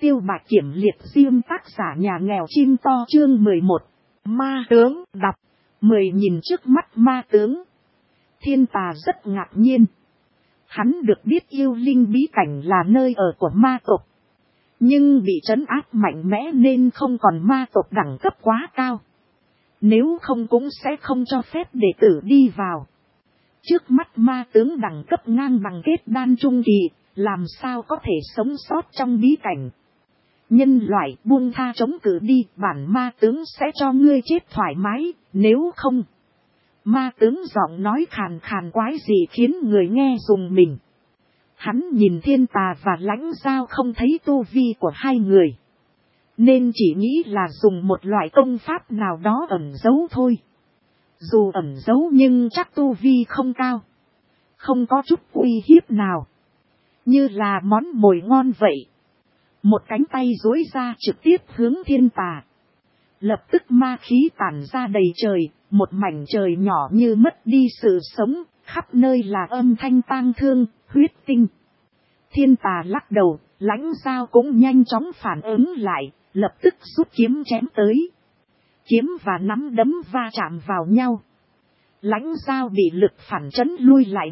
Tiêu Bạch Kiểm liệt diêm tác giả nhà nghèo chim to chương 11. Ma tướng đọc. 10 nhìn trước mắt ma tướng. Thiên Tà rất ngạc nhiên. Hắn được biết yêu linh bí cảnh là nơi ở của ma tộc. Nhưng bị trấn áp mạnh mẽ nên không còn ma tộc đẳng cấp quá cao. Nếu không cũng sẽ không cho phép đệ tử đi vào. Trước mắt ma tướng đẳng cấp ngang bằng kết đan trung kỳ, làm sao có thể sống sót trong bí cảnh. Nhân loại buông tha chống cự đi, bản ma tướng sẽ cho ngươi chết thoải mái, nếu không. Ma tướng giọng nói khàn khàn quái gì khiến người nghe rùng mình. Hắn nhìn Thiên Tà và Lãnh Giao không thấy tu vi của hai người. Nên chỉ nghĩ là dùng một loại công pháp nào đó ẩn giấu thôi. Dù ẩn giấu nhưng chắc tu vi không cao. Không có chút uy hiếp nào. Như là món mồi ngon vậy. Một cánh tay duỗi ra trực tiếp hướng Thiên Tà. Lập tức ma khí tản ra đầy trời. Một mảnh trời nhỏ như mất đi sự sống. Khắp nơi là âm thanh tang thương, huyết tinh. Thiên Tà lắc đầu, Lãnh Giao cũng nhanh chóng phản ứng lại. Lập tức rút kiếm chém tới. Kiếm và nắm đấm va chạm vào nhau. Lãnh Giao bị lực phản chấn lui lại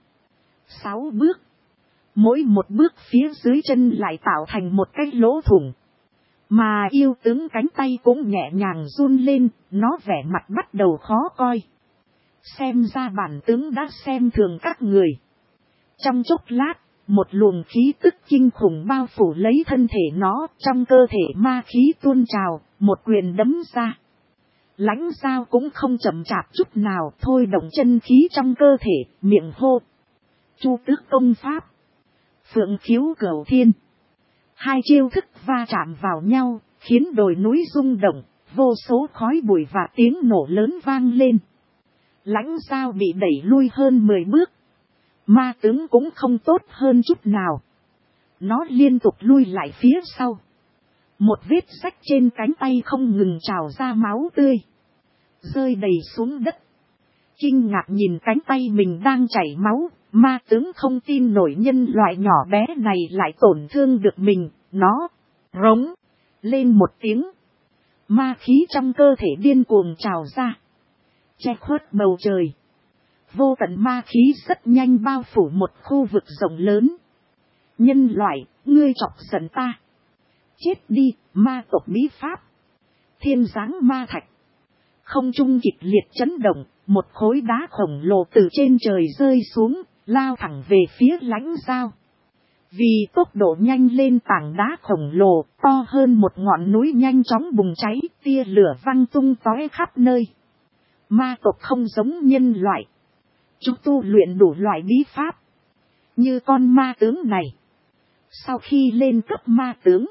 5-6 bước. Mỗi một bước phía dưới chân lại tạo thành một cái lỗ thủng. Mà yêu tướng cánh tay cũng nhẹ nhàng run lên, nó vẻ mặt bắt đầu khó coi. Xem ra bản tướng đã xem thường các người. Trong chốc lát, một luồng khí tức kinh khủng bao phủ lấy thân thể nó, trong cơ thể ma khí tuôn trào, một quyền đấm ra. Lãnh Giao cũng không chậm chạp chút nào, thôi động chân khí trong cơ thể, miệng hô. Chu Tước công pháp. Phượng khiếu cửu thiên. Hai chiêu thức va chạm vào nhau, khiến đồi núi rung động, vô số khói bụi và tiếng nổ lớn vang lên. Lãnh Giao bị đẩy lui hơn 10 bước. Ma tướng cũng không tốt hơn chút nào. Nó liên tục lui lại phía sau. Một vết rách trên cánh tay không ngừng trào ra máu tươi. Rơi đầy xuống đất. Kinh ngạc nhìn cánh tay mình đang chảy máu. Ma tướng không tin nổi nhân loại nhỏ bé này lại tổn thương được mình. Nó rống lên một tiếng. Ma khí trong cơ thể điên cuồng trào ra. Che khuất bầu trời. Vô tận ma khí rất nhanh bao phủ một khu vực rộng lớn. Nhân loại, ngươi chọc giận ta. Chết đi, ma tộc bí pháp. Thiên giáng ma thạch. Không trung kịch liệt chấn động, một khối đá khổng lồ từ trên trời rơi xuống, lao thẳng về phía Lãnh Giao. Vì tốc độ nhanh lên tảng đá khổng lồ, to hơn một ngọn núi nhanh chóng bùng cháy, tia lửa văng tung tóe khắp nơi. Ma tộc không giống nhân loại. Chúng tu luyện đủ loại bí pháp. Như con ma tướng này. Sau khi lên cấp ma tướng,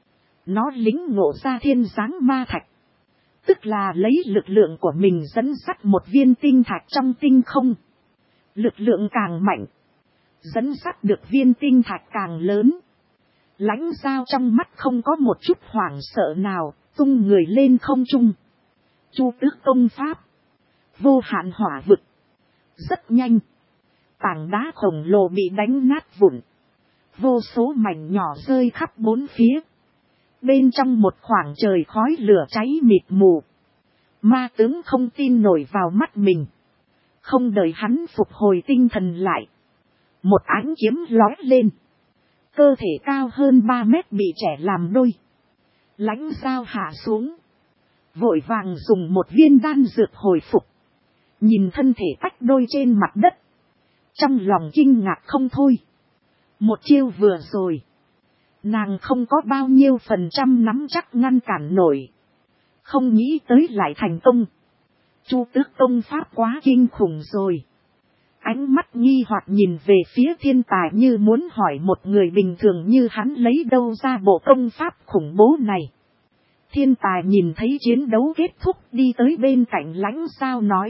nó lĩnh ngộ ra thiên giáng ma thạch. Tức là lấy lực lượng của mình dẫn dắt một viên tinh thạch trong tinh không. Lực lượng càng mạnh, dẫn dắt được viên tinh thạch càng lớn. Lãnh Giao trong mắt không có một chút hoảng sợ nào, tung người lên không trung. Chu Tước công pháp. Vô hạn hỏa vực. Rất nhanh. Tảng đá khổng lồ bị đánh nát vụn. Vô số mảnh nhỏ rơi khắp bốn phía. Bên trong một khoảng trời khói lửa cháy mịt mù. Ma tướng không tin nổi vào mắt mình. Không đợi hắn phục hồi tinh thần lại. Một ánh kiếm lóe lên. Cơ thể cao hơn 3 mét bị trẻ làm đôi. Lãnh Giao hạ xuống. Vội vàng dùng một viên đan dược hồi phục. Nhìn thân thể tách đôi trên mặt đất. Trong lòng kinh ngạc không thôi. Một chiêu vừa rồi. Nàng không có bao nhiêu % nắm chắc ngăn cản nổi. Không nghĩ tới lại thành công. Chu Tước công pháp quá kinh khủng rồi. Ánh mắt nghi hoặc nhìn về phía Thiên Tài như muốn hỏi một người bình thường như hắn lấy đâu ra bộ công pháp khủng bố này. Thiên Tài nhìn thấy chiến đấu kết thúc đi tới bên cạnh Lãnh Giao nói.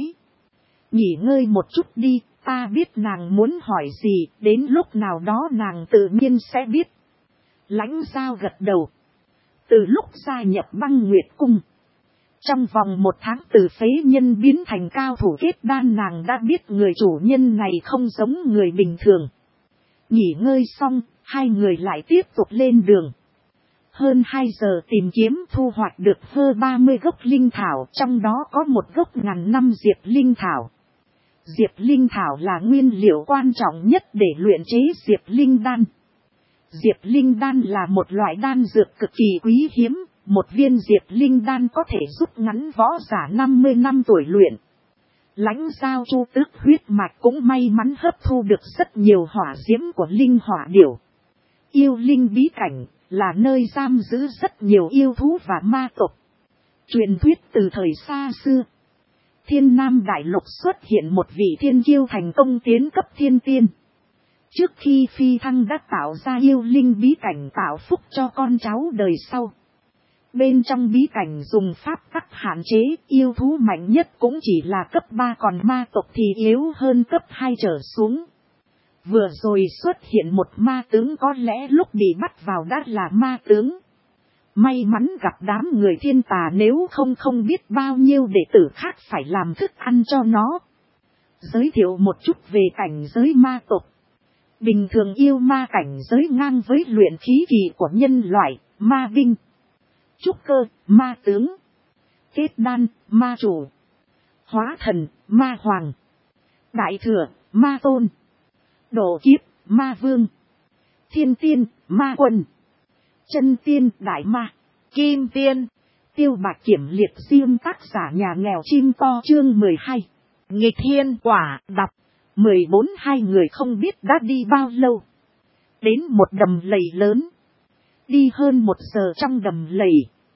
Nghỉ ngơi một chút đi, ta biết nàng muốn hỏi gì, đến lúc nào đó nàng tự nhiên sẽ biết. Lãnh Giao gật đầu. Từ lúc gia nhập Băng Nguyệt Cung. Trong vòng 1 tháng từ phế nhân biến thành cao thủ kết đan, nàng đã biết người chủ nhân này không giống người bình thường. Nghỉ ngơi xong, hai người lại tiếp tục lên đường. Hơn 2 giờ tìm kiếm thu hoạch được hơn 30 gốc linh thảo, trong đó có một gốc ngàn năm diệp linh thảo. Diệp linh thảo là nguyên liệu quan trọng nhất để luyện chế diệp linh đan. Diệp linh đan là một loại đan dược cực kỳ quý hiếm, một viên diệp linh đan có thể rút ngắn võ giả 50 năm tuổi luyện. Lãnh Giao Chu Tước huyết mạch cũng may mắn hấp thu được rất nhiều hỏa diễm của linh hỏa điểu. Yêu linh bí cảnh là nơi giam giữ rất nhiều yêu thú và ma tộc. Truyền thuyết từ thời xa xưa, Thiên Nam Đại Lục xuất hiện một vị thiên kiêu thành công tiến cấp thiên tiên. Trước khi phi thăng đã tạo ra yêu linh bí cảnh tạo phúc cho con cháu đời sau. Bên trong bí cảnh dùng pháp tắc hạn chế, yêu thú mạnh nhất cũng chỉ là cấp 3, còn ma tộc thì yếu hơn cấp 2 trở xuống. Vừa rồi xuất hiện một ma tướng, có lẽ lúc bị bắt vào đã là ma tướng. May mắn gặp đám người thiên tà, nếu không biết bao nhiêu đệ tử khác phải làm thức ăn cho nó. Giới thiệu một chút về cảnh giới ma tộc. Bình thường yêu ma cảnh giới ngang với luyện khí kỳ của nhân loại, ma binh, trúc cơ, ma tướng, kết đan, ma chủ, hóa thần, ma hoàng, đại thừa, ma tôn, độ kiếp, ma vương, thiên tiên, ma quân, chân tiên, đại ma, kim tiên. Tiêu Bạch kiểm liệt riêng tác giả nhà nghèo chim to chương 12. Nghịch thiên quả đọc. 14 hai người không biết đã đi bao lâu. Đến một đầm lầy lớn. Đi hơn 1 giờ trong đầm lầy.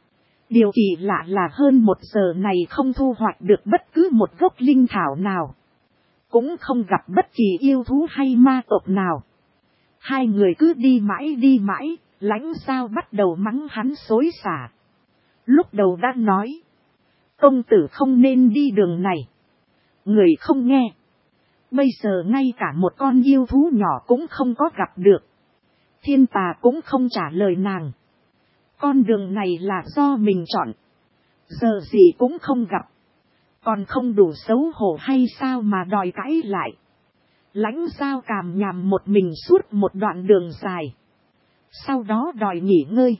Điều kỳ lạ là hơn 1 giờ này không thu hoạch được bất cứ một gốc linh thảo nào. Cũng không gặp bất kỳ yêu thú hay ma tộc nào. Hai người cứ đi mãi, Lãnh Giao bắt đầu mắng hắn xối xả. Lúc đầu đã nói, công tử không nên đi đường này. Người không nghe. Bây giờ ngay cả một con yêu thú nhỏ cũng không có gặp được. Thiên tà cũng không trả lời nàng. Con đường này là do mình chọn. Giờ gì cũng không gặp. Còn không đủ xấu hổ hay sao mà đòi cãi lại. Lãnh Giao càm nhằm một mình suốt một đoạn đường dài. Sau đó đòi nghỉ ngơi.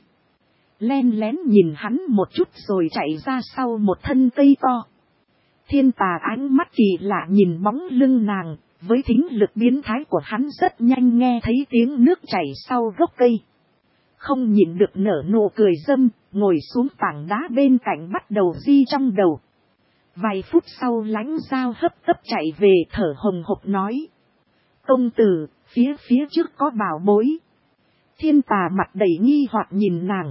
Len lén nhìn hắn một chút rồi chạy ra sau một thân cây to. Thiên tà ánh mắt kỳ lạ nhìn bóng lưng nàng, với thính lực biến thái của hắn rất nhanh nghe thấy tiếng nước chảy sau gốc cây. Không nhịn được nở nụ cười dâm, ngồi xuống tảng đá bên cạnh bắt đầu di trong đầu. Vài phút sau Lãnh Giao hấp tấp chạy về thở hồng hộc nói. Công tử, phía trước có bảo bối. Thiên tà mặt đầy nghi hoặc nhìn nàng.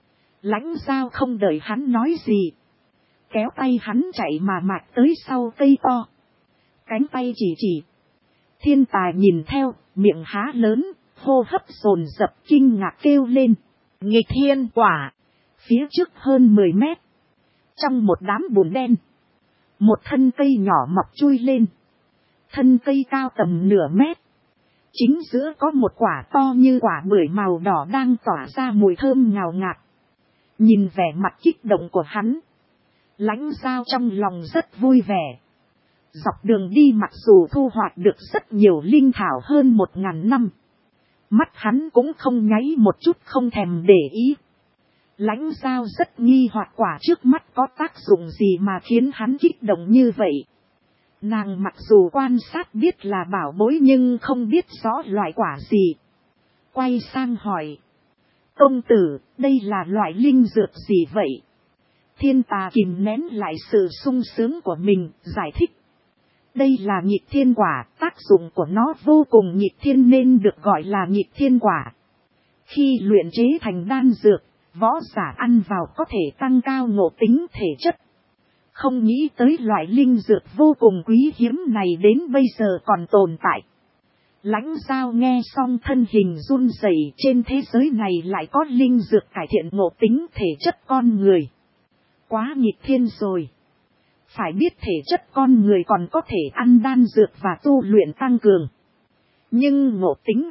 Lãnh Giao không đợi hắn nói gì. Kéo tay hắn chạy mà mạch tới sau cây to. Cánh tay chỉ. Thiên tà nhìn theo, miệng há lớn, hô hấp dồn dập kinh ngạc kêu lên. Nghịch thiên quả. Phía trước hơn 10 mét. Trong một đám bùn đen. Một thân cây nhỏ mọc chui lên. Thân cây cao tầm nửa mét. Chính giữa có một quả to như quả bưởi màu đỏ đang tỏa ra mùi thơm ngào ngạt. Nhìn vẻ mặt kích động của hắn. Lãnh Giao trong lòng rất vui vẻ. Dọc đường đi mặc dù thu hoạch được rất nhiều linh thảo hơn 1000 năm. Mắt hắn cũng không nháy một chút, không thèm để ý. Lãnh Giao rất nghi hoặc quả trước mắt có tác dụng gì mà khiến hắn kích động như vậy. Nàng mặc dù quan sát biết là bảo bối nhưng không biết rõ loại quả gì. Quay sang hỏi. Công tử, đây là loại linh dược gì vậy? Thiên tà kìm nén lại sự sung sướng của mình, giải thích. Đây là nghịch thiên quả, tác dụng của nó vô cùng nghịch thiên nên được gọi là nghịch thiên quả. Khi luyện chế thành đan dược, võ giả ăn vào có thể tăng cao ngộ tính thể chất. Không nghĩ tới loại linh dược vô cùng quý hiếm này đến bây giờ còn tồn tại. Lãnh Giao nghe xong thân hình run rẩy, trên thế giới này lại có linh dược cải thiện ngộ tính thể chất con người. Quá nghịch thiên rồi. Phải biết thể chất con người còn có thể ăn đan dược và tu luyện tăng cường. Nhưng ngộ tính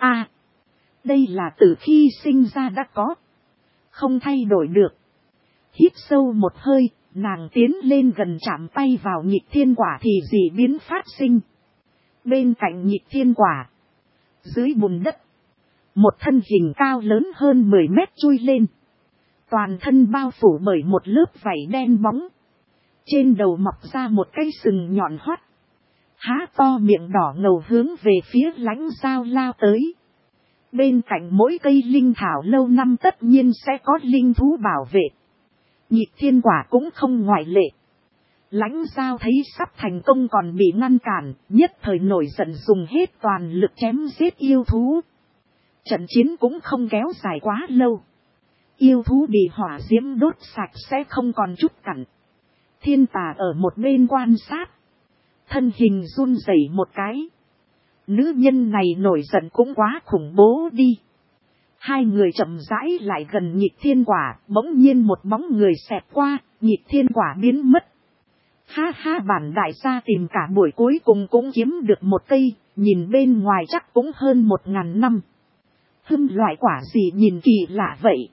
đây là từ khi sinh ra đã có. Không thay đổi được. Hít sâu một hơi, nàng tiến lên gần chạm tay vào nghịch thiên quả thì dị biến phát sinh. Bên cạnh nghịch thiên quả, dưới bùn đất, một thân hình cao lớn hơn 10 mét chui lên. Toàn thân bao phủ bởi một lớp vảy đen bóng. Trên đầu mọc ra một cái sừng nhọn hoắt. Há to miệng đỏ ngầu hướng về phía Lãnh Giao lao tới. Bên cạnh mỗi cây linh thảo lâu năm tất nhiên sẽ có linh thú bảo vệ. Nhịp thiên quả cũng không ngoại lệ. Lãnh Giao thấy sắp thành công còn bị ngăn cản, nhất thời nổi giận dùng hết toàn lực chém giết yêu thú. Trận chiến cũng không kéo dài quá lâu. Yêu thú bị hỏa diễm đốt sạch sẽ không còn chút cặn. Thiên Tà ở một bên quan sát. Thân hình run rẩy một cái. Nữ nhân này nổi giận cũng quá khủng bố đi. Hai người chậm rãi lại gần Nhịp Thiên Quả, bỗng nhiên một bóng người xẹt qua, Nhịp Thiên Quả biến mất. Ha ha, bản đại gia tìm cả buổi cuối cùng cũng kiếm được một cây, nhìn bên ngoài chắc cũng hơn 1000 năm. Loại quả gì nhìn kỳ lạ vậy?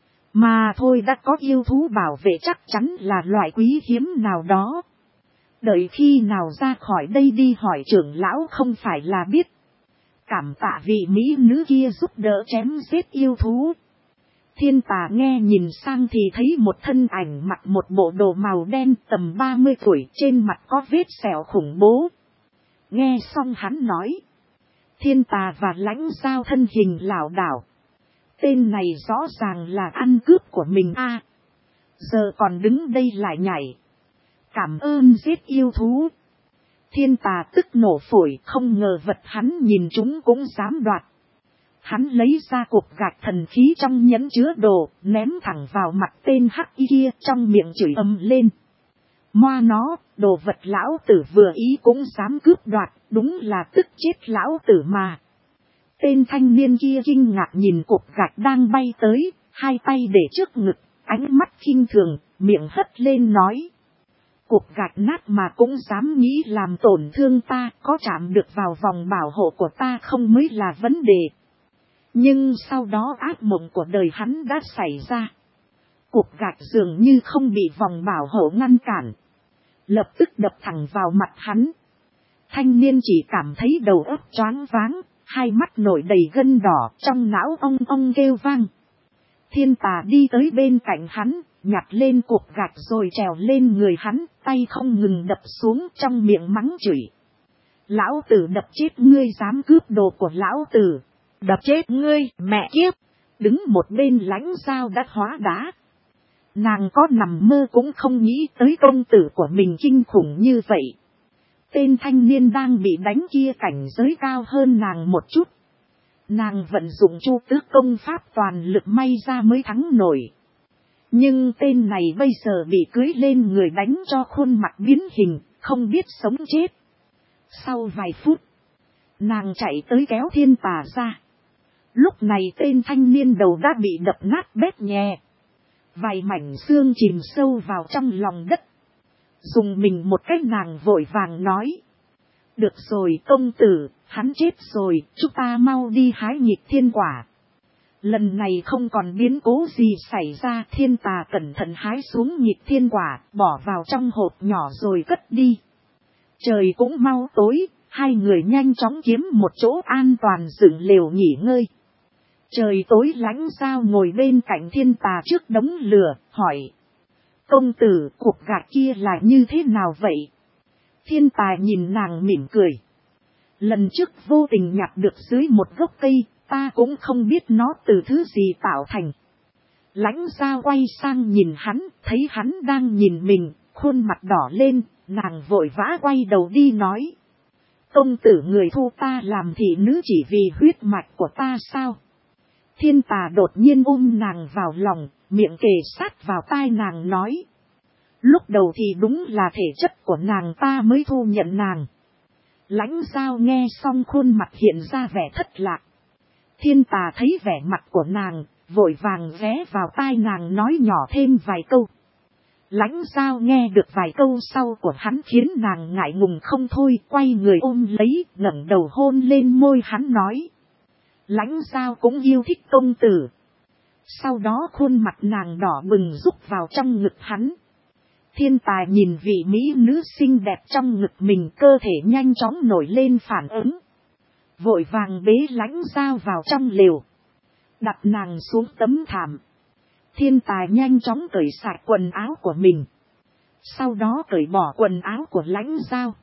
Mà thôi, đã có yêu thú bảo vệ chắc chắn là loại quý hiếm nào đó. Đợi khi nào ra khỏi đây đi hỏi trưởng lão không phải là biết. Cảm tạ vị mỹ nữ kia giúp đỡ chém giết yêu thú. Thiên Tà nghe nhìn sang thì thấy một thân ảnh mặc một bộ đồ màu đen tầm 30 tuổi, trên mặt có vết sẹo khủng bố. Nghe xong hắn nói. Thiên Tà và Lãnh Giao thân hình lảo đảo. Tên này rõ ràng là ăn cướp của mình a. Giờ còn đứng đây lại nhảy. Cảm ơn giết yêu thú. Thiên Tà tức nổ phổi, không ngờ vật hắn nhìn chúng cũng dám đoạt. Hắn lấy ra cục gạch thần khí trong nhẫn chứa đồ, ném thẳng vào mặt tên hắc y kia, trong miệng chửi ầm lên. Moa nó, đồ vật lão tử vừa ý cũng dám cướp đoạt, đúng là tức chết lão tử mà. Tên thanh niên kia kinh ngạc nhìn cục gạch đang bay tới, hai tay để trước ngực, ánh mắt khinh thường, miệng hất lên nói. Cục gạch nát mà cũng dám nghĩ làm tổn thương ta, có chạm được vào vòng bảo hộ của ta không mới là vấn đề. Nhưng sau đó ác mộng của đời hắn đã xảy ra. Cục gạch dường như không bị vòng bảo hộ ngăn cản. Lập tức đập thẳng vào mặt hắn. Thanh niên chỉ cảm thấy đầu óc choáng váng, hai mắt nổi đầy gân đỏ, trong não ong ong kêu vang. Thiên Tà đi tới bên cạnh hắn, nhặt lên cục gạch rồi trèo lên người hắn, tay không ngừng đập xuống, trong miệng mắng chửi. Lão tử đập chết ngươi, dám cướp đồ của lão tử. Đập chết ngươi, mẹ kiếp. Đứng một bên Lãnh Giao đã hóa đá. Nàng có nằm mơ cũng không nghĩ tới công tử của mình kinh khủng như vậy. Tên thanh niên đang bị đánh kia cảnh giới cao hơn nàng một chút. Nàng vận dụng Chu Tước công pháp toàn lực may ra mới thắng nổi. Nhưng tên này bây giờ bị cưới lên người đánh cho khuôn mặt biến hình, không biết sống chết. Sau vài phút, nàng chạy tới kéo Thiên Tà ra. Lúc này tên thanh niên đầu đã bị đập nát bét nhè. Vài mảnh xương chìm sâu vào trong lòng đất. Dùng mình một cách, nàng vội vàng nói. Được rồi công tử, hắn chết rồi, chúng ta mau đi hái Nhịp Thiên Quả. Lần này không còn biến cố gì xảy ra. Thiên Tà cẩn thận hái xuống Nhịp Thiên Quả, bỏ vào trong hộp nhỏ rồi cất đi. Trời cũng mau tối, hai người nhanh chóng kiếm một chỗ an toàn dựng lều nghỉ ngơi. Trời tối, Lãnh Giao ngồi bên cạnh Thiên Tà trước đống lửa, hỏi. Công tử, cục gạch kia là như thế nào vậy? Thiên Tà nhìn nàng mỉm cười. Lần trước vô tình nhặt được dưới một gốc cây, ta cũng không biết nó từ thứ gì tạo thành. Lãnh Giao quay sang nhìn hắn, thấy hắn đang nhìn mình, khuôn mặt đỏ lên, nàng vội vã quay đầu đi nói. Công tử người thu ta làm thị nữ chỉ vì huyết mạch của ta sao? Thiên Tà đột nhiên ôm nàng vào lòng, miệng kề sát vào tai nàng nói. Lúc đầu thì đúng là thể chất của nàng ta mới thu nhận nàng. Lãnh Giao nghe xong khuôn mặt hiện ra vẻ thất lạc. Thiên Tà thấy vẻ mặt của nàng, vội vàng ghé vào tai nàng nói nhỏ thêm vài câu. Lãnh Giao nghe được vài câu sau của hắn khiến nàng ngại ngùng không thôi, quay người ôm lấy, ngẩng đầu hôn lên môi hắn nói. Lãnh Giao cũng yêu thích công tử. Sau đó khuôn mặt nàng đỏ bừng rúc vào trong ngực hắn. Thiên Tà nhìn vị mỹ nữ xinh đẹp trong ngực mình, cơ thể nhanh chóng nổi lên phản ứng. Vội vàng bế Lãnh Giao vào trong lều. Đặt nàng xuống tấm thảm. Thiên Tà nhanh chóng cởi sạch quần áo của mình. Sau đó cởi bỏ quần áo của Lãnh Dao.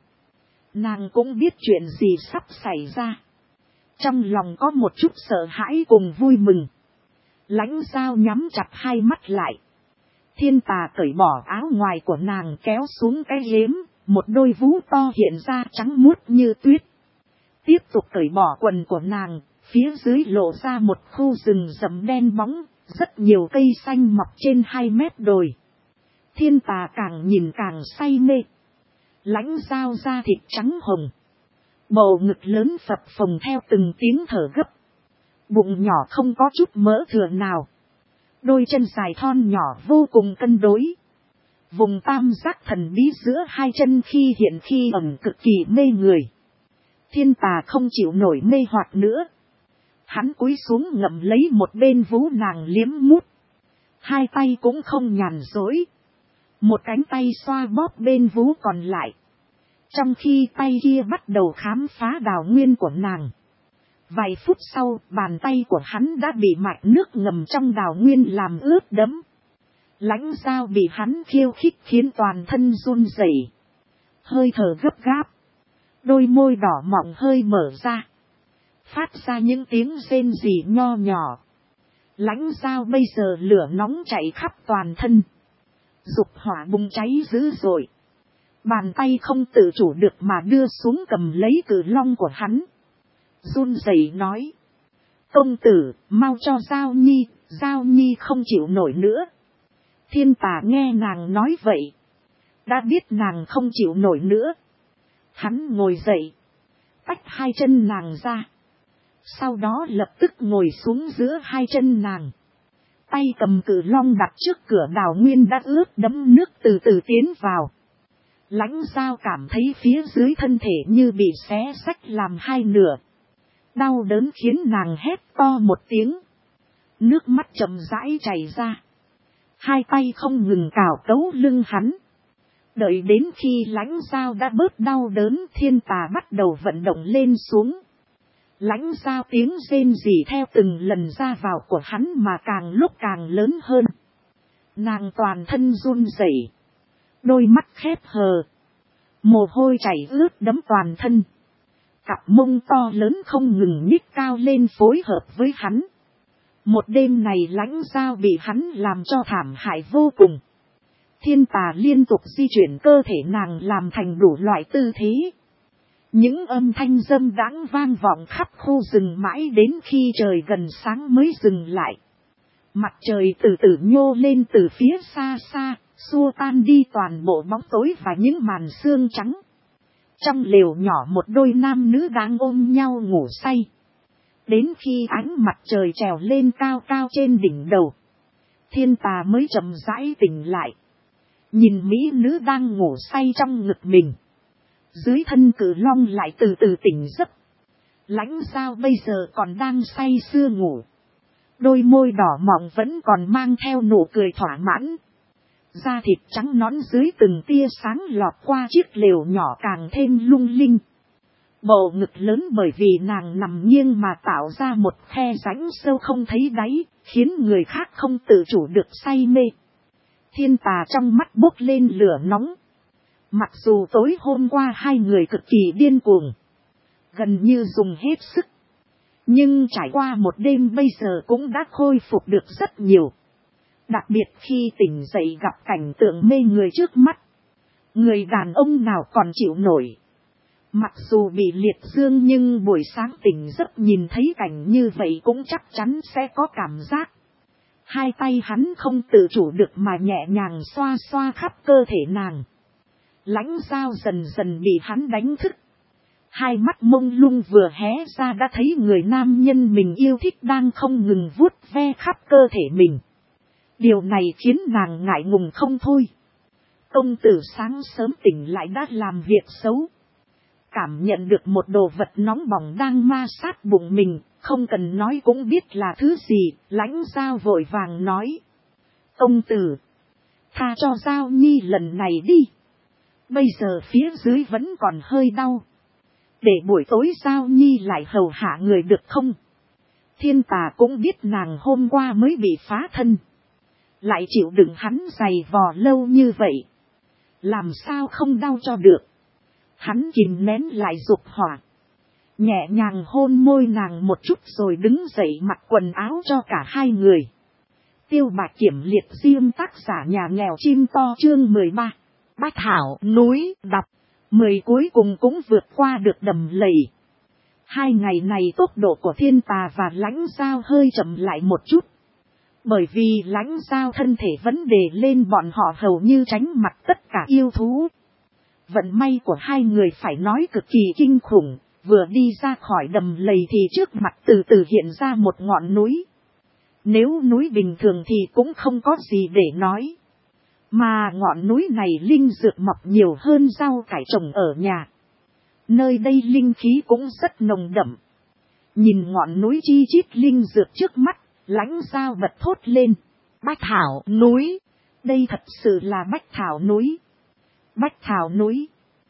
Nàng cũng biết chuyện gì sắp xảy ra. Trong lòng có một chút sợ hãi cùng vui mừng. Lãnh Dao nhắm chặt hai mắt lại. Thiên Tà cởi bỏ áo ngoài của nàng kéo xuống cái yếm, một đôi vú to hiện ra trắng muốt như tuyết. Tiếp tục cởi bỏ quần của nàng, phía dưới lộ ra một khu rừng rậm đen bóng, rất nhiều cây xanh mọc trên 2 mét đồi. Thiên Tà càng nhìn càng say mê. Lãnh Dao da thịt trắng hồng. Bầu ngực lớn phập phồng theo từng tiếng thở gấp. Bụng nhỏ không có chút mỡ thừa nào. Đôi chân dài thon nhỏ vô cùng cân đối. Vùng tam giác thần bí giữa hai chân khi hiện khi ẩn cực kỳ mê người. Thiên Tà không chịu nổi mê hoặc nữa. Hắn cúi xuống ngậm lấy một bên vú nàng liếm mút. Hai tay cũng không nhàn rỗi. Một cánh tay xoa bóp bên vú còn lại. Trong khi tay kia bắt đầu khám phá đào nguyên của nàng. Vài phút sau, bàn tay của hắn đã bị mạch nước ngầm trong đào nguyên làm ướt đẫm. Lãnh Dao bị hắn khiêu khích khiến toàn thân run rẩy, hơi thở gấp gáp. Đôi môi đỏ mọng hơi mở ra, phát ra những tiếng rên rỉ nho nhỏ. Lãnh Dao bây giờ lửa nóng chạy khắp toàn thân. Dục hỏa bùng cháy dữ dội. Bàn tay không tự chủ được mà đưa xuống cầm lấy cự long của hắn. Run rẩy nói. Công tử, mau cho Giao Nhi không chịu nổi nữa. Thiên Tà nghe nàng nói vậy. Đã biết nàng không chịu nổi nữa. Hắn ngồi dậy. Tách hai chân nàng ra. Sau đó lập tức ngồi xuống giữa hai chân nàng. Tay cầm cự long đặt trước cửa đào nguyên đã ướt đẫm nước từ từ tiến vào. Lãnh Dao cảm thấy phía dưới thân thể như bị xé xách làm hai nửa. Đau đớn khiến nàng hét to một tiếng. Nước mắt chậm rãi chảy ra. Hai tay không ngừng cào cấu lưng hắn. Đợi đến khi Lãnh Dao đã bớt đau đớn, Thiên Tà bắt đầu vận động lên xuống. Lãnh Dao tiếng rên rỉ theo từng lần ra vào của hắn mà càng lúc càng lớn hơn. Nàng toàn thân run rẩy, đôi mắt khép hờ, mồ hôi chảy ướt đẫm toàn thân. Cặp mông to lớn không ngừng nhích cao lên phối hợp với hắn. Một đêm này Lãnh Dao bị hắn làm cho thảm hại vô cùng. Thiên Tà liên tục di chuyển cơ thể nàng làm thành đủ loại tư thế. Những âm thanh dâm đãng vang vọng khắp khu rừng mãi đến khi trời gần sáng mới dừng lại. Mặt trời từ từ nhô lên từ phía xa xa, xua tan đi toàn bộ bóng tối và những màn sương trắng. Trong lều nhỏ một đôi nam nữ đang ôm nhau ngủ say. Đến khi ánh mặt trời trèo lên cao cao trên đỉnh đầu, Thiên Tà mới chậm rãi tỉnh lại. Nhìn mỹ nữ đang ngủ say trong ngực mình. Dưới thân cự long lại từ từ tỉnh giấc. Lãnh Dao bây giờ còn đang say sưa ngủ. Đôi môi đỏ mọng vẫn còn mang theo nụ cười thỏa mãn. Da thịt trắng nõn dưới từng tia sáng lọt qua chiếc lều nhỏ càng thêm lung linh. Bầu ngực lớn bởi vì nàng nằm nghiêng mà tạo ra một khe rãnh sâu không thấy đáy, khiến người khác không tự chủ được say mê. Thiên Tà trong mắt bốc lên lửa nóng. Mặc dù tối hôm qua hai người cực kỳ điên cuồng, gần như dùng hết sức, nhưng trải qua một đêm bây giờ cũng đã khôi phục được rất nhiều. Đặc biệt khi tỉnh dậy gặp cảnh tượng mê người trước mắt, người đàn ông nào còn chịu nổi. Mặc dù bị liệt dương nhưng buổi sáng tỉnh giấc nhìn thấy cảnh như vậy cũng chắc chắn sẽ có cảm giác. Hai tay hắn không tự chủ được mà nhẹ nhàng xoa xoa khắp cơ thể nàng. Lãnh Dao dần dần bị hắn đánh thức. Hai mắt mông lung vừa hé ra đã thấy người nam nhân mình yêu thích đang không ngừng vuốt ve khắp cơ thể mình. Điều này khiến nàng ngại ngùng không thôi. Công tử sáng sớm tỉnh lại đã làm việc xấu. Cảm nhận được một đồ vật nóng bỏng đang ma sát bụng mình, không cần nói cũng biết là thứ gì. Lãnh Dao vội vàng nói. Công tử, tha cho Giao Nhi lần này đi. Bây giờ phía dưới vẫn còn hơi đau. Để buổi tối Giao Nhi lại hầu hạ người được không? Thiên Tà cũng biết nàng hôm qua mới bị phá thân. Lại chịu đựng hắn giày vò lâu như vậy. Làm sao không đau cho được. Hắn kìm nén lại dục hỏa. Nhẹ nhàng hôn môi nàng một chút rồi đứng dậy mặc quần áo cho cả hai người. Tiêu Bạch Kiểm liệt riêng tác giả nhà nghèo chim to chương 13. Bách Thảo núi đập. 10 cuối cùng cũng vượt qua được đầm lầy. 2 ngày này tốc độ của Thiên Tà và Lãnh Giao hơi chậm lại một chút. Bởi vì Lãnh Giao thân thể vấn đề lên bọn họ hầu như tránh mặt tất cả yêu thú. Vận may của hai người phải nói cực kỳ kinh khủng. Vừa đi ra khỏi đầm lầy thì trước mặt từ từ hiện ra một ngọn núi. Nếu núi bình thường thì cũng không có gì để nói. Mà ngọn núi này linh dược mọc nhiều hơn rau cải trồng ở nhà. Nơi đây linh khí cũng rất nồng đậm. Nhìn ngọn núi chi chít linh dược trước mắt, Lãnh Giao bật thốt lên. Bách Thảo núi. Đây thật sự là Bách Thảo núi. Bách Thảo núi.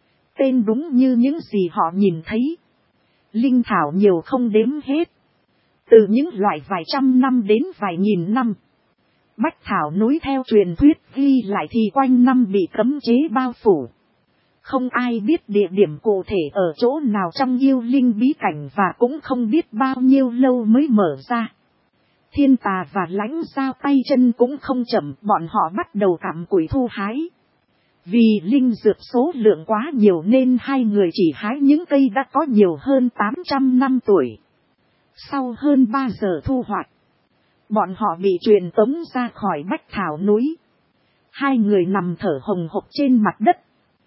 Tên đúng như những gì họ nhìn thấy. Linh thảo nhiều không đếm hết. Từ những loại vài trăm năm đến vài nghìn năm. Bách Thảo núi theo truyền thuyết ghi lại thì quanh năm bị cấm chế bao phủ. Không ai biết địa điểm cụ thể ở chỗ nào trong yêu linh bí cảnh và cũng không biết bao nhiêu lâu mới mở ra. Thiên Tà và Lãnh Giao tay chân cũng không chậm, bọn họ bắt đầu cặm cụi thu hái. Vì linh dược số lượng quá nhiều nên hai người chỉ hái những cây đã có nhiều hơn 800 năm tuổi. Sau hơn 3 giờ thu hoạch, bọn họ bị truyền tống ra khỏi Bách Thảo núi. Hai người nằm thở hồng hộc trên mặt đất.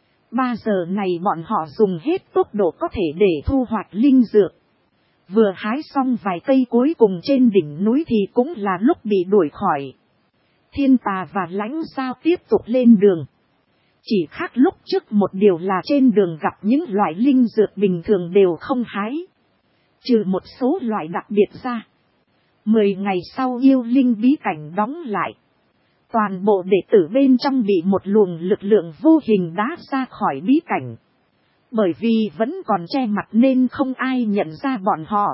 3 giờ này bọn họ dùng hết tốc độ có thể để thu hoạch linh dược. Vừa hái xong vài cây cuối cùng trên đỉnh núi thì cũng là lúc bị đuổi khỏi. Thiên Tà và Lãnh Giao tiếp tục lên đường. Chỉ khác lúc trước một điều là trên đường gặp những loại linh dược bình thường đều không hái. Trừ một số loại đặc biệt ra. 10 ngày sau yêu linh bí cảnh đóng lại. Toàn bộ đệ tử bên trong bị một luồng lực lượng vô hình đá ra khỏi bí cảnh. Bởi vì vẫn còn che mặt nên không ai nhận ra bọn họ.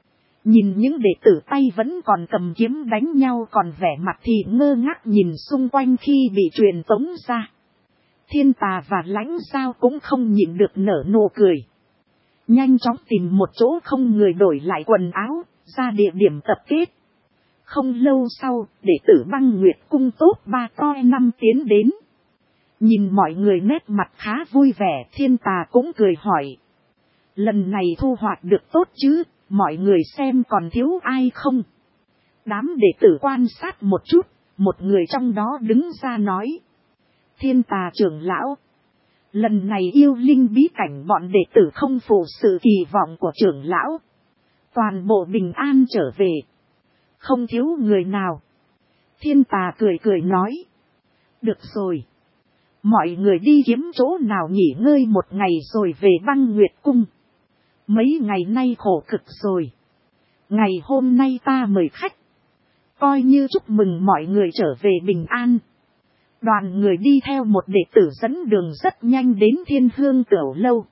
Nhìn những đệ tử tay vẫn còn cầm kiếm đánh nhau còn vẻ mặt thì ngơ ngác nhìn xung quanh khi bị truyền tống ra. Thiên Tà và Lãnh Giao cũng không nhịn được nở nụ cười. Nhanh chóng tìm một chỗ không người đổi lại quần áo, ra địa điểm tập kết. Không lâu sau, đệ tử Băng Nguyệt cung tốt 3 toi 5 tiến đến. Nhìn mọi người nét mặt khá vui vẻ, Thiên Tà cũng cười hỏi. Lần này thu hoạch được tốt chứ, mọi người xem còn thiếu ai không? Đám đệ tử quan sát một chút, một người trong đó đứng ra nói. Thiên Tà trưởng lão. Lần này yêu linh bí cảnh bọn đệ tử không phụ sự kỳ vọng của trưởng lão. Toàn bộ bình an trở về. Không thiếu người nào. Thiên Tà cười cười nói. Được rồi. Mọi người đi kiếm chỗ nào nghỉ ngơi một ngày rồi về Băng Nguyệt cung. Mấy ngày nay khổ cực rồi. Ngày hôm nay ta mời khách. Coi như chúc mừng mọi người trở về bình an. Đoàn người đi theo một đệ tử dẫn đường rất nhanh đến Thiên Hương Tiểu Lâu.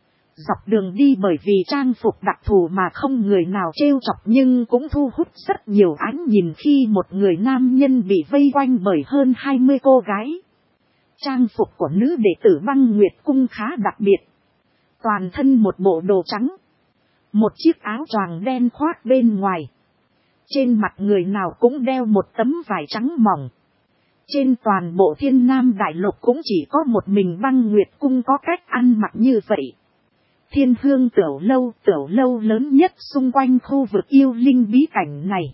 Dọc đường đi bởi vì trang phục đặc thù mà không người nào trêu chọc nhưng cũng thu hút rất nhiều ánh nhìn khi một người nam nhân bị vây quanh bởi hơn 20 cô gái. Trang phục của nữ đệ tử Băng Nguyệt cung khá đặc biệt. Toàn thân một bộ đồ trắng. Một chiếc áo choàng đen khoác bên ngoài. Trên mặt người nào cũng đeo một tấm vải trắng mỏng. Trên toàn bộ Thiên Nam Đại Lục cũng chỉ có một mình Băng Nguyệt cung có cách ăn mặc như vậy. Thiên Hương tiểu lâu lớn nhất xung quanh khu vực yêu linh bí cảnh này.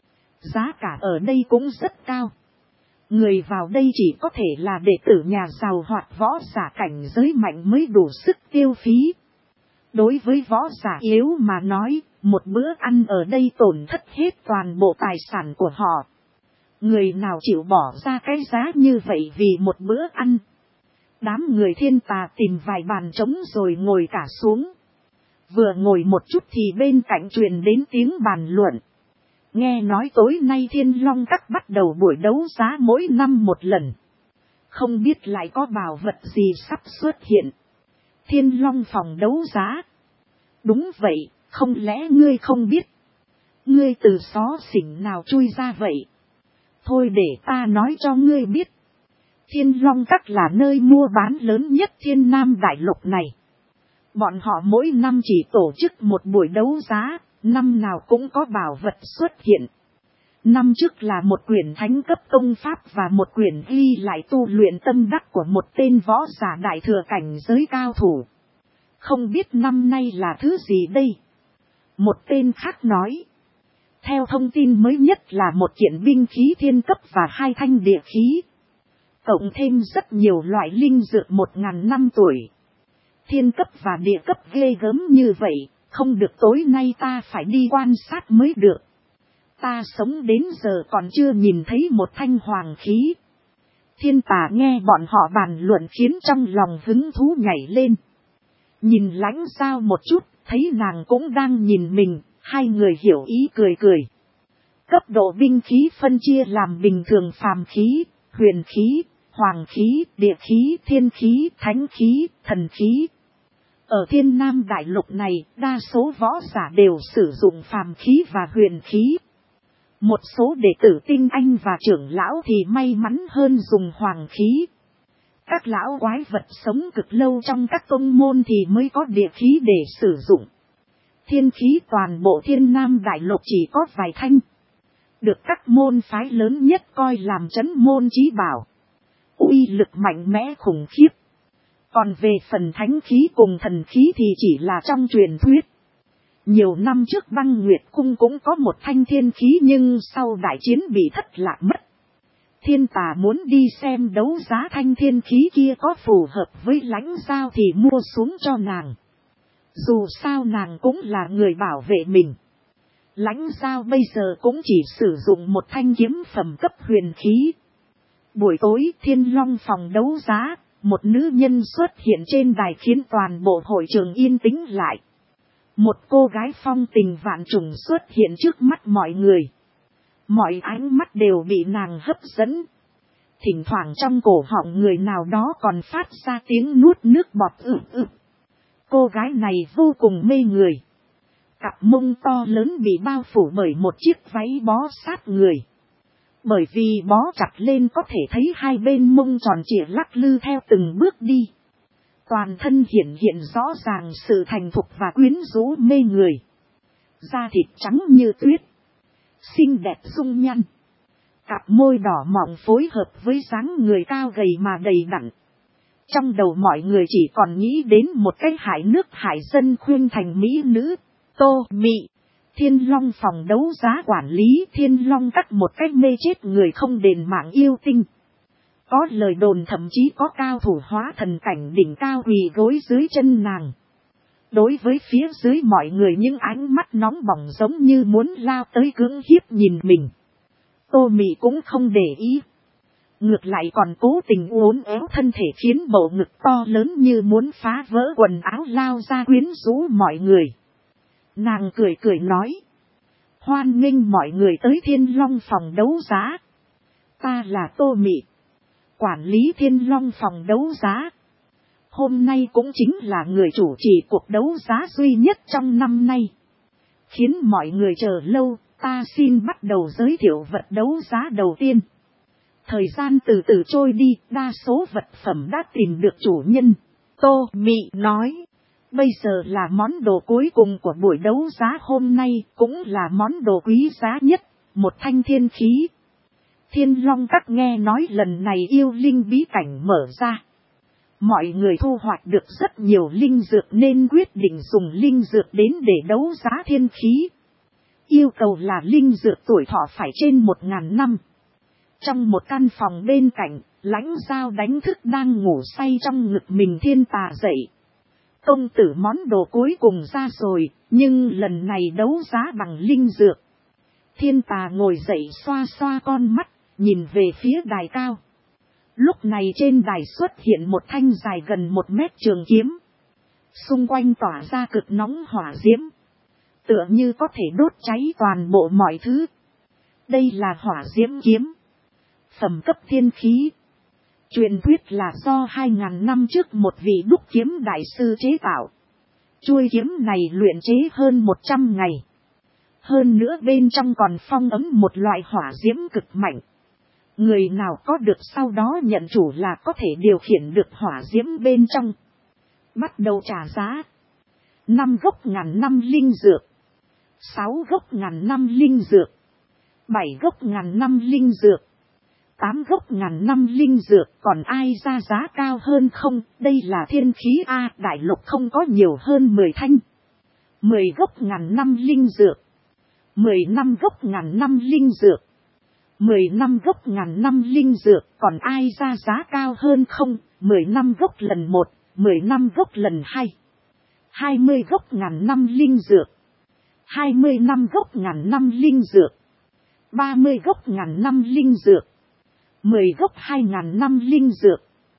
Giá cả ở đây cũng rất cao. Người vào đây chỉ có thể là đệ tử nhà giàu hoặc võ giả cảnh giới mạnh mới đủ sức tiêu phí. Đối với võ giả yếu mà nói, một bữa ăn ở đây tổn thất hết toàn bộ tài sản của họ. Người nào chịu bỏ ra cái giá như vậy vì một bữa ăn. Đám người Thiên Tà tìm vài bàn trống rồi ngồi cả xuống. Vừa ngồi một chút thì bên cạnh truyền đến tiếng bàn luận. Nghe nói tối nay Thiên Long Các bắt đầu buổi đấu giá mỗi năm một lần. Không biết lại có bảo vật gì sắp xuất hiện. Thiên Long phòng đấu giá. Đúng vậy, không lẽ ngươi không biết? Ngươi từ xó xỉnh nào chui ra vậy? Thôi để ta nói cho ngươi biết. Thiên Long Các là nơi mua bán lớn nhất Thiên Nam Đại Lục này. Bọn họ mỗi năm chỉ tổ chức một buổi đấu giá, năm nào cũng có bảo vật xuất hiện. Năm trước là một quyển thánh cấp công pháp và một quyển ghi lại tu luyện tâm đắc của một tên võ giả đại thừa cảnh giới cao thủ. Không biết năm nay là thứ gì đây? Một tên khác nói. Theo thông tin mới nhất là một kiện binh khí thiên cấp và 2 thanh địa khí. Cộng thêm rất nhiều loại linh dược 1000 năm tuổi. Thiên cấp và địa cấp ghê gớm như vậy, không được tối nay ta phải đi quan sát mới được. Ta sống đến giờ còn chưa nhìn thấy một thanh hoàng khí. Thiên Tà nghe bọn họ bàn luận khiến trong lòng hứng thú nhảy lên. Nhìn Lãnh Giao một chút, thấy nàng cũng đang nhìn mình, hai người hiểu ý cười cười. Cấp độ binh khí phân chia làm bình thường phàm khí, huyền khí, hoàng khí, địa khí, thiên khí, thánh khí, thần khí. Ở Thiên Nam Đại Lục này, đa số võ giả đều sử dụng phàm khí và huyền khí. Một số đệ tử tinh anh và trưởng lão thì may mắn hơn dùng hoàng khí. Các lão quái vật sống cực lâu trong các tông môn thì mới có địa khí để sử dụng. Thiên khí toàn bộ Thiên Nam Đại Lục chỉ có vài thanh. Được các môn phái lớn nhất coi làm trấn môn chí bảo. Uy lực mạnh mẽ khủng khiếp. Còn về phần thánh khí cùng thần khí thì chỉ là trong truyền thuyết. Nhiều năm trước Băng Nguyệt Cung cũng có một thanh thiên khí nhưng sau đại chiến bị thất lạc mất. Thiên Tà muốn đi xem đấu giá thanh thiên khí kia có phù hợp với Lãnh Giao thì mua xuống cho nàng. Dù sao nàng cũng là người bảo vệ mình. Lãnh Giao bây giờ cũng chỉ sử dụng một thanh kiếm phẩm cấp huyền khí. Buổi tối Thiên Long phòng đấu giá, một nữ nhân xuất hiện trên đài khiến toàn bộ hội trường yên tĩnh lại. Một cô gái phong tình vạn trùng xuất hiện trước mắt mọi người. Mọi ánh mắt đều bị nàng hấp dẫn. Thỉnh thoảng trong cổ họng người nào đó còn phát ra tiếng nuốt nước bọt Cô gái này vô cùng mê người. Cặp mông to lớn bị bao phủ bởi một chiếc váy bó sát người. Bởi vì bó chặt lên có thể thấy hai bên mông tròn trịa lắc lư theo từng bước đi. Toàn thân hiện rõ ràng sự thành thục và quyến rũ mê người. Da thịt trắng như tuyết. Xinh đẹp dung nhan. Cặp môi đỏ mọng phối hợp với dáng người cao gầy mà đầy đặn. Trong đầu mọi người chỉ còn nghĩ đến một cái hải nước hải dân khuyên thành mỹ nữ, Tô Mị. Thiên Long phòng đấu giá quản lý Thiên Long Các một cách mê chết người không đền mạng yêu tinh. Có lời đồn thậm chí có cao thủ hóa thần cảnh đỉnh cao quỳ gối dưới chân nàng. Đối với phía dưới mọi người những ánh mắt nóng bỏng giống như muốn lao tới cưỡng hiếp nhìn mình. Tô Mị cũng không để ý. Ngược lại còn cố tình uốn éo thân thể khiến bầu ngực to lớn như muốn phá vỡ quần áo lao ra quyến rũ mọi người. Nàng cười cười nói. Hoan nghênh mọi người tới Thiên Long phòng đấu giá. Ta là Tô Mị. Quản lý Thiên Long phòng đấu giá. Hôm nay cũng chính là người chủ trì cuộc đấu giá duy nhất trong năm nay. Khiến mọi người chờ lâu, ta xin bắt đầu giới thiệu vật đấu giá đầu tiên. Thời gian từ từ trôi đi, đa số vật phẩm đã tìm được chủ nhân. Tô Mị nói. Bây giờ là món đồ cuối cùng của buổi đấu giá hôm nay, cũng là món đồ quý giá nhất, một thanh thiên khí. Thiên Long Các nghe nói lần này yêu linh bí cảnh mở ra. Mọi người thu hoạch được rất nhiều linh dược nên quyết định dùng linh dược đến để đấu giá thiên khí. Yêu cầu là linh dược tuổi thọ phải trên 1000 năm. Trong một căn phòng bên cạnh, Lãnh Giao đánh thức đang ngủ say trong ngực mình Thiên Tà dậy. Công tử món đồ cuối cùng ra rồi, nhưng lần này đấu giá bằng linh dược. Thiên Tà ngồi dậy xoa xoa con mắt, nhìn về phía đài cao. Lúc này trên đài xuất hiện một thanh dài gần 1 mét trường kiếm. Xung quanh tỏa ra cực nóng hỏa diễm. Tựa như có thể đốt cháy toàn bộ mọi thứ. Đây là hỏa diễm kiếm. Phẩm cấp thiên khí. Truyền thuyết là do 2000 năm trước một vị đúc kiếm đại sư chế tạo. Chuôi kiếm này luyện chế hơn 100 ngày. Hơn nữa bên trong còn phong ấn một loại hỏa diễm cực mạnh. Người nào có được sau đó nhận chủ là có thể điều khiển được hỏa diễm bên trong. Bắt đầu trả giá. 5 gốc ngàn năm linh dược. 6 gốc ngàn năm linh dược. 7 gốc ngàn năm linh dược. 8 gốc ngàn năm linh dược. Còn ai ra giá cao hơn không? Đây là thiên khí A, đại lục không có nhiều hơn 10 thanh. 10 gốc ngàn năm linh dược. 15 gốc ngàn năm linh dược. 15 gốc ngàn năm linh dược. Còn ai ra giá cao hơn không? 15 gốc lần 1, 15 gốc lần 2. 20 gốc ngàn năm linh dược. 25 gốc ngàn năm linh dược. 30 gốc ngàn năm linh dược. 10 gốc 2.000 năm linh dược.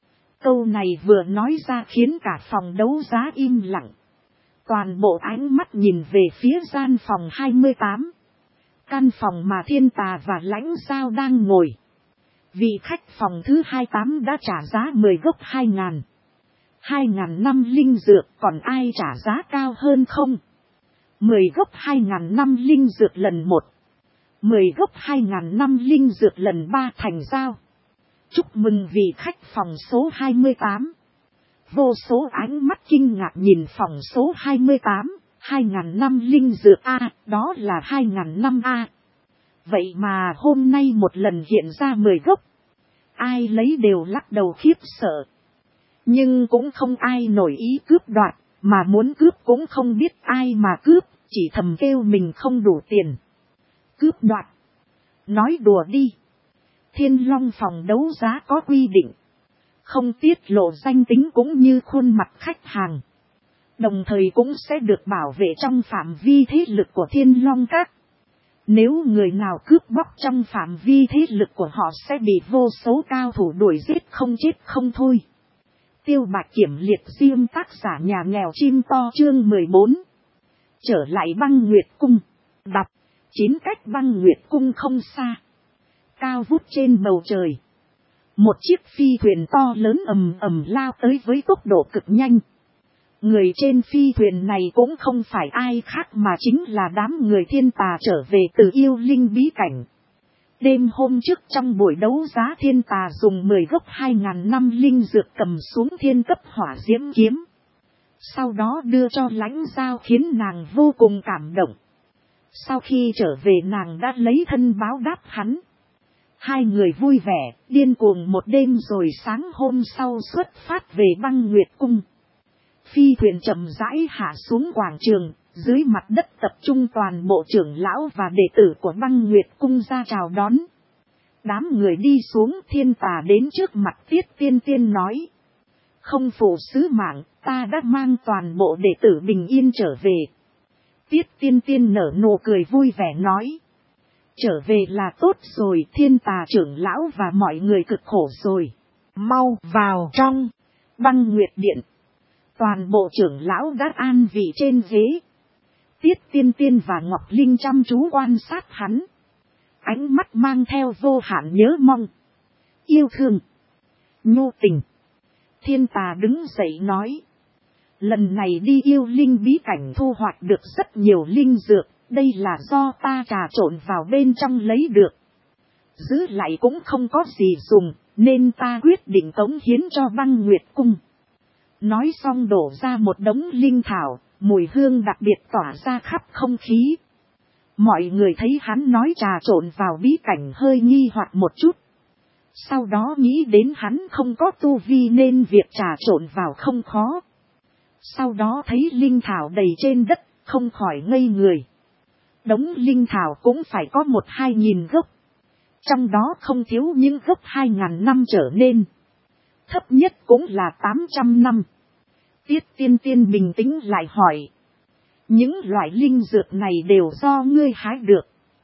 Câu này vừa nói ra khiến cả phòng đấu giá im lặng. Toàn bộ ánh mắt nhìn về phía gian phòng 28. Căn phòng mà Thiên Tà và Lãnh Giao đang ngồi. Vị khách phòng thứ 28 đã trả giá 10 gốc 2.000. 2.000 năm linh dược, còn ai trả giá cao hơn không? 10 gốc 2.000 năm linh dược lần 1. 10 gốc 2.000 năm linh dược lần 3 thành giao. Chúc mừng vị khách phòng số 28. Vô số ánh mắt kinh ngạc nhìn phòng số 28. 2.000 năm linh dược A, đó là 2.000 năm A. Vậy mà hôm nay một lần hiện ra 10 gốc. Ai lấy đều lắc đầu khiếp sợ. Nhưng cũng không ai nổi ý cướp đoạt, mà muốn cướp cũng không biết ai mà cướp, chỉ thầm kêu mình không đủ tiền. Cướp đoạt. Nói đùa đi. Thiên Long phòng đấu giá có quy định. Không tiết lộ danh tính cũng như khuôn mặt khách hàng. Đồng thời cũng sẽ được bảo vệ trong phạm vi thế lực của Thiên Long Các. Nếu người nào cướp bóc trong phạm vi thế lực của họ sẽ bị vô số cao thủ đuổi giết không chết không thôi. Tiêu Bạch Kiểm liệt diêm tác giả nhà nghèo chim to chương 14. Trở lại Băng Nguyệt Cung. Đọc. 9 cách Băng Nguyệt Cung không xa. Cao vút trên bầu trời. Một chiếc phi thuyền to lớn ầm ầm lao tới với tốc độ cực nhanh. Người trên phi thuyền này cũng không phải ai khác mà chính là đám người Thiên Tà trở về từ yêu linh bí cảnh. Đêm hôm trước trong buổi đấu giá Thiên Tà dùng 10 gốc 2.000 năm linh dược cầm xuống thiên cấp hỏa diễm kiếm. Sau đó đưa cho Lãnh Giao khiến nàng vô cùng cảm động. Sau khi trở về nàng đã lấy thân báo đáp hắn. Hai người vui vẻ, điên cuồng một đêm rồi sáng hôm sau xuất phát về Băng Nguyệt Cung. Phi thuyền chậm rãi hạ xuống quảng trường, dưới mặt đất tập trung toàn bộ trưởng lão và đệ tử của Băng Nguyệt Cung ra chào đón. Đám người đi xuống Thiên Tà đến trước mặt Tiết Tiên Tiên nói. Không phụ sứ mạng, ta đã mang toàn bộ đệ tử bình yên trở về. Tiết Tiên Tiên nở nụ cười vui vẻ nói. Trở về là tốt rồi, Thiên Tà trưởng lão và mọi người cực khổ rồi. Mau vào trong Băng Nguyệt Điện. Toàn bộ trưởng lão đã an vị trên ghế. Tiết Tiên Tiên và Ngọc Linh chăm chú quan sát hắn. Ánh mắt mang theo vô hạn nhớ mong, yêu thương, nhu tình. Thiên Tà đứng dậy nói. Lần này đi yêu linh bí cảnh thu hoạch được rất nhiều linh dược. Đây là do ta trà trộn vào bên trong lấy được. Giữ lại cũng không có gì dùng, nên ta quyết định cống hiến cho Băng Nguyệt Cung. Nói xong đổ ra một đống linh thảo, mùi hương đặc biệt tỏa ra khắp không khí. Mọi người thấy hắn nói trà trộn vào bí cảnh hơi nghi hoặc một chút. Sau đó nghĩ đến hắn không có tu vi nên việc trà trộn vào không khó. Sau đó thấy linh thảo đầy trên đất, không khỏi ngây người. Đống linh thảo cũng phải có 1-2 gốc. Trong đó không thiếu những gốc 2.000 năm trở nên. Thấp nhất cũng là 800 năm. Tiết Tiên Tiên bình tĩnh lại hỏi. Những loại linh dược này đều do ngươi hái được.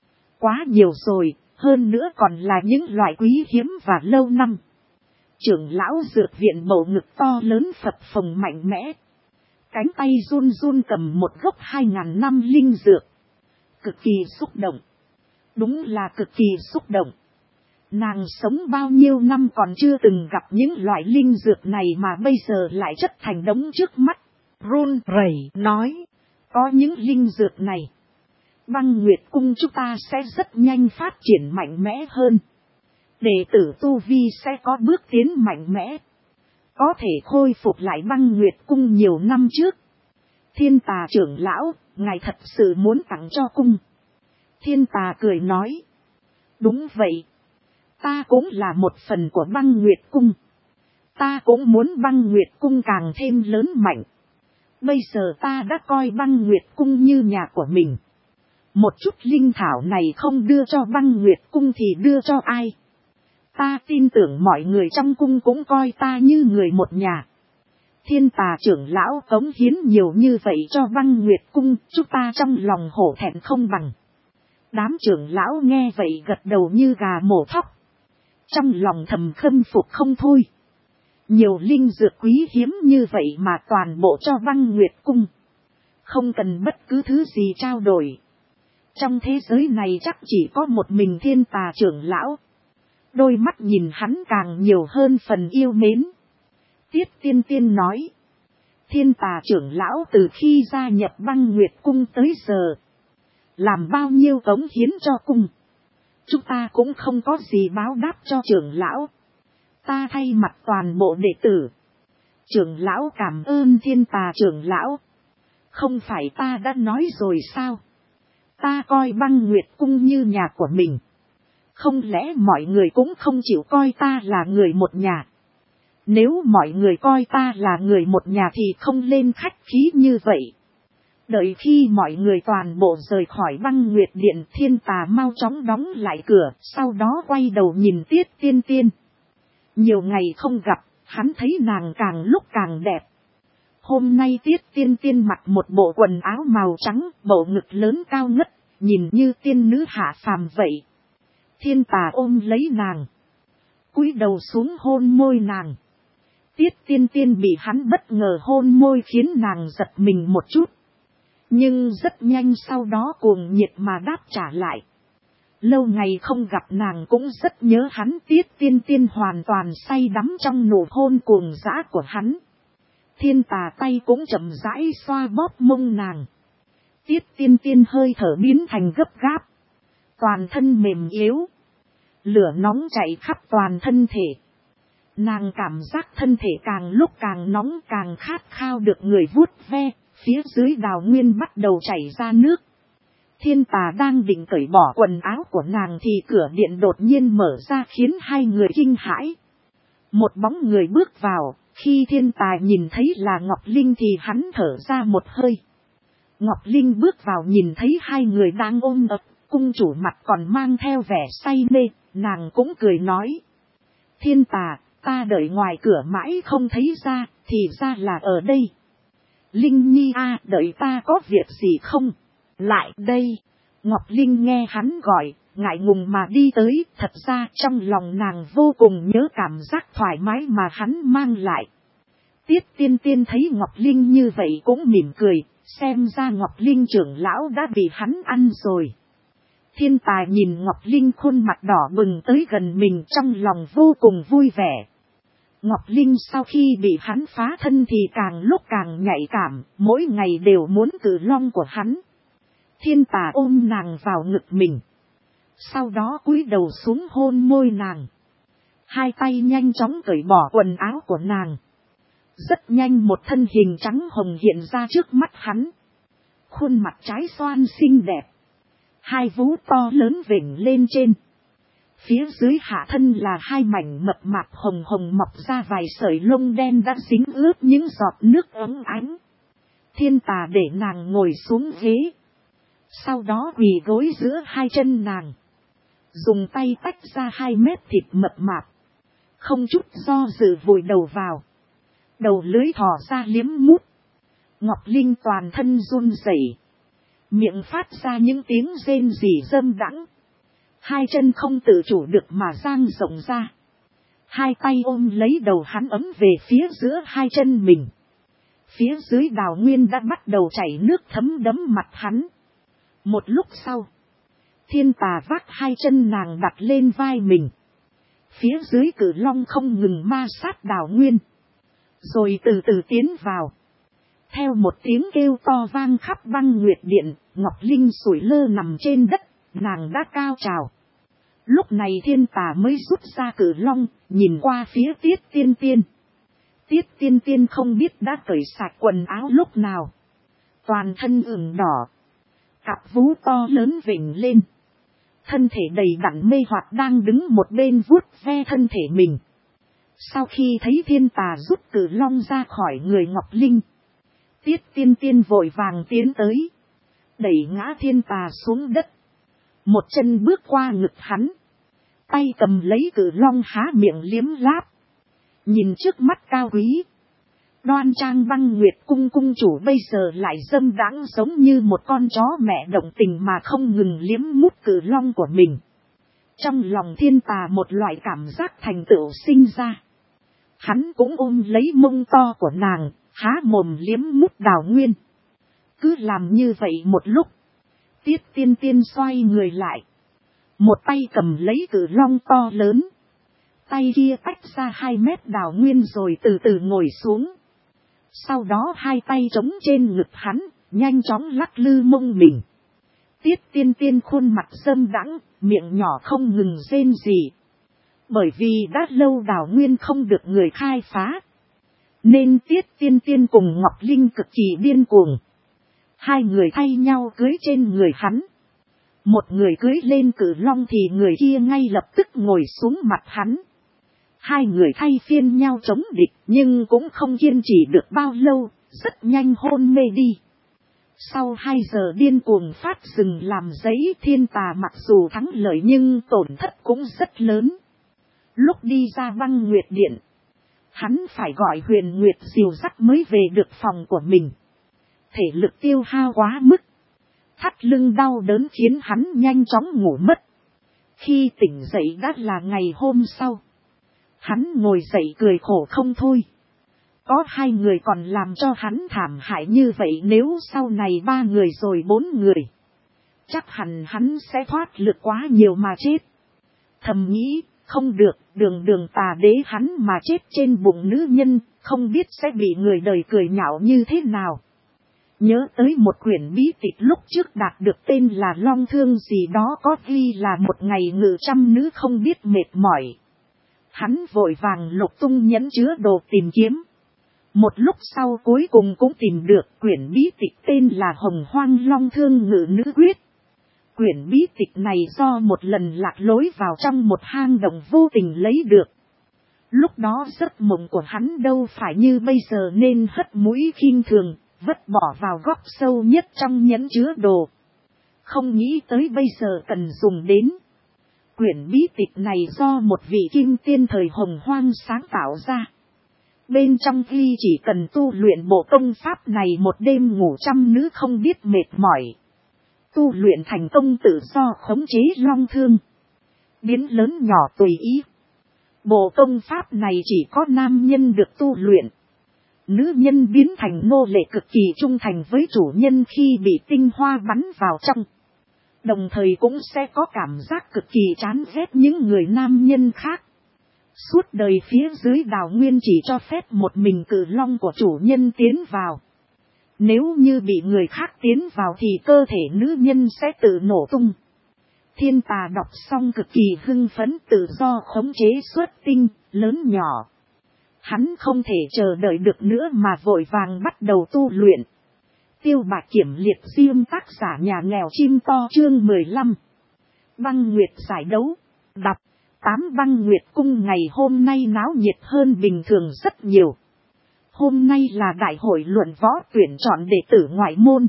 Quá nhiều rồi, hơn nữa còn là những loại quý hiếm và lâu năm. Trưởng lão dược viện bầu ngực to lớn phập phồng mạnh mẽ. Cánh tay run run cầm một gốc 2.000 năm linh dược. Cực kỳ xúc động. Đúng là cực kỳ xúc động. Nàng sống bao nhiêu năm còn chưa từng gặp những loại linh dược này mà bây giờ lại chất thành đống trước mắt. Run rẩy nói. Có những linh dược này, Băng Nguyệt Cung chúng ta sẽ rất nhanh phát triển mạnh mẽ hơn. Đệ tử tu vi sẽ có bước tiến mạnh mẽ. Có thể khôi phục lại Băng Nguyệt cung nhiều năm trước. Thiên Tà trưởng lão, ngài thật sự muốn tặng cho cung. Thiên Tà cười nói. Đúng vậy. Ta cũng là một phần của Băng Nguyệt cung. Ta cũng muốn Băng Nguyệt cung càng thêm lớn mạnh. Bây giờ ta đã coi Băng Nguyệt cung như nhà của mình. Một chút linh thảo này không đưa cho Băng Nguyệt cung thì đưa cho ai? Ta tin tưởng mọi người trong cung cũng coi ta như người một nhà. Thiên Tà trưởng lão cống hiến nhiều như vậy cho Băng Nguyệt cung, chúng ta trong lòng hổ thẹn không bằng. Đám trưởng lão nghe vậy gật đầu như gà mổ thóc. Trong lòng thầm khâm phục không thôi. Nhiều linh dược quý hiếm như vậy mà toàn bộ cho Băng Nguyệt cung. Không cần bất cứ thứ gì trao đổi. Trong thế giới này chắc chỉ có một mình Thiên Tà trưởng lão. Đôi mắt nhìn hắn càng nhiều hơn phần yêu mến. Tiết Tiên Tiên nói. Thiên Tà trưởng lão từ khi gia nhập Băng Nguyệt cung tới giờ. Làm bao nhiêu cống hiến cho cung. Chúng ta cũng không có gì báo đáp cho trưởng lão. Ta thay mặt toàn bộ đệ tử. Trưởng lão cảm ơn Thiên Tà trưởng lão. Không phải ta đã nói rồi sao? Ta coi Băng Nguyệt cung như nhà của mình. Không lẽ mọi người cũng không chịu coi ta là người một nhà? Nếu mọi người coi ta là người một nhà thì không lên khách khí như vậy. Đợi khi mọi người toàn bộ rời khỏi Băng Nguyệt điện, Thiên Tà mau chóng đóng lại cửa, sau đó quay đầu nhìn Tiết Tiên Tiên. Nhiều ngày không gặp, hắn thấy nàng càng lúc càng đẹp. Hôm nay Tiết Tiên Tiên mặc một bộ quần áo màu trắng, bộ ngực lớn cao ngất, nhìn như tiên nữ hạ phàm vậy. Thiên Tà ôm lấy nàng, cúi đầu xuống hôn môi nàng. Tiết Tiên Tiên bị hắn bất ngờ hôn môi khiến nàng giật mình một chút. Nhưng rất nhanh sau đó cuồng nhiệt mà đáp trả lại. Lâu ngày không gặp nàng cũng rất nhớ hắn. Tiết Tiên Tiên hoàn toàn say đắm trong nụ hôn cuồng dã của hắn. Thiên Tà tay cũng chậm rãi xoa bóp mông nàng. Tiết Tiên Tiên hơi thở biến thành gấp gáp. Toàn thân mềm yếu. Lửa nóng chạy khắp toàn thân thể. Nàng cảm giác thân thể càng lúc càng nóng, càng khát khao được người vuốt ve. Phía dưới đào nguyên bắt đầu chảy ra nước. Thiên Tà đang định cởi bỏ quần áo của nàng thì cửa điện đột nhiên mở ra khiến hai người kinh hãi. Một bóng người bước vào, khi Thiên Tà nhìn thấy là Ngọc Linh thì hắn thở ra một hơi. Ngọc Linh bước vào nhìn thấy hai người đang ôm ấp, cung chủ mặt còn mang theo vẻ say mê, nàng cũng cười nói. Thiên Tà, ta đợi ngoài cửa mãi không thấy ra, thì ra là ở đây. Linh Nhi đợi ta có việc gì không? Lại đây. Ngọc Linh nghe hắn gọi, ngại ngùng mà đi tới, thật ra trong lòng nàng vô cùng nhớ cảm giác thoải mái mà hắn mang lại. Tiết Tiên Tiên thấy Ngọc Linh như vậy cũng mỉm cười, xem ra Ngọc Linh trưởng lão đã bị hắn ăn rồi. Thiên Tài nhìn Ngọc Linh khuôn mặt đỏ bừng tới gần mình, trong lòng vô cùng vui vẻ. Ngọc Linh sau khi bị hắn phá thân thì càng lúc càng nhạy cảm, mỗi ngày đều muốn cử long của hắn. Thiên Tà ôm nàng vào ngực mình. Sau đó cúi đầu xuống hôn môi nàng. Hai tay nhanh chóng cởi bỏ quần áo của nàng. Rất nhanh một thân hình trắng hồng hiện ra trước mắt hắn. Khuôn mặt trái xoan xinh đẹp. Hai vú to lớn vểnh lên trên. Phía dưới hạ thân là hai mảnh mập mạp hồng hồng mọc ra vài sợi lông đen đã dính ướt những giọt nước óng ánh. Thiên Tà để nàng ngồi xuống ghế. Sau đó quỳ gối giữa hai chân nàng. Dùng tay tách ra 2 mét thịt mập mạp. Không chút do dự vùi đầu vào. Đầu lưới thò ra liếm mút. Ngọc Linh toàn thân run rẩy, miệng phát ra những tiếng rên rỉ dâm đãng. Hai chân không tự chủ được mà dang rộng ra. Hai tay ôm lấy đầu hắn ấm về phía giữa hai chân mình. Phía dưới đào nguyên đã bắt đầu chảy nước thấm đẫm mặt hắn. Một lúc sau, Thiên Tà vác hai chân nàng đặt lên vai mình. Phía dưới cử long không ngừng ma sát đào nguyên. Rồi từ từ tiến vào. Theo một tiếng kêu to vang khắp Băng Nguyệt điện, Ngọc Linh sủi lơ nằm trên đất, nàng đã cao trào. Lúc này thiên tà mới rút ra cử long, nhìn qua phía Tiết Tiên Tiên. Tiết Tiên Tiên không biết đã cởi sạch quần áo lúc nào. Toàn thân ửng đỏ. Cặp vú to lớn vểnh lên. Thân thể đầy đặn mê hoặc đang đứng một bên vuốt ve thân thể mình. Sau khi thấy thiên tà rút cử long ra khỏi người Ngọc Linh, Tiết Tiên Tiên vội vàng tiến tới, đẩy ngã thiên tà xuống đất. Một chân bước qua ngực hắn, tay cầm lấy cử long há miệng liếm láp. Nhìn trước mắt cao quý, đoan trang Băng Nguyệt cung cung chủ bây giờ lại dâm đãng giống như một con chó mẹ động tình mà không ngừng liếm mút cử long của mình. Trong lòng thiên tà một loại cảm giác thành tựu sinh ra. Hắn cũng ôm lấy mông to của nàng, há mồm liếm mút Đào Nguyên. Cứ làm như vậy một lúc, Tiết Tiên Tiên xoay người lại. Một tay cầm lấy cử long to lớn. Tay kia tách ra 2 mét Đào Nguyên rồi từ từ ngồi xuống. Sau đó 2 tay trống trên ngực hắn, nhanh chóng lắc lư mông mình. Tiết Tiên Tiên khuôn mặt dâm đãng, miệng nhỏ không ngừng rên rỉ. Bởi vì đã lâu Đào Nguyên không được người khai phá, nên Tiết Tiên Tiên cùng Ngọc Linh cực kỳ điên cuồng. 2 người thay nhau cưới trên người hắn. Một người cưới lên cử long thì người kia ngay lập tức ngồi xuống mặt hắn. 2 người thay phiên nhau chống địch nhưng cũng không kiên trì được bao lâu, rất nhanh hôn mê đi. Sau 2 giờ điên cuồng phát rừng làm giấy, thiên tà mặc dù thắng lợi nhưng tổn thất cũng rất lớn. Lúc đi ra Băng Nguyệt Điện, hắn phải gọi Huyền Nguyệt dìu dắt mới về được phòng của mình. Thể lực tiêu hao quá mức, thắt lưng đau đớn khiến hắn nhanh chóng ngủ mất. Khi tỉnh dậy đã là ngày hôm sau. Hắn ngồi dậy cười khổ không thôi. Có 2 người còn làm cho hắn thảm hại như vậy, nếu sau này 3 người rồi 4 người, chắc hẳn hắn sẽ thoát lực quá nhiều mà chết. Thầm nghĩ, không được, đường tà đế hắn mà chết trên bụng nữ nhân, không biết sẽ bị người đời cười nhạo như thế nào. Nhớ tới một quyển bí tịch lúc trước đạt được tên là Long Thương gì đó, có ghi là một ngày ngự trăm nữ không biết mệt mỏi. Hắn vội vàng lục tung nhẫn chứa đồ tìm kiếm. Một lúc sau cuối cùng cũng tìm được quyển bí tịch tên là Hồng Hoang Long Thương Ngự Nữ Quyết. Quyển bí tịch này do một lần lạc lối vào trong một hang động vô tình lấy được. Lúc đó giấc mộng của hắn đâu phải như bây giờ nên hất mũi khinh thường, vứt bỏ vào góc sâu nhất trong nhẫn chứa đồ. Không nghĩ tới bây giờ cần dùng đến. Quyển bí tịch này do một vị kim tiên thời Hồng Hoang sáng tạo ra. Bên trong ghi chỉ cần tu luyện bộ công pháp này một đêm ngủ trăm nữ không biết mệt mỏi. Tu luyện thành công tự do khống chế long thương. Biến lớn nhỏ tùy ý. Bộ công pháp này chỉ có nam nhân được tu luyện. Nữ nhân biến thành nô lệ cực kỳ trung thành với chủ nhân khi bị tinh hoa bắn vào trong. Đồng thời cũng sẽ có cảm giác cực kỳ chán ghét những người nam nhân khác. Suốt đời phía dưới Đào Nguyên chỉ cho phép một mình cử long của chủ nhân tiến vào. Nếu như bị người khác tiến vào thì cơ thể nữ nhân sẽ tự nổ tung. Thiên tà đọc xong cực kỳ hưng phấn, tự do khống chế xuất tinh, lớn nhỏ. Hắn không thể chờ đợi được nữa mà vội vàng bắt đầu tu luyện. Tiêu Bạch Kiểm liệt riêng tác giả nhà nghèo chim to chương 15. Băng Nguyệt giải đấu. Đọc. 8 Băng Nguyệt cung ngày hôm nay náo nhiệt hơn bình thường rất nhiều. Hôm nay là đại hội luận võ tuyển chọn đệ tử ngoại môn.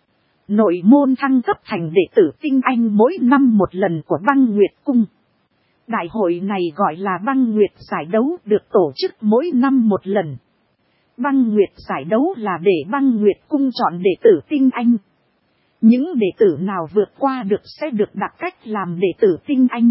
Nội môn thăng cấp thành đệ tử tinh anh mỗi năm một lần của Băng Nguyệt cung. Đại hội này gọi là Băng Nguyệt giải đấu, được tổ chức mỗi năm một lần. Băng Nguyệt giải đấu là để Băng Nguyệt cung chọn đệ tử tinh anh. Những đệ tử nào vượt qua được sẽ được đặt cách làm đệ tử tinh anh.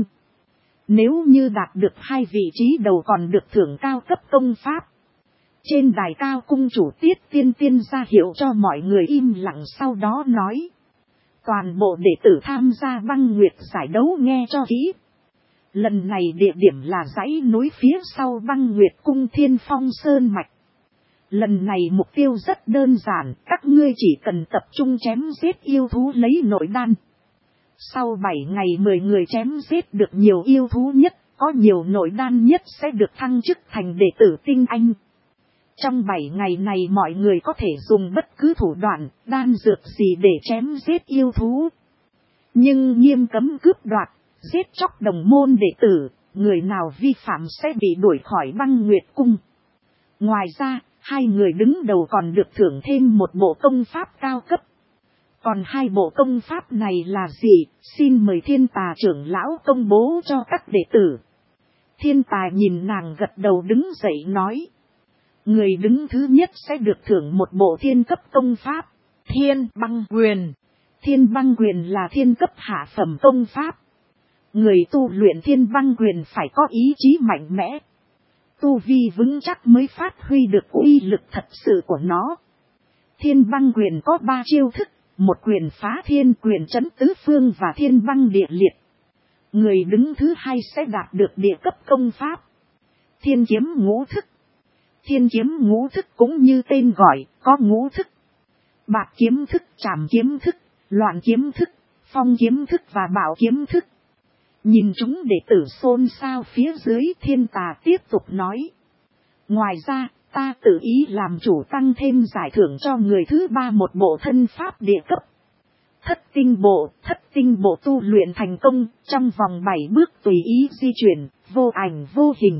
Nếu như đạt được 2 vị trí đầu còn được thưởng cao cấp công pháp. Trên đài cao cung chủ Tiết Tiên Tiên ra hiệu cho mọi người im lặng, sau đó nói. Toàn bộ đệ tử tham gia Băng Nguyệt giải đấu nghe cho kỹ. Lần này địa điểm là dãy núi phía sau Băng Nguyệt cung Thiên Phong Sơn Mạch. Lần này mục tiêu rất đơn giản, các ngươi chỉ cần tập trung chém giết yêu thú lấy nội đan. Sau 7 ngày 10 người chém giết được nhiều yêu thú nhất, có nhiều nội đan nhất sẽ được thăng chức thành đệ tử tinh anh. Trong 7 ngày này mọi người có thể dùng bất cứ thủ đoạn, đan dược gì để chém giết yêu thú. Nhưng nghiêm cấm cướp đoạt, giết chóc đồng môn đệ tử, người nào vi phạm sẽ bị đuổi khỏi Băng Nguyệt Cung. Ngoài ra, 2 người đứng đầu còn được thưởng thêm một bộ công pháp cao cấp. Còn 2 bộ công pháp này là gì? Xin mời Thiên Tà trưởng lão công bố cho các đệ tử. Thiên Tà nhìn nàng gật đầu đứng dậy nói. Người đứng thứ nhất sẽ được thưởng một bộ thiên cấp công pháp, Thiên Băng Quyền. Thiên Băng Quyền là thiên cấp hạ phẩm công pháp. Người tu luyện Thiên Băng Quyền phải có ý chí mạnh mẽ. Tu vi vững chắc mới phát huy được uy lực thật sự của nó. Thiên Băng Quyền có 3 chiêu thức, một quyền phá thiên, quyền trấn tứ phương và thiên băng địa liệt. Người đứng thứ hai sẽ đạt được địa cấp công pháp, Thiên Kiếm Ngũ Thức. Thiên Kiếm Ngũ Thức cũng như tên gọi, có ngũ thức: Bạc Kiếm Thức, Trảm Kiếm Thức, Loạn Kiếm Thức, Phong Kiếm Thức và Bạo Kiếm Thức. Nhìn chúng đệ tử xôn xao phía dưới, Thiên Tà tiếp tục nói. Ngoài ra, ta tự ý làm chủ tăng thêm giải thưởng cho người thứ 3 một bộ thân pháp địa cấp, Thất tinh bộ tu luyện thành công, trong vòng 7 bước tùy ý di chuyển, vô ảnh vô hình.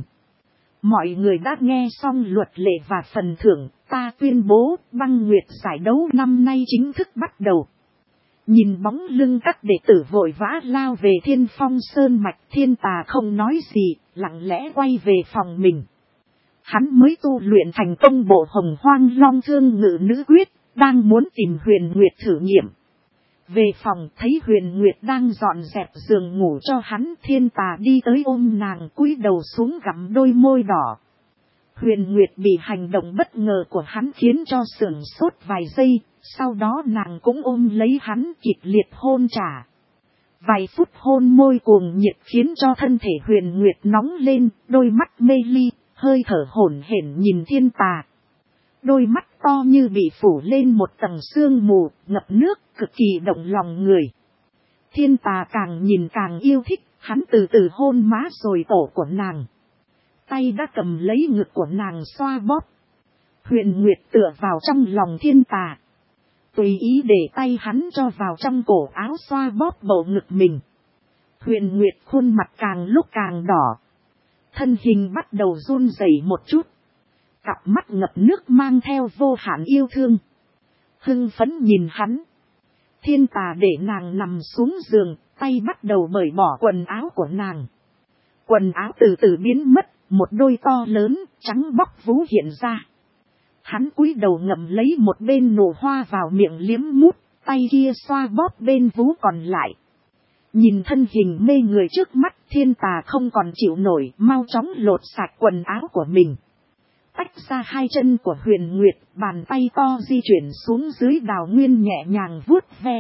Mọi người đã nghe xong luật lệ và phần thưởng, ta tuyên bố Băng Nguyệt giải đấu năm nay chính thức bắt đầu. Nhìn bóng lưng các đệ tử vội vã lao về Thiên Phong Sơn Mạch, Thiên Tà không nói gì, lặng lẽ quay về phòng mình. Hắn mới tu luyện thành công bộ Hồng Hoang Long Thương Ngự Nữ Quyết, đang muốn tìm Huyền Nguyệt thử nghiệm. Về phòng thấy Huyền Nguyệt đang dọn dẹp giường ngủ cho hắn, Thiên Tà đi tới ôm nàng, cúi đầu xuống gặm đôi môi đỏ. Huyền Nguyệt bị hành động bất ngờ của hắn khiến cho sửng sốt vài giây, sau đó nàng cũng ôm lấy hắn kịch liệt hôn trả. Vài phút hôn môi cuồng nhiệt khiến cho thân thể Huyền Nguyệt nóng lên, đôi mắt mê ly, hơi thở hổn hển nhìn Thiên Tà. Đôi mắt to như bị phủ lên một tầng sương mù, ngập nước, cực kỳ động lòng người. Thiên Tà càng nhìn càng yêu thích, hắn từ từ hôn má rồi cổ của nàng. Tay đã cầm lấy ngực của nàng xoa bóp. Huyền Nguyệt tựa vào trong lòng Thiên Tà, tùy ý để tay hắn cho vào trong cổ áo xoa bóp bầu ngực mình. Huyền Nguyệt khuôn mặt càng lúc càng đỏ, thân hình bắt đầu run rẩy một chút. Cặp mắt ngập nước mang theo vô hạn yêu thương. Hưng phấn nhìn hắn. Thiên Tà để nàng nằm xuống giường, tay bắt đầu bởi bỏ quần áo của nàng. Quần áo từ từ biến mất, một đôi to lớn, trắng bóc vú hiện ra. Hắn cúi đầu ngậm lấy một bên nụ hoa vào miệng liếm mút, tay kia xoa bóp bên vú còn lại. Nhìn thân hình mê người trước mắt, Thiên Tà không còn chịu nổi, mau chóng lột sạch quần áo của mình. Tách ra hai chân của Huyền Nguyệt, bàn tay to di chuyển xuống dưới đào nguyên nhẹ nhàng vuốt ve.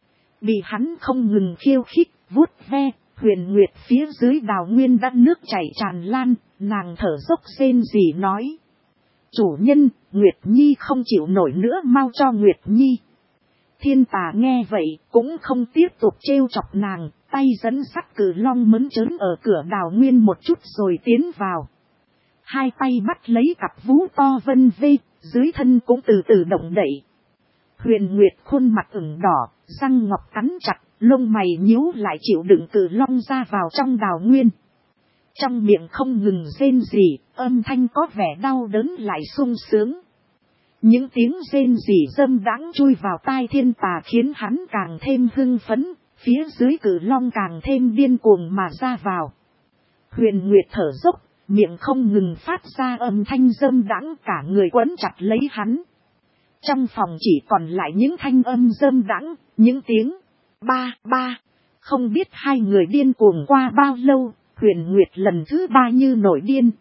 Bị hắn không ngừng khiêu khích, vuốt ve, Huyền Nguyệt phía dưới đào nguyên đã nước chảy tràn lan, nàng thở dốc rên rỉ nói. Chủ nhân, Nguyệt Nhi không chịu nổi nữa, mau cho Nguyệt Nhi. Thiên Tà nghe vậy, cũng không tiếp tục trêu chọc nàng, tay dẫn sắt cử long mấn trớn ở cửa đào nguyên một chút rồi tiến vào. Hai tay bắt lấy cặp vú to vân vê, dưới thân cũng từ từ động đậy. Huyền Nguyệt khuôn mặt ửng đỏ, răng ngọc cắn chặt, lông mày nhíu lại chịu đựng cử long ra vào trong đào nguyên. Trong miệng không ngừng rên rỉ, âm thanh có vẻ đau đớn lại sung sướng. Những tiếng rên rỉ dâm đãng chui vào tai Thiên Tà khiến hắn càng thêm hưng phấn, phía dưới cử long càng thêm điên cuồng mà ra vào. Huyền Nguyệt thở dốc, miệng không ngừng phát ra âm thanh dâm đãng, cả người quấn chặt lấy hắn. Trong phòng chỉ còn lại những thanh âm dâm đãng, những tiếng ba ba. Không biết hai người điên cuồng qua bao lâu, Huyền Nguyệt lần thứ 3 như nổi điên.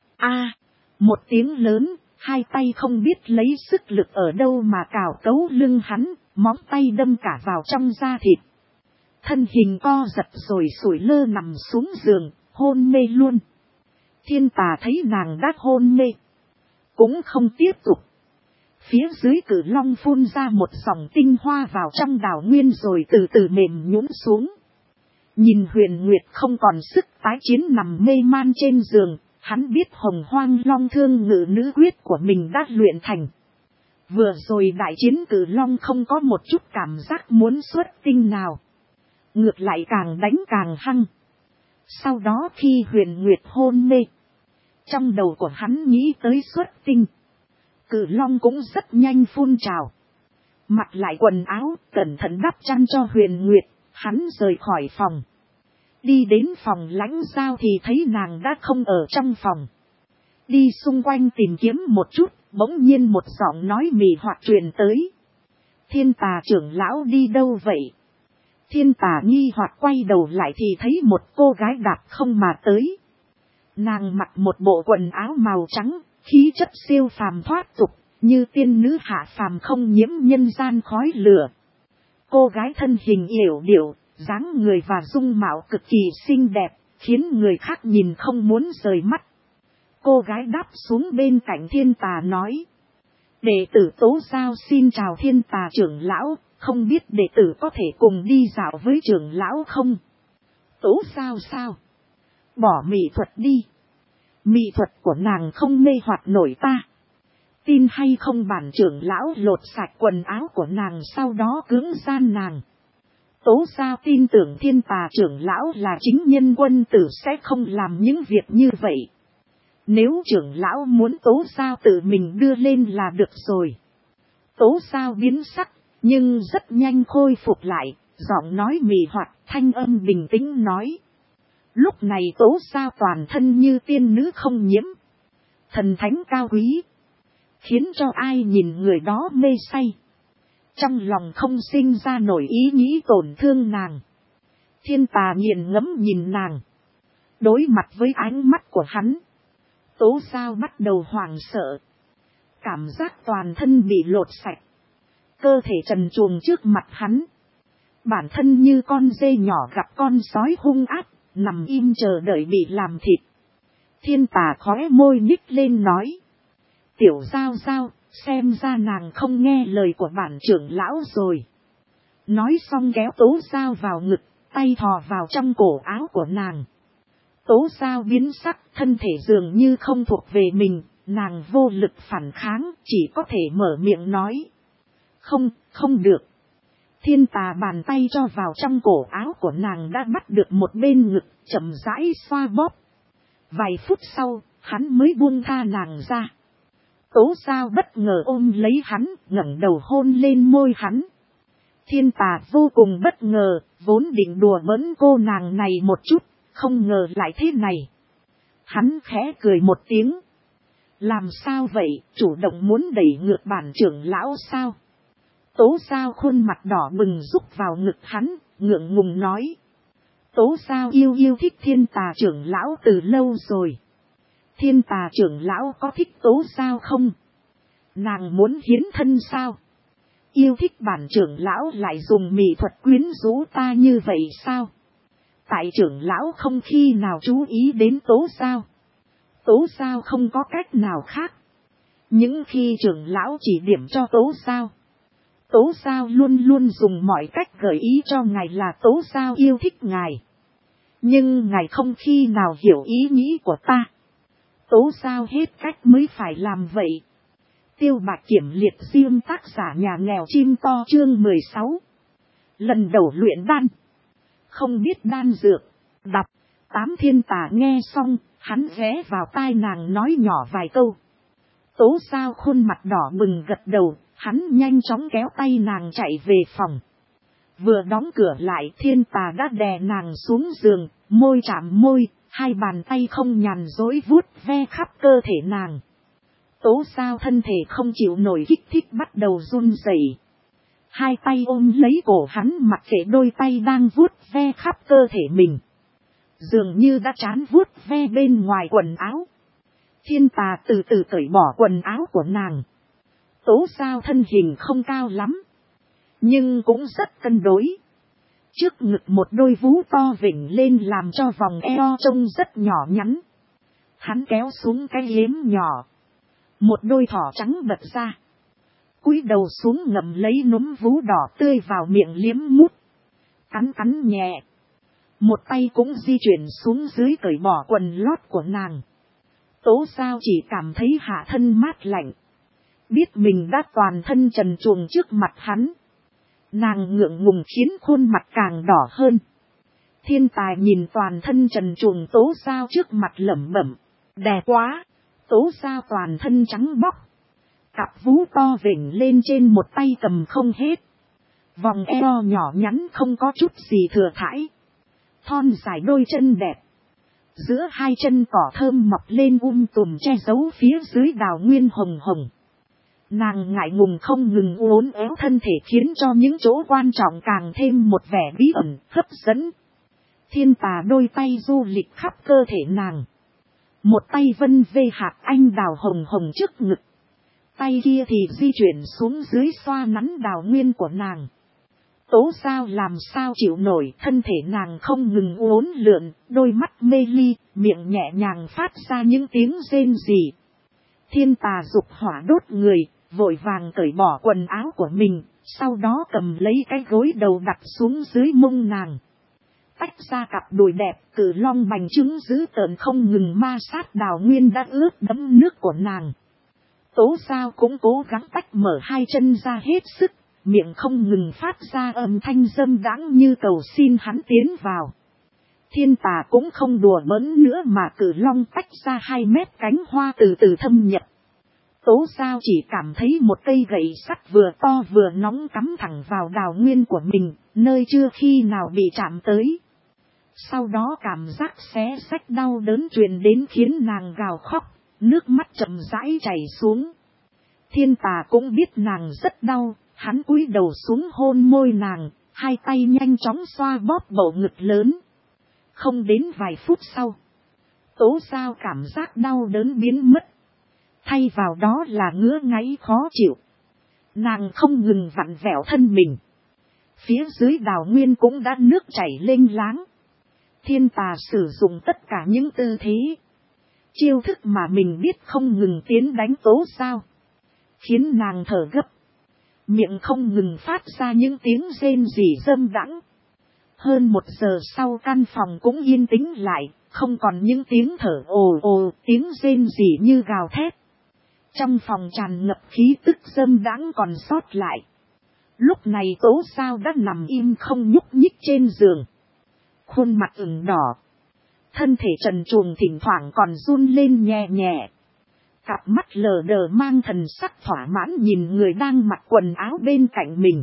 Một tiếng lớn, hai tay không biết lấy sức lực ở đâu mà cào cấu lưng hắn, móng tay đâm cả vào trong da thịt. Thân hình co giật rồi sủi lơ nằm xuống giường, hôn mê luôn. Thiên Tà thấy nàng đã hôn mê, cũng không tiếp tục. Phía dưới cử long phun ra một dòng tinh hoa vào trong đào nguyên rồi từ từ mềm nhũn xuống. Nhìn Huyền Nguyệt không còn sức tái chiến nằm mê man trên giường, hắn biết Hồng Hoang Long Thương Ngự nữ quyết của mình đã luyện thành. Vừa rồi đại chiến cử long không có một chút cảm giác muốn xuất tinh nào. Ngược lại càng đánh càng hăng. Sau đó khi Huyền Nguyệt hôn mê, trong đầu của hắn nghĩ tới xuất tinh. Cử long cũng rất nhanh phun trào. Mặc lại quần áo, cẩn thận đắp chăn cho Huyền Nguyệt, hắn rời khỏi phòng. Đi đến phòng Lãnh Giao thì thấy nàng đã không ở trong phòng. Đi xung quanh tìm kiếm một chút, bỗng nhiên một giọng nói mì hoặc truyền tới. Thiên Tà trưởng lão đi đâu vậy? Thiên Tà nghi hoặc quay đầu lại thì thấy một cô gái đạp không mà tới. Nàng mặc một bộ quần áo màu trắng, khí chất siêu phàm thoát tục, như tiên nữ hạ phàm không nhiễm nhân gian khói lửa. Cô gái thân hình yểu điệu, dáng người và dung mạo cực kỳ xinh đẹp, khiến người khác nhìn không muốn rời mắt. Cô gái đáp xuống bên cạnh Thiên Tà nói. Đệ tử Tố Giao xin chào Thiên Tà trưởng lão, không biết đệ tử có thể cùng đi dạo với trưởng lão không? Tố Giao sao? Bỏ mỹ thuật đi. Mỹ thuật của nàng không mê hoặc nổi ta. Tin hay không bản trưởng lão lột sạch quần áo của nàng sau đó cưỡng gian nàng. Tố Giao tin tưởng Thiên Tà trưởng lão là chính nhân quân tử sẽ không làm những việc như vậy. Nếu trưởng lão muốn Tố Giao tự mình đưa lên là được rồi. Tố Giao biến sắc, nhưng rất nhanh khôi phục lại, giọng nói mì hoặc thanh âm bình tĩnh nói. Lúc này Tố Giao toàn thân như tiên nữ không nhiễm. Thần thánh cao quý. Khiến cho ai nhìn người đó mê say. Trong lòng không sinh ra nổi ý nghĩ tổn thương nàng. Thiên Tà nghiền ngẫm nhìn nàng. Đối mặt với ánh mắt của hắn. Tố Giao bắt đầu hoảng sợ. Cảm giác toàn thân bị lột sạch. Cơ thể trần truồng trước mặt hắn. Bản thân như con dê nhỏ gặp con sói hung ác, nằm im chờ đợi bị làm thịt. Thiên Tà khóe môi nhích lên nói. Tiểu Giao Giao, xem ra nàng không nghe lời của bản trưởng lão rồi. Nói xong kéo Tố Giao vào ngực, tay thò vào trong cổ áo của nàng. Tố Giao biến sắc, thân thể dường như không thuộc về mình, nàng vô lực phản kháng, chỉ có thể mở miệng nói. Không, không được. Thiên Tà bàn tay cho vào trong cổ áo của nàng đã bắt được một bên ngực, chậm rãi xoa bóp. Vài phút sau, hắn mới buông tha nàng ra. Tố Giao bất ngờ ôm lấy hắn, ngẩng đầu hôn lên môi hắn. Thiên Tà vô cùng bất ngờ, vốn định đùa bỡn cô nàng này một chút, không ngờ lại thế này. Hắn khẽ cười một tiếng. Làm sao vậy, chủ động muốn đẩy ngược bản trưởng lão sao? Tố Giao khuôn mặt đỏ bừng rúc vào ngực hắn, ngượng ngùng nói. Tố Giao yêu thích Thiên Tà trưởng lão từ lâu rồi. Thiên Tà trưởng lão có thích Tố Giao không? Nàng muốn hiến thân sao? Yêu thích bản trưởng lão lại dùng mỹ thuật quyến rũ ta như vậy sao? Tại trưởng lão không khi nào chú ý đến Tố Giao. Tố Giao không có cách nào khác. Những khi trưởng lão chỉ điểm cho Tố Giao. Tố Giao luôn luôn dùng mọi cách gợi ý cho ngài là Tố Giao yêu thích ngài. Nhưng ngài không khi nào hiểu ý nghĩ của ta. Tố Giao hết cách mới phải làm vậy. Tiêu Bạch Kiểm liệt riêng tác giả nhà nghèo chim to chương 16. Lần đầu luyện đan. Không biết đan dược. Đọc. Tám Thiên Tà nghe xong, hắn ghé vào tai nàng nói nhỏ vài câu. Tố Giao khuôn mặt đỏ bừng gật đầu, hắn nhanh chóng kéo tay nàng chạy về phòng. Vừa đóng cửa lại Thiên Tà đã đè nàng xuống giường, môi chạm môi, hai bàn tay không nhàn dối vuốt ve khắp cơ thể nàng. Tố Giao thân thể không chịu nổi kích thích bắt đầu run rẩy. Hai tay ôm lấy cổ hắn mặc kệ đôi tay đang vuốt ve khắp cơ thể mình. Dường như đã chán vuốt ve bên ngoài quần áo. Thiên Tà từ từ cởi bỏ quần áo của nàng. Tố Giao thân hình không cao lắm, nhưng cũng rất cân đối. Trước ngực một đôi vú to vểnh lên làm cho vòng eo trông rất nhỏ nhắn. Hắn kéo xuống cái yếm nhỏ. Một đôi thỏ trắng bật ra. cúi đầu xuống ngậm lấy núm vú đỏ tươi vào miệng liếm mút. Cắn cắn nhẹ. Một tay cũng di chuyển xuống dưới cởi bỏ quần lót của nàng. Tố Giao chỉ cảm thấy hạ thân mát lạnh. Biết mình đã toàn thân trần truồng trước mặt hắn. Nàng ngượng ngùng khiến khuôn mặt càng đỏ hơn. Thiên Tài nhìn toàn thân trần truồng Tố Giao trước mặt lẩm bẩm. Đẹp quá. Tố Giao toàn thân trắng bóc. Cặp vú to vểnh lên trên một tay cầm không hết. Vòng eo nhỏ nhắn không có chút gì thừa thãi. Thon dài đôi chân đẹp. Giữa hai chân cỏ thơm mọc lên tùm che giấu phía dưới đào nguyên hồng hồng. Nàng ngại ngùng không ngừng uốn éo thân thể khiến cho những chỗ quan trọng càng thêm một vẻ bí ẩn, hấp dẫn. Thiên Tà đôi tay du lịch khắp cơ thể nàng. Một tay vân vê hạt anh đào hồng hồng trước ngực. Tay kia thì di chuyển xuống dưới xoa nắn đào nguyên của nàng. Tố Giao làm sao chịu nổi, thân thể nàng không ngừng uốn lượn, đôi mắt mê ly, miệng nhẹ nhàng phát ra những tiếng rên rỉ. Thiên Tà dục hỏa đốt người, vội vàng cởi bỏ quần áo của mình, sau đó cầm lấy cái gối đầu đặt xuống dưới mông nàng. Tách ra cặp đùi đẹp, cử long bành trướng dữ tợn không ngừng ma sát đào nguyên đã ướt đẫm nước của nàng. Tố Giao cũng cố gắng tách mở hai chân ra hết sức, miệng không ngừng phát ra âm thanh dâm đãng như cầu xin hắn tiến vào. Thiên Tà cũng không đùa bỡn nữa mà cử long tách ra 2 mét cánh hoa từ từ thâm nhập. Tố Giao chỉ cảm thấy một cây gậy sắt vừa to vừa nóng cắm thẳng vào đào nguyên của mình, nơi chưa khi nào bị chạm tới. Sau đó cảm giác xé xách đau đớn truyền đến khiến nàng gào khóc, nước mắt chậm rãi chảy xuống. Thiên Tà cũng biết nàng rất đau, hắn cúi đầu xuống hôn môi nàng, hai tay nhanh chóng xoa bóp bầu ngực lớn. Không đến vài phút sau, Tố Giao cảm giác đau đớn biến mất. Thay vào đó là ngứa ngáy khó chịu. Nàng không ngừng vặn vẹo thân mình. Phía dưới đào nguyên cũng đã nước chảy lênh láng. Thiên Tà sử dụng tất cả những tư thế, chiêu thức mà mình biết không ngừng tiến đánh Tố Giao. Khiến nàng thở gấp. Miệng không ngừng phát ra những tiếng rên rỉ dâm đãng. Hơn 1 giờ sau căn phòng cũng yên tĩnh lại, không còn những tiếng thở ồ ồ, tiếng rên rỉ như gào thét. Trong phòng tràn ngập khí tức dâm đãng còn sót lại. Lúc này Tố Giao đã nằm im không nhúc nhích trên giường. Khuôn mặt ửng đỏ. Thân thể trần truồng thỉnh thoảng còn run lên nhẹ nhẹ. Cặp mắt lờ đờ mang thần sắc thỏa mãn nhìn người đang mặc quần áo bên cạnh mình.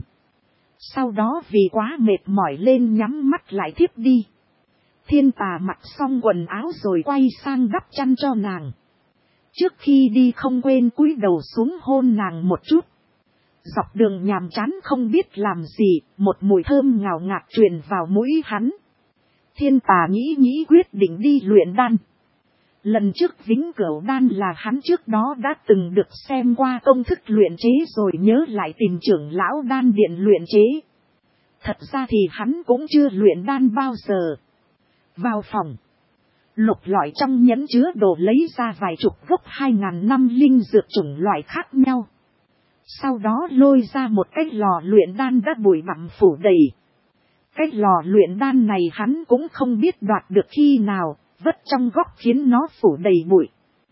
Sau đó vì quá mệt mỏi lên nhắm mắt lại thiếp đi. Thiên Tà mặc xong quần áo rồi quay sang đắp chăn cho nàng. Trước khi đi không quên cúi đầu xuống hôn nàng một chút. Dọc đường nhàm chán không biết làm gì, một mùi thơm ngào ngạt truyền vào mũi hắn. Thiên Tà nghĩ quyết định đi luyện đan. Lần trước Vĩnh Cửu đan là hắn trước đó đã từng được xem qua công thức luyện chế rồi nhớ lại tìm trưởng lão đan điện luyện chế. Thật ra thì hắn cũng chưa luyện đan bao giờ. Vào phòng, lục lọi trong nhẫn chứa đồ lấy ra vài chục gốc 2000 năm linh dược chủng loại khác nhau. Sau đó lôi ra một cái lò luyện đan đã bụi bặm phủ đầy. Cái lò luyện đan này hắn cũng không biết đoạt được khi nào, vất trong góc khiến nó phủ đầy bụi.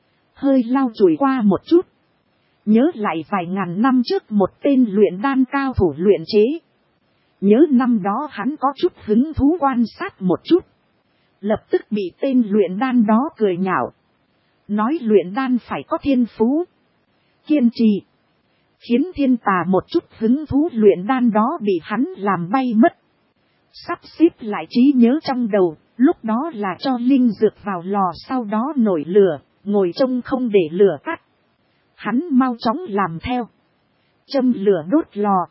Hơi lau chùi qua một chút. Nhớ lại vài ngàn năm trước một tên luyện đan cao thủ luyện chế. Nhớ năm đó hắn có chút hứng thú quan sát một chút. Lập tức bị tên luyện đan đó cười nhạo. Nói luyện đan phải có thiên phú, kiên trì. Khiến Thiên Tà một chút hứng thú luyện đan đó bị hắn làm bay mất. Sắp xếp lại trí nhớ trong đầu, lúc đó là cho linh dược vào lò sau đó nổi lửa, ngồi trông không để lửa tắt. Hắn mau chóng làm theo. Châm lửa đốt lò.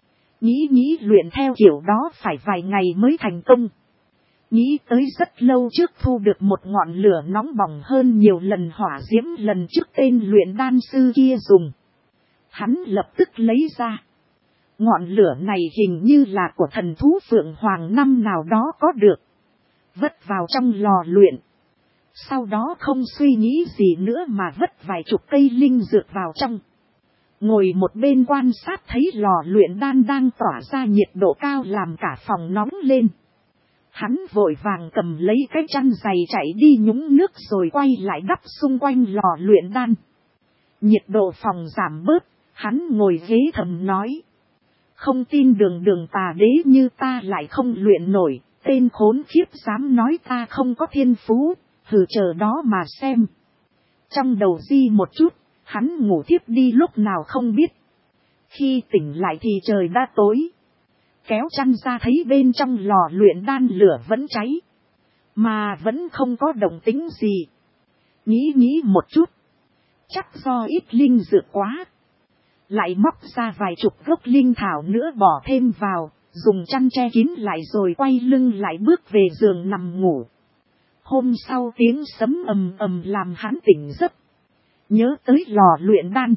Nghĩ luyện theo kiểu đó phải vài ngày mới thành công. Nghĩ tới rất lâu trước thu được một ngọn lửa nóng bỏng hơn nhiều lần hỏa diễm lần trước tên luyện đan sư kia dùng. Hắn lập tức lấy ra. Ngọn lửa này hình như là của thần thú Phượng Hoàng năm nào đó có được. Vất vào trong lò luyện. Sau đó không suy nghĩ gì nữa mà vất vài chục cây linh dược vào trong. Ngồi một bên quan sát thấy lò luyện đan đang tỏa ra nhiệt độ cao làm cả phòng nóng lên. Hắn vội vàng cầm lấy cái chăn dày chạy đi nhúng nước rồi quay lại đắp xung quanh lò luyện đan. Nhiệt độ phòng giảm bớt, hắn ngồi ghế thầm nói. Không tin đường tà đế như ta lại không luyện nổi, tên khốn khiếp dám nói ta không có thiên phú, thử chờ đó mà xem. Trong đầu di một chút, hắn ngủ thiếp đi lúc nào không biết. Khi tỉnh lại thì trời đã tối. Kéo chăn ra thấy bên trong lò luyện đan lửa vẫn cháy. Mà vẫn không có động tĩnh gì. Nghĩ một chút. Chắc do ít linh dược quá. Lại móc ra vài chục gốc linh thảo nữa bỏ thêm vào. Dùng chăn che kín lại rồi quay lưng lại bước về giường nằm ngủ. Hôm sau tiếng sấm ầm ầm làm hắn tỉnh giấc. Nhớ tới lò luyện đan.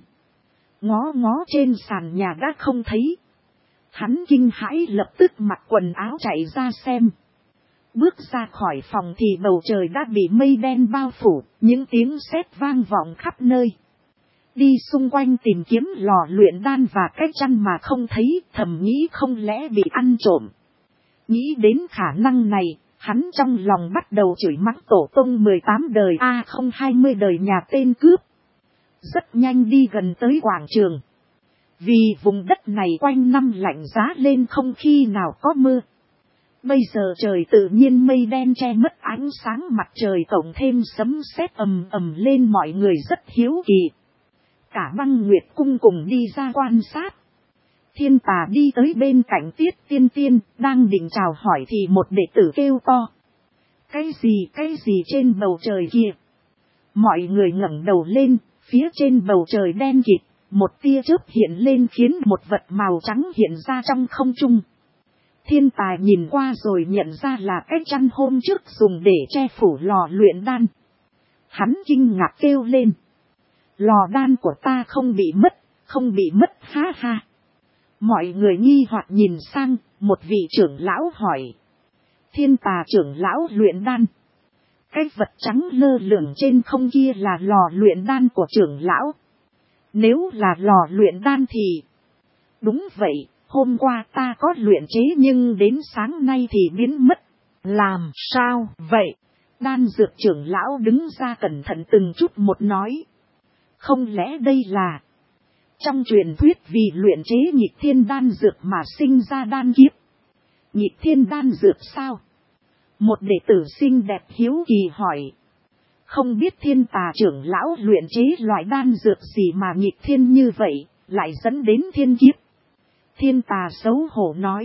Ngó trên sàn nhà đã không thấy. Hắn kinh hãi lập tức mặc quần áo chạy ra xem. Bước ra khỏi phòng thì bầu trời đã bị mây đen bao phủ, những tiếng sét vang vọng khắp nơi. Đi xung quanh tìm kiếm lò luyện đan và cái chăn mà không thấy, thầm nghĩ không lẽ bị ăn trộm. Nghĩ đến khả năng này, hắn trong lòng bắt đầu chửi mắng tổ tông 18 đời không 20 đời nhà tên cướp. Rất nhanh đi gần tới quảng trường. Vì vùng đất này quanh năm lạnh giá lên không khi nào có mưa. Bây giờ trời tự nhiên mây đen che mất ánh sáng mặt trời cộng thêm sấm sét ầm ầm lên mọi người rất hiếu kỳ. Cả Băng Nguyệt Cung cùng đi ra quan sát. Thiên Tà đi tới bên cạnh Tiết Tiên Tiên, đang định chào hỏi thì một đệ tử kêu to. Cái gì trên bầu trời kia? Mọi người ngẩng đầu lên, phía trên bầu trời đen kịt, một tia chớp hiện lên khiến một vật màu trắng hiện ra trong không trung. Thiên Tài nhìn qua rồi nhận ra là cái chăn hôm trước dùng để che phủ lò luyện đan. Hắn kinh ngạc kêu lên. Lò đan của ta không bị mất ha ha. Mọi người nghi hoặc nhìn sang, một vị trưởng lão hỏi. Thiên Tà trưởng lão luyện đan. Cái vật trắng lơ lửng trên không kia là lò luyện đan của trưởng lão. Nếu là lò luyện đan thì... Đúng vậy, hôm qua ta có luyện chế nhưng đến sáng nay thì biến mất. Làm sao vậy? Đan dược trưởng lão đứng ra cẩn thận từng chút một nói. Không lẽ đây là... Trong truyền thuyết vì luyện chế nhịp thiên đan dược mà sinh ra đan kiếp. Nhịp thiên đan dược sao? Một đệ tử xinh đẹp hiếu kỳ hỏi. Không biết Thiên Tà trưởng lão luyện chế loại đan dược gì mà nhịp thiên như vậy, lại dẫn đến thiên kiếp. Thiên Tà xấu hổ nói.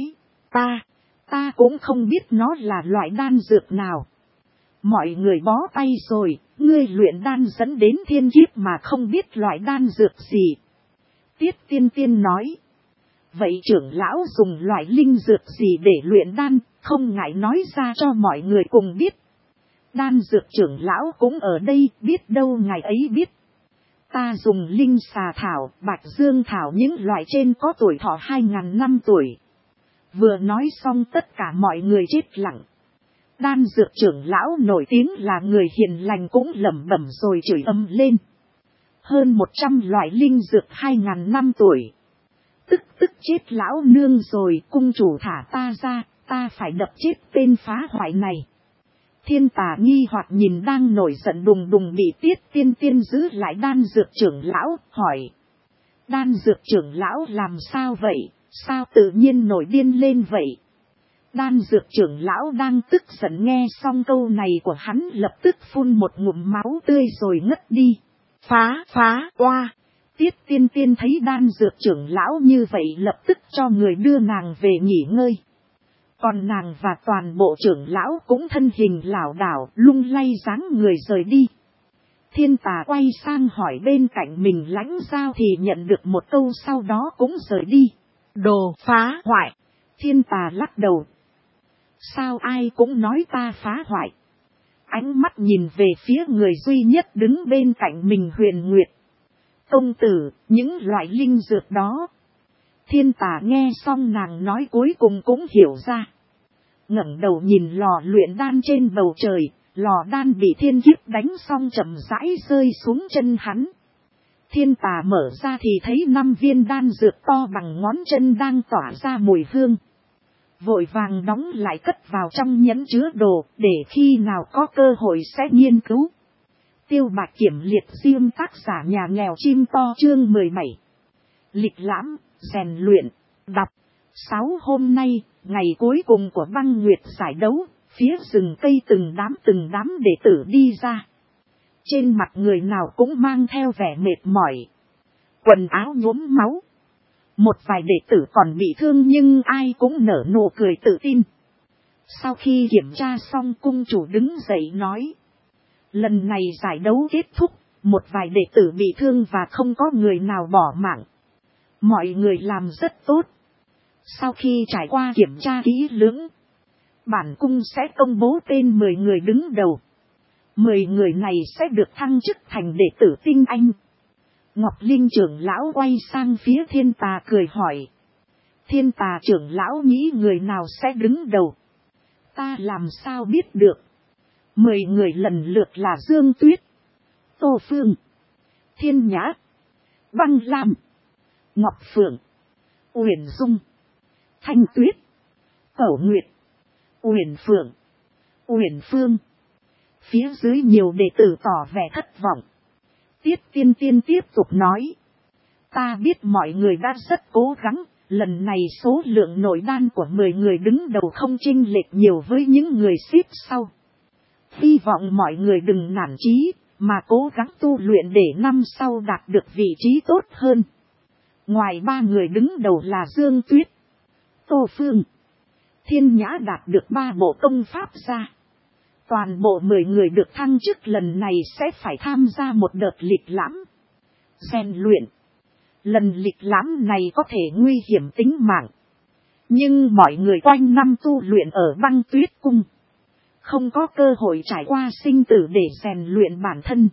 Ta cũng không biết nó là loại đan dược nào. Mọi người bó tay rồi, ngươi luyện đan dẫn đến thiên kiếp mà không biết loại đan dược gì. Tiết Tiên Tiên nói. Vậy trưởng lão dùng loại linh dược gì để luyện đan, không ngại nói ra cho mọi người cùng biết. Đan dược trưởng lão cũng ở đây, biết đâu ngài ấy biết. Ta dùng linh xà thảo, bạch dương thảo những loại trên có tuổi thọ 2.000 năm tuổi. Vừa nói xong tất cả mọi người chết lặng. Đan dược trưởng lão nổi tiếng là người hiền lành cũng lẩm bẩm rồi chửi ầm lên. Hơn 100 loại linh dược 2.000 năm tuổi. Tức chết lão nương rồi, cung chủ thả ta ra, ta phải đập chết tên phá hoại này. Thiên Tà nghi hoặc nhìn đang nổi giận đùng đùng bị Tiết Tiên Tiên giữ lại đan dược trưởng lão, hỏi. Đan dược trưởng lão làm sao vậy, sao tự nhiên nổi điên lên vậy? Đan dược trưởng lão đang tức giận nghe xong câu này của hắn lập tức phun một ngụm máu tươi rồi ngất đi. Phá oa! Tiết Tiên Tiên thấy đan dược trưởng lão như vậy lập tức cho người đưa nàng về nghỉ ngơi. Còn nàng và toàn bộ trưởng lão cũng thân hình lảo đảo lung lay dáng người rời đi. Thiên Tà quay sang hỏi bên cạnh mình Lãnh Giao thì nhận được một câu sau đó cũng rời đi. Đồ phá hoại! Thiên Tà lắc đầu. Sao ai cũng nói ta phá hoại? Ánh mắt nhìn về phía người duy nhất đứng bên cạnh mình Huyền Nguyệt. Công tử, những loại linh dược đó. Thiên Tà nghe xong nàng nói cuối cùng cũng hiểu ra. Ngẩng đầu nhìn lò luyện đan trên bầu trời, lò đan bị thiên kiếp đánh xong chậm rãi rơi xuống chân hắn. Thiên Tà mở ra thì thấy 5 viên đan dược to bằng ngón chân đang tỏa ra mùi hương. Vội vàng đóng lại cất vào trong nhẫn chứa đồ để khi nào có cơ hội sẽ nghiên cứu. Tiêu Bạch Kiểm liệt riêng tác giả nhà nghèo chim to chương 17. Lịch lãm, rèn luyện, đọc. 6 hôm nay, ngày cuối cùng của băng nguyệt giải đấu, phía rừng cây từng đám đệ tử đi ra. Trên mặt người nào cũng mang theo vẻ mệt mỏi. Quần áo nhuốm máu. Một vài đệ tử còn bị thương nhưng ai cũng nở nụ cười tự tin. Sau khi kiểm tra xong cung chủ đứng dậy nói. Lần này giải đấu kết thúc, một vài đệ tử bị thương và không có người nào bỏ mạng. Mọi người làm rất tốt. Sau khi trải qua kiểm tra kỹ lưỡng, bản cung sẽ công bố tên 10 người đứng đầu. 10 người này sẽ được thăng chức thành đệ tử tinh anh. Ngọc Linh trưởng lão quay sang phía Thiên Tà cười hỏi. Thiên Tà trưởng lão nghĩ người nào sẽ đứng đầu? Ta làm sao biết được? 10 người lần lượt là Dương Tuyết, Tô Phương, Thiên Nhã, Băng Lam, Ngọc Phượng, Uyển Dung, Thanh Tuyết, Cẩu Nguyệt, Uyển Phượng, Uyển Phương. Phía dưới nhiều đệ tử tỏ vẻ thất vọng. Tiết Tiên Tiên tiếp tục nói. Ta biết mọi người đã rất cố gắng, lần này số lượng nội đan của 10 người đứng đầu không chênh lệch nhiều với những người xếp sau. Hy vọng mọi người đừng nản chí, mà cố gắng tu luyện để năm sau đạt được vị trí tốt hơn. Ngoài 3 người đứng đầu là Dương Tuyết, Tô Phương, Thiên Nhã đạt được 3 bộ công pháp ra. Toàn bộ 10 người được thăng chức lần này sẽ phải tham gia một đợt lịch lãm, rèn luyện. Lần lịch lãm này có thể nguy hiểm tính mạng. Nhưng mọi người quanh năm tu luyện ở băng tuyết cung, không có cơ hội trải qua sinh tử để rèn luyện bản thân.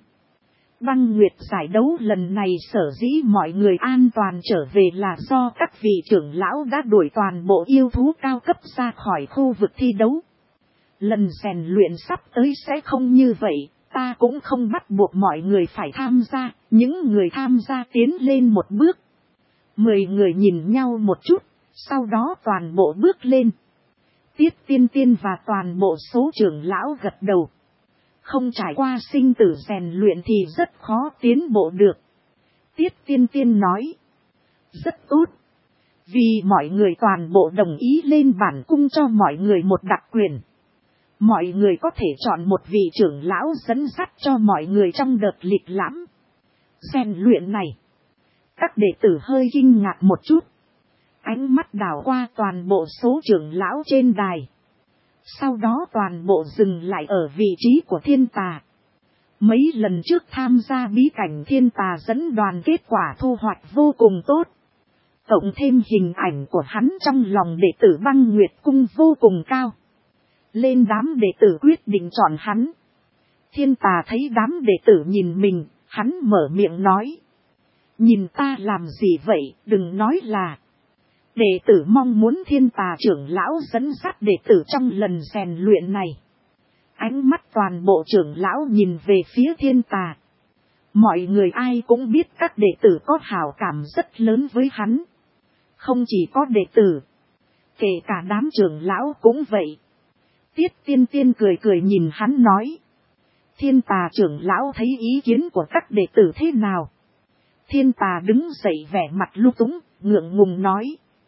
Băng nguyệt giải đấu lần này sở dĩ mọi người an toàn trở về là do các vị trưởng lão đã đuổi toàn bộ yêu thú cao cấp ra khỏi khu vực thi đấu. Lần rèn luyện sắp tới sẽ không như vậy, ta cũng không bắt buộc mọi người phải tham gia, những người tham gia tiến lên một bước. 10 người nhìn nhau một chút, sau đó toàn bộ bước lên. Tiết Tiên Tiên và toàn bộ số trưởng lão gật đầu. Không trải qua sinh tử rèn luyện thì rất khó tiến bộ được. Tiết Tiên Tiên nói. Rất tốt. Vì mọi người toàn bộ đồng ý lên bản cung cho mọi người một đặc quyền. Mọi người có thể chọn một vị trưởng lão dẫn dắt cho mọi người trong đợt lịch lãm, rèn luyện này. Các đệ tử hơi kinh ngạc một chút. Ánh mắt đảo qua toàn bộ số trưởng lão trên đài. Sau đó toàn bộ dừng lại ở vị trí của Thiên Tà. Mấy lần trước tham gia bí cảnh Thiên Tà dẫn đoàn kết quả thu hoạch vô cùng tốt. Cộng thêm hình ảnh của hắn trong lòng đệ tử băng nguyệt cung vô cùng cao. Lên đám đệ tử quyết định chọn hắn. Thiên Tà thấy đám đệ tử nhìn mình, hắn mở miệng nói. Nhìn ta làm gì vậy, đừng nói là. Đệ tử mong muốn Thiên Tà trưởng lão dẫn dắt đệ tử trong lần rèn luyện này. Ánh mắt toàn bộ trưởng lão nhìn về phía Thiên Tà. Mọi người ai cũng biết các đệ tử có hảo cảm rất lớn với hắn. Không chỉ có đệ tử, kể cả đám trưởng lão cũng vậy. Tiết Tiên Tiên cười cười nhìn hắn nói. Thiên Tà trưởng lão thấy ý kiến của các đệ tử thế nào? Thiên Tà đứng dậy vẻ mặt lung túng, ngượng ngùng nói.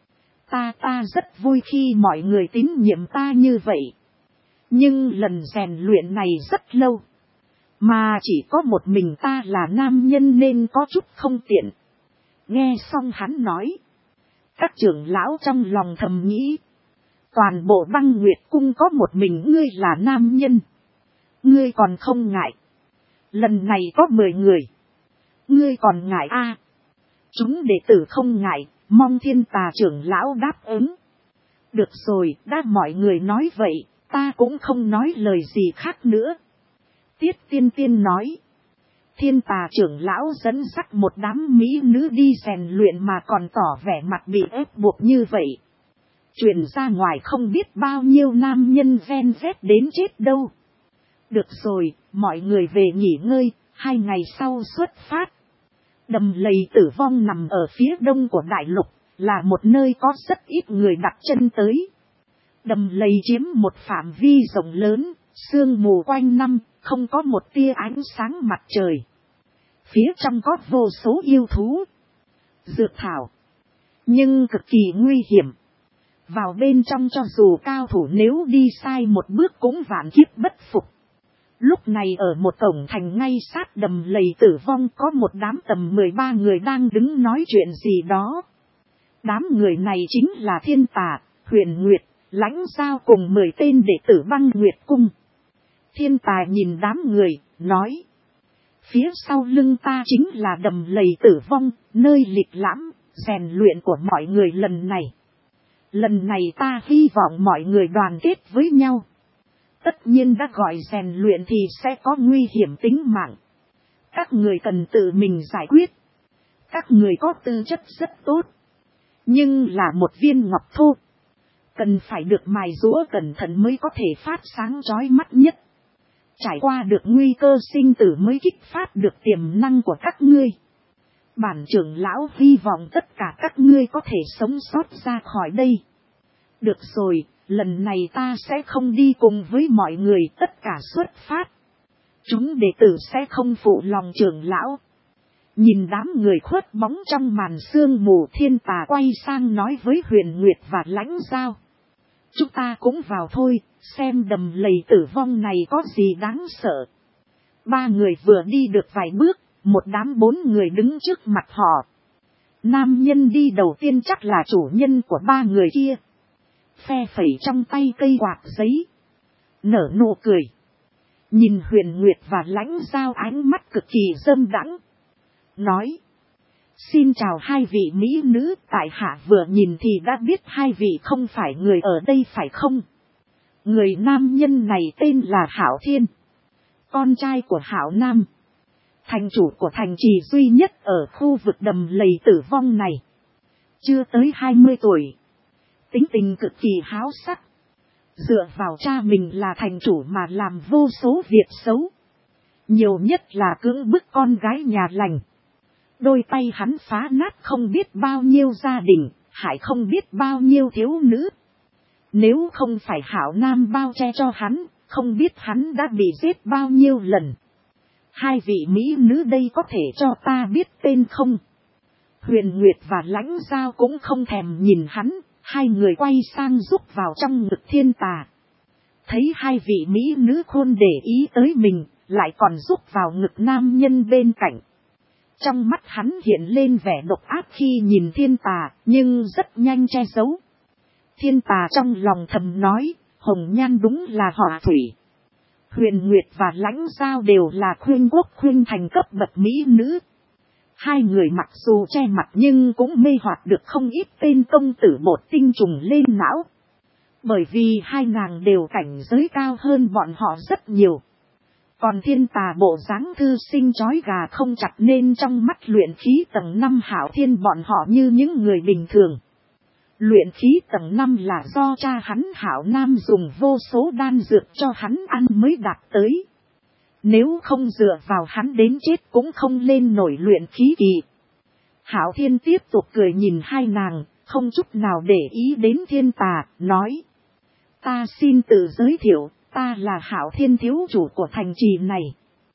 Ta rất vui khi mọi người tín nhiệm ta như vậy. Nhưng lần rèn luyện này rất lâu. Mà chỉ có một mình ta là nam nhân nên có chút không tiện. Nghe xong hắn nói. Các trưởng lão trong lòng thầm nghĩ. Toàn bộ băng nguyệt cung có một mình ngươi là nam nhân. Ngươi còn không ngại. Lần này có 10 người. Ngươi còn ngại a? Chúng đệ tử không ngại, mong Thiên Tà trưởng lão đáp ứng. Được rồi, đã mọi người nói vậy, ta cũng không nói lời gì khác nữa. Tiết Tiên Tiên nói. Thiên Tà trưởng lão dẫn dắt một đám mỹ nữ đi rèn luyện mà còn tỏ vẻ mặt bị ép buộc như vậy. Truyền ra ngoài không biết bao nhiêu nam nhân ven vét đến chết đâu. Được rồi, mọi người về nghỉ ngơi, 2 ngày sau xuất phát. Đầm lầy tử vong nằm ở phía đông của đại lục, là một nơi có rất ít người đặt chân tới. Đầm lầy chiếm một phạm vi rộng lớn, sương mù quanh năm, không có một tia ánh sáng mặt trời. Phía trong có vô số yêu thú, dược thảo, nhưng cực kỳ nguy hiểm. Vào bên trong cho dù cao thủ nếu đi sai một bước cũng vạn kiếp bất phục. Lúc này ở một cổng thành ngay sát đầm lầy tử vong có một đám tầm 13 người đang đứng nói chuyện gì đó. Đám người này chính là Thiên Tà, Huyền Nguyệt, Lãnh Giao cùng 10 tên đệ tử Băng Nguyệt Cung. Thiên Tà nhìn đám người, nói. Phía sau lưng ta chính là đầm lầy tử vong, nơi lịch lãm, rèn luyện của mọi người lần này. Lần này ta hy vọng mọi người đoàn kết với nhau. Tất nhiên đã gọi rèn luyện thì sẽ có nguy hiểm tính mạng. Các người cần tự mình giải quyết. Các người có tư chất rất tốt. Nhưng là một viên ngọc thô. Cần phải được mài giũa cẩn thận mới có thể phát sáng chói mắt nhất. Trải qua được nguy cơ sinh tử mới kích phát được tiềm năng của các ngươi. Bản trưởng lão hy vọng tất cả các ngươi có thể sống sót ra khỏi đây. Được rồi, lần này ta sẽ không đi cùng với mọi người, tất cả xuất phát. Chúng đệ tử sẽ không phụ lòng trưởng lão. Nhìn đám người khuất bóng trong màn sương mù, Thiên Tà quay sang nói với Huyền Nguyệt và Lãnh Giao. Chúng ta cũng vào thôi, xem đầm lầy tử vong này có gì đáng sợ. Ba người vừa đi được vài bước, một đám 4 người đứng trước mặt họ. Nam nhân đi đầu tiên chắc là chủ nhân của 3 người kia. Phe phẩy trong tay cây quạt giấy, nở nụ cười. Nhìn Huyền Nguyệt và Lãnh Giao ánh mắt cực kỳ dâm đãng, nói. Xin chào hai vị mỹ nữ, tại hạ vừa nhìn thì đã biết hai vị không phải người ở đây phải không? Người nam nhân này tên là Hảo Thiên, con trai của Hảo Nam, thành chủ của thành trì duy nhất ở khu vực đầm lầy tử vong này. Chưa tới 20 tuổi, tính tình cực kỳ háo sắc. Dựa vào cha mình là thành chủ mà làm vô số việc xấu. Nhiều nhất là cưỡng bức con gái nhà lành. Đôi tay hắn phá nát không biết bao nhiêu gia đình, hại không biết bao nhiêu thiếu nữ. Nếu không phải Hảo Nam bao che cho hắn, không biết hắn đã bị giết bao nhiêu lần. Hai vị mỹ nữ đây có thể cho ta biết tên không? Huyền Nguyệt và Lãnh Giao cũng không thèm nhìn hắn, hai người quay sang rúc vào trong ngực Thiên Tà. Thấy hai vị mỹ nữ khôn để ý tới mình, lại còn rúc vào ngực nam nhân bên cạnh. Trong mắt hắn hiện lên vẻ độc ác khi nhìn Thiên Tà, nhưng rất nhanh che giấu. Thiên Tà trong lòng thầm nói, Hồng Nhan đúng là họa thủy. Huyền Nguyệt và Lãnh Giao đều là khuyên quốc khuyên thành cấp bậc mỹ nữ. Hai người mặc dù che mặt nhưng cũng mê hoặc được không ít tên công tử bột tinh trùng lên não. Bởi vì hai nàng đều cảnh giới cao hơn bọn họ rất nhiều. Còn Thiên Tà bộ dáng thư sinh chói gà không chặt nên trong mắt luyện khí tầng 5 Hảo Thiên bọn họ như những người bình thường. Luyện khí tầng 5 là do cha hắn Hảo Nam dùng vô số đan dược cho hắn ăn mới đạt tới. Nếu không dựa vào hắn đến chết cũng không lên nổi luyện khí kỳ. Hảo Thiên tiếp tục cười nhìn hai nàng, không chút nào để ý đến Thiên Tà, nói. Ta xin tự giới thiệu, ta là Hảo Thiên thiếu chủ của thành trì này.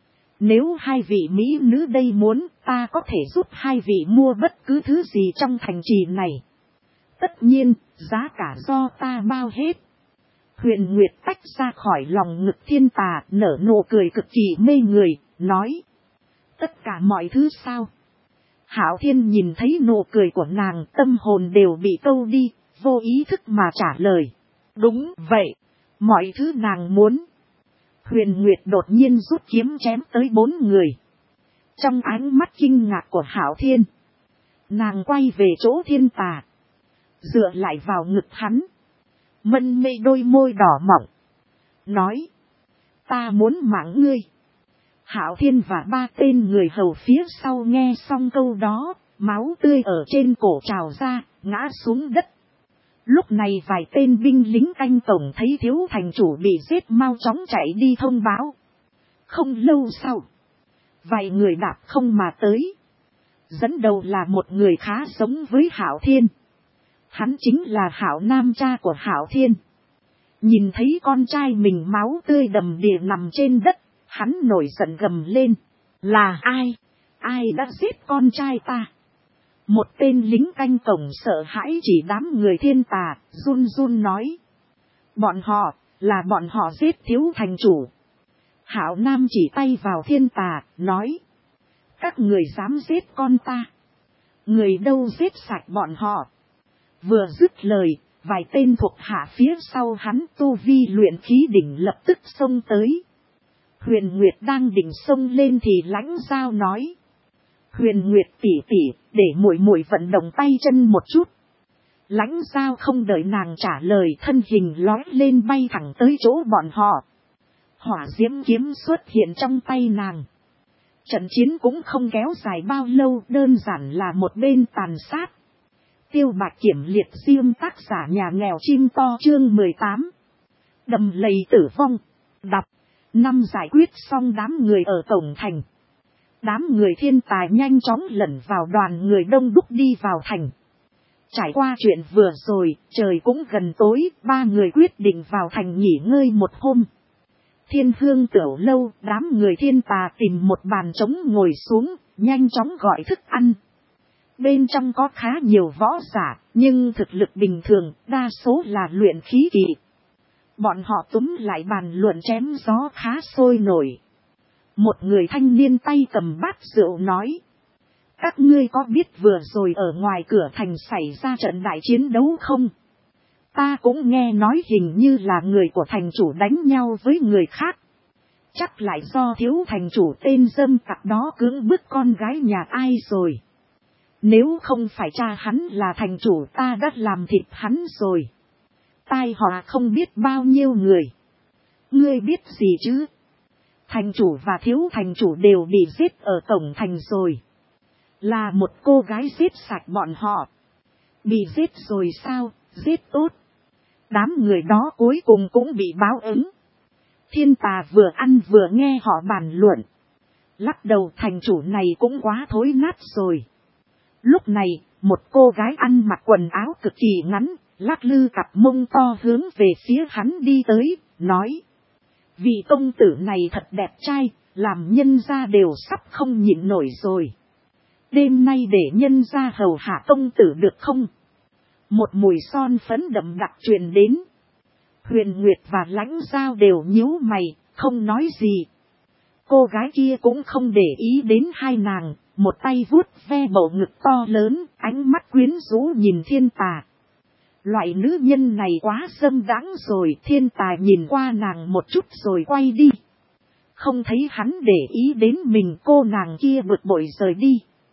Nếu hai vị mỹ nữ đây muốn, ta có thể giúp hai vị mua bất cứ thứ gì trong thành trì này. Tất nhiên, giá cả do ta bao hết. Huyền Nguyệt tách ra khỏi lòng ngực Thiên Tà, nở nụ cười cực kỳ mê người, nói. Tất cả mọi thứ sao? Hảo Thiên nhìn thấy nụ cười của nàng, tâm hồn đều bị câu đi, vô ý thức mà trả lời. Đúng vậy, mọi thứ nàng muốn. Huyền Nguyệt đột nhiên rút kiếm chém tới 4 người. Trong ánh mắt kinh ngạc của Hảo Thiên, nàng quay về chỗ Thiên Tà, dựa lại vào ngực hắn, mân mê đôi môi đỏ mọng, nói. Ta muốn mạng ngươi. Hảo Thiên và 3 tên người hầu phía sau nghe xong câu đó, máu tươi ở trên cổ trào ra, ngã xuống đất. Lúc này vài tên binh lính canh cổng thấy thiếu thành chủ bị giết mau chóng chạy đi thông báo. Không lâu sau, vài người đạp không mà tới. Dẫn đầu là một người khá giống với Hạo Thiên. Hắn chính là Hạo Nam, cha của Hạo Thiên. Nhìn thấy con trai mình máu tươi đầm đìa nằm trên đất, hắn nổi giận gầm lên. Là ai? Ai đã giết con trai ta? Một tên lính canh cổng sợ hãi chỉ đám người Thiên Tà, run run nói. Bọn họ giết thiếu thành chủ. Hạo Nam chỉ tay vào Thiên Tà, nói. Các người dám giết con ta. Người đâu giết sạch bọn họ. Vừa dứt lời, vài tên thuộc hạ phía sau hắn tu vi luyện khí đỉnh lập tức xông tới. Huyền Nguyệt đang định xông lên thì Lãnh Giao nói. Huyền Nguyệt tỷ tỷ, để muội muội vận động tay chân một chút. Lãnh Giao không đợi nàng trả lời, thân hình lói lên bay thẳng tới chỗ bọn họ. Hỏa diễm kiếm xuất hiện trong tay nàng. Trận chiến cũng không kéo dài bao lâu, đơn giản là một bên tàn sát. Tiêu Bạch Kiểm liệt diêm, tác giả nhà nghèo chim to, chương 18. Đầm lầy tử vong. Đọc. Năm giải quyết xong đám người ở cổng thành. Đám người Thiên Tài nhanh chóng lẩn vào đoàn người đông đúc đi vào thành. Trải qua chuyện vừa rồi, trời cũng gần tối, ba người quyết định vào thành nghỉ ngơi một hôm. Thiên Hương Tiểu Lâu, đám người Thiên Tà tìm một bàn trống ngồi xuống, nhanh chóng gọi thức ăn. Bên trong có khá nhiều võ giả, nhưng thực lực bình thường, đa số là luyện khí kỳ. Bọn họ túm lại bàn luận chém gió khá sôi nổi. Một người thanh niên tay cầm bát rượu nói. Các ngươi có biết vừa rồi ở ngoài cửa thành xảy ra trận đại chiến đấu không? Ta cũng nghe nói hình như là người của thành chủ đánh nhau với người khác. Chắc lại do thiếu thành chủ tên dâm tặc đó cưỡng bức con gái nhà ai rồi. Nếu không phải cha hắn là thành chủ, ta đã làm thịt hắn rồi. Tai họa không biết bao nhiêu người. Ngươi biết gì chứ? Thành chủ và thiếu thành chủ đều bị giết ở cổng thành rồi. Là một cô gái giết sạch bọn họ. Bị giết rồi sao? Giết tốt. Đám người đó cuối cùng cũng bị báo ứng. Thiên Tà vừa ăn vừa nghe họ bàn luận. Lắc đầu, thành chủ này cũng quá thối nát rồi. Lúc này, một cô gái ăn mặc quần áo cực kỳ ngắn, lắc lư cặp mông to hướng về phía hắn đi tới, nói. Vị công tử này thật đẹp trai, làm nhân gia đều sắp không nhịn nổi rồi. Đêm nay để nhân gia hầu hạ công tử được không? Một mùi son phấn đậm đặc truyền đến. Huyền Nguyệt và Lãnh Giao đều nhíu mày, không nói gì. Cô gái kia cũng không để ý đến hai nàng, một tay vuốt ve bầu ngực to lớn, ánh mắt quyến rũ nhìn Thiên Tà. Loại nữ nhân này quá dâm đãng rồi. Thiên Tà nhìn qua nàng một chút rồi quay đi. Không thấy hắn để ý đến mình, cô nàng kia bực bội rời đi.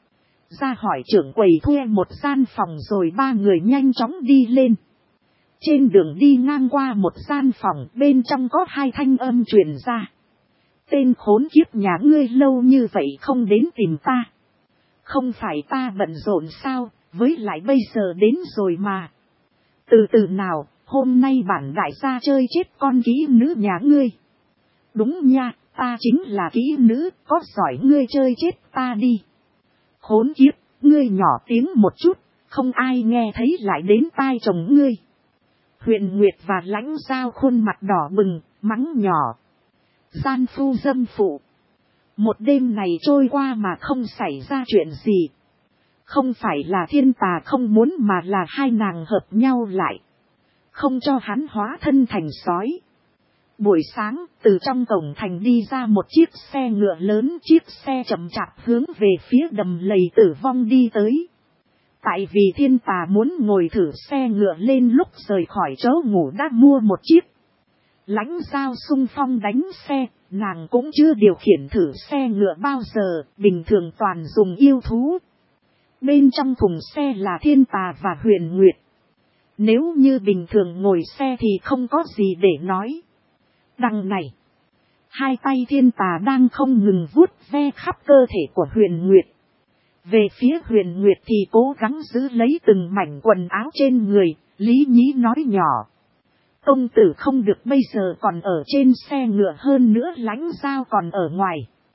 Ra hỏi trưởng quầy thuê một gian phòng rồi ba người nhanh chóng đi lên. Trên đường đi ngang qua một gian phòng, bên trong có hai thanh âm truyền ra. Tên khốn kiếp nhà ngươi lâu như vậy không đến tìm ta. Không phải ta bận rộn sao, với lại bây giờ đến rồi mà. Từ từ nào, hôm nay bản đại gia chơi chết con kỹ nữ nhà ngươi. Đúng nha, ta chính là kỹ nữ, có giỏi ngươi chơi chết ta đi. Khốn kiếp, ngươi nhỏ tiếng một chút, không ai nghe thấy lại đến tai chồng ngươi. Huyền Nguyệt và Lãnh Giao khuôn mặt đỏ bừng, mắng nhỏ. Gian phu dâm phụ. Một đêm này trôi qua mà không xảy ra chuyện gì. Không phải là Thiên Tà không muốn mà là hai nàng hợp nhau lại. Không cho hắn hóa thân thành sói. Buổi sáng, từ trong cổng thành đi ra một chiếc xe ngựa lớn, chiếc xe chậm chạp hướng về phía đầm lầy tử vong đi tới. Tại vì Thiên Tà muốn ngồi thử xe ngựa lên lúc rời khỏi chỗ ngủ đã mua một chiếc. Lãnh Giao xung phong đánh xe, nàng cũng chưa điều khiển thử xe ngựa bao giờ, bình thường toàn dùng yêu thú. Bên trong thùng xe là Thiên Tà và Huyền Nguyệt. Nếu như bình thường ngồi xe thì không có gì để nói. Đằng này, hai tay Thiên Tà đang không ngừng vuốt ve khắp cơ thể của Huyền Nguyệt. Về phía Huyền Nguyệt thì cố gắng giữ lấy từng mảnh quần áo trên người, lý nhí nói nhỏ. Công tử không được, bây giờ còn ở trên xe ngựa, hơn nữa Lãnh Giao còn ở ngoài.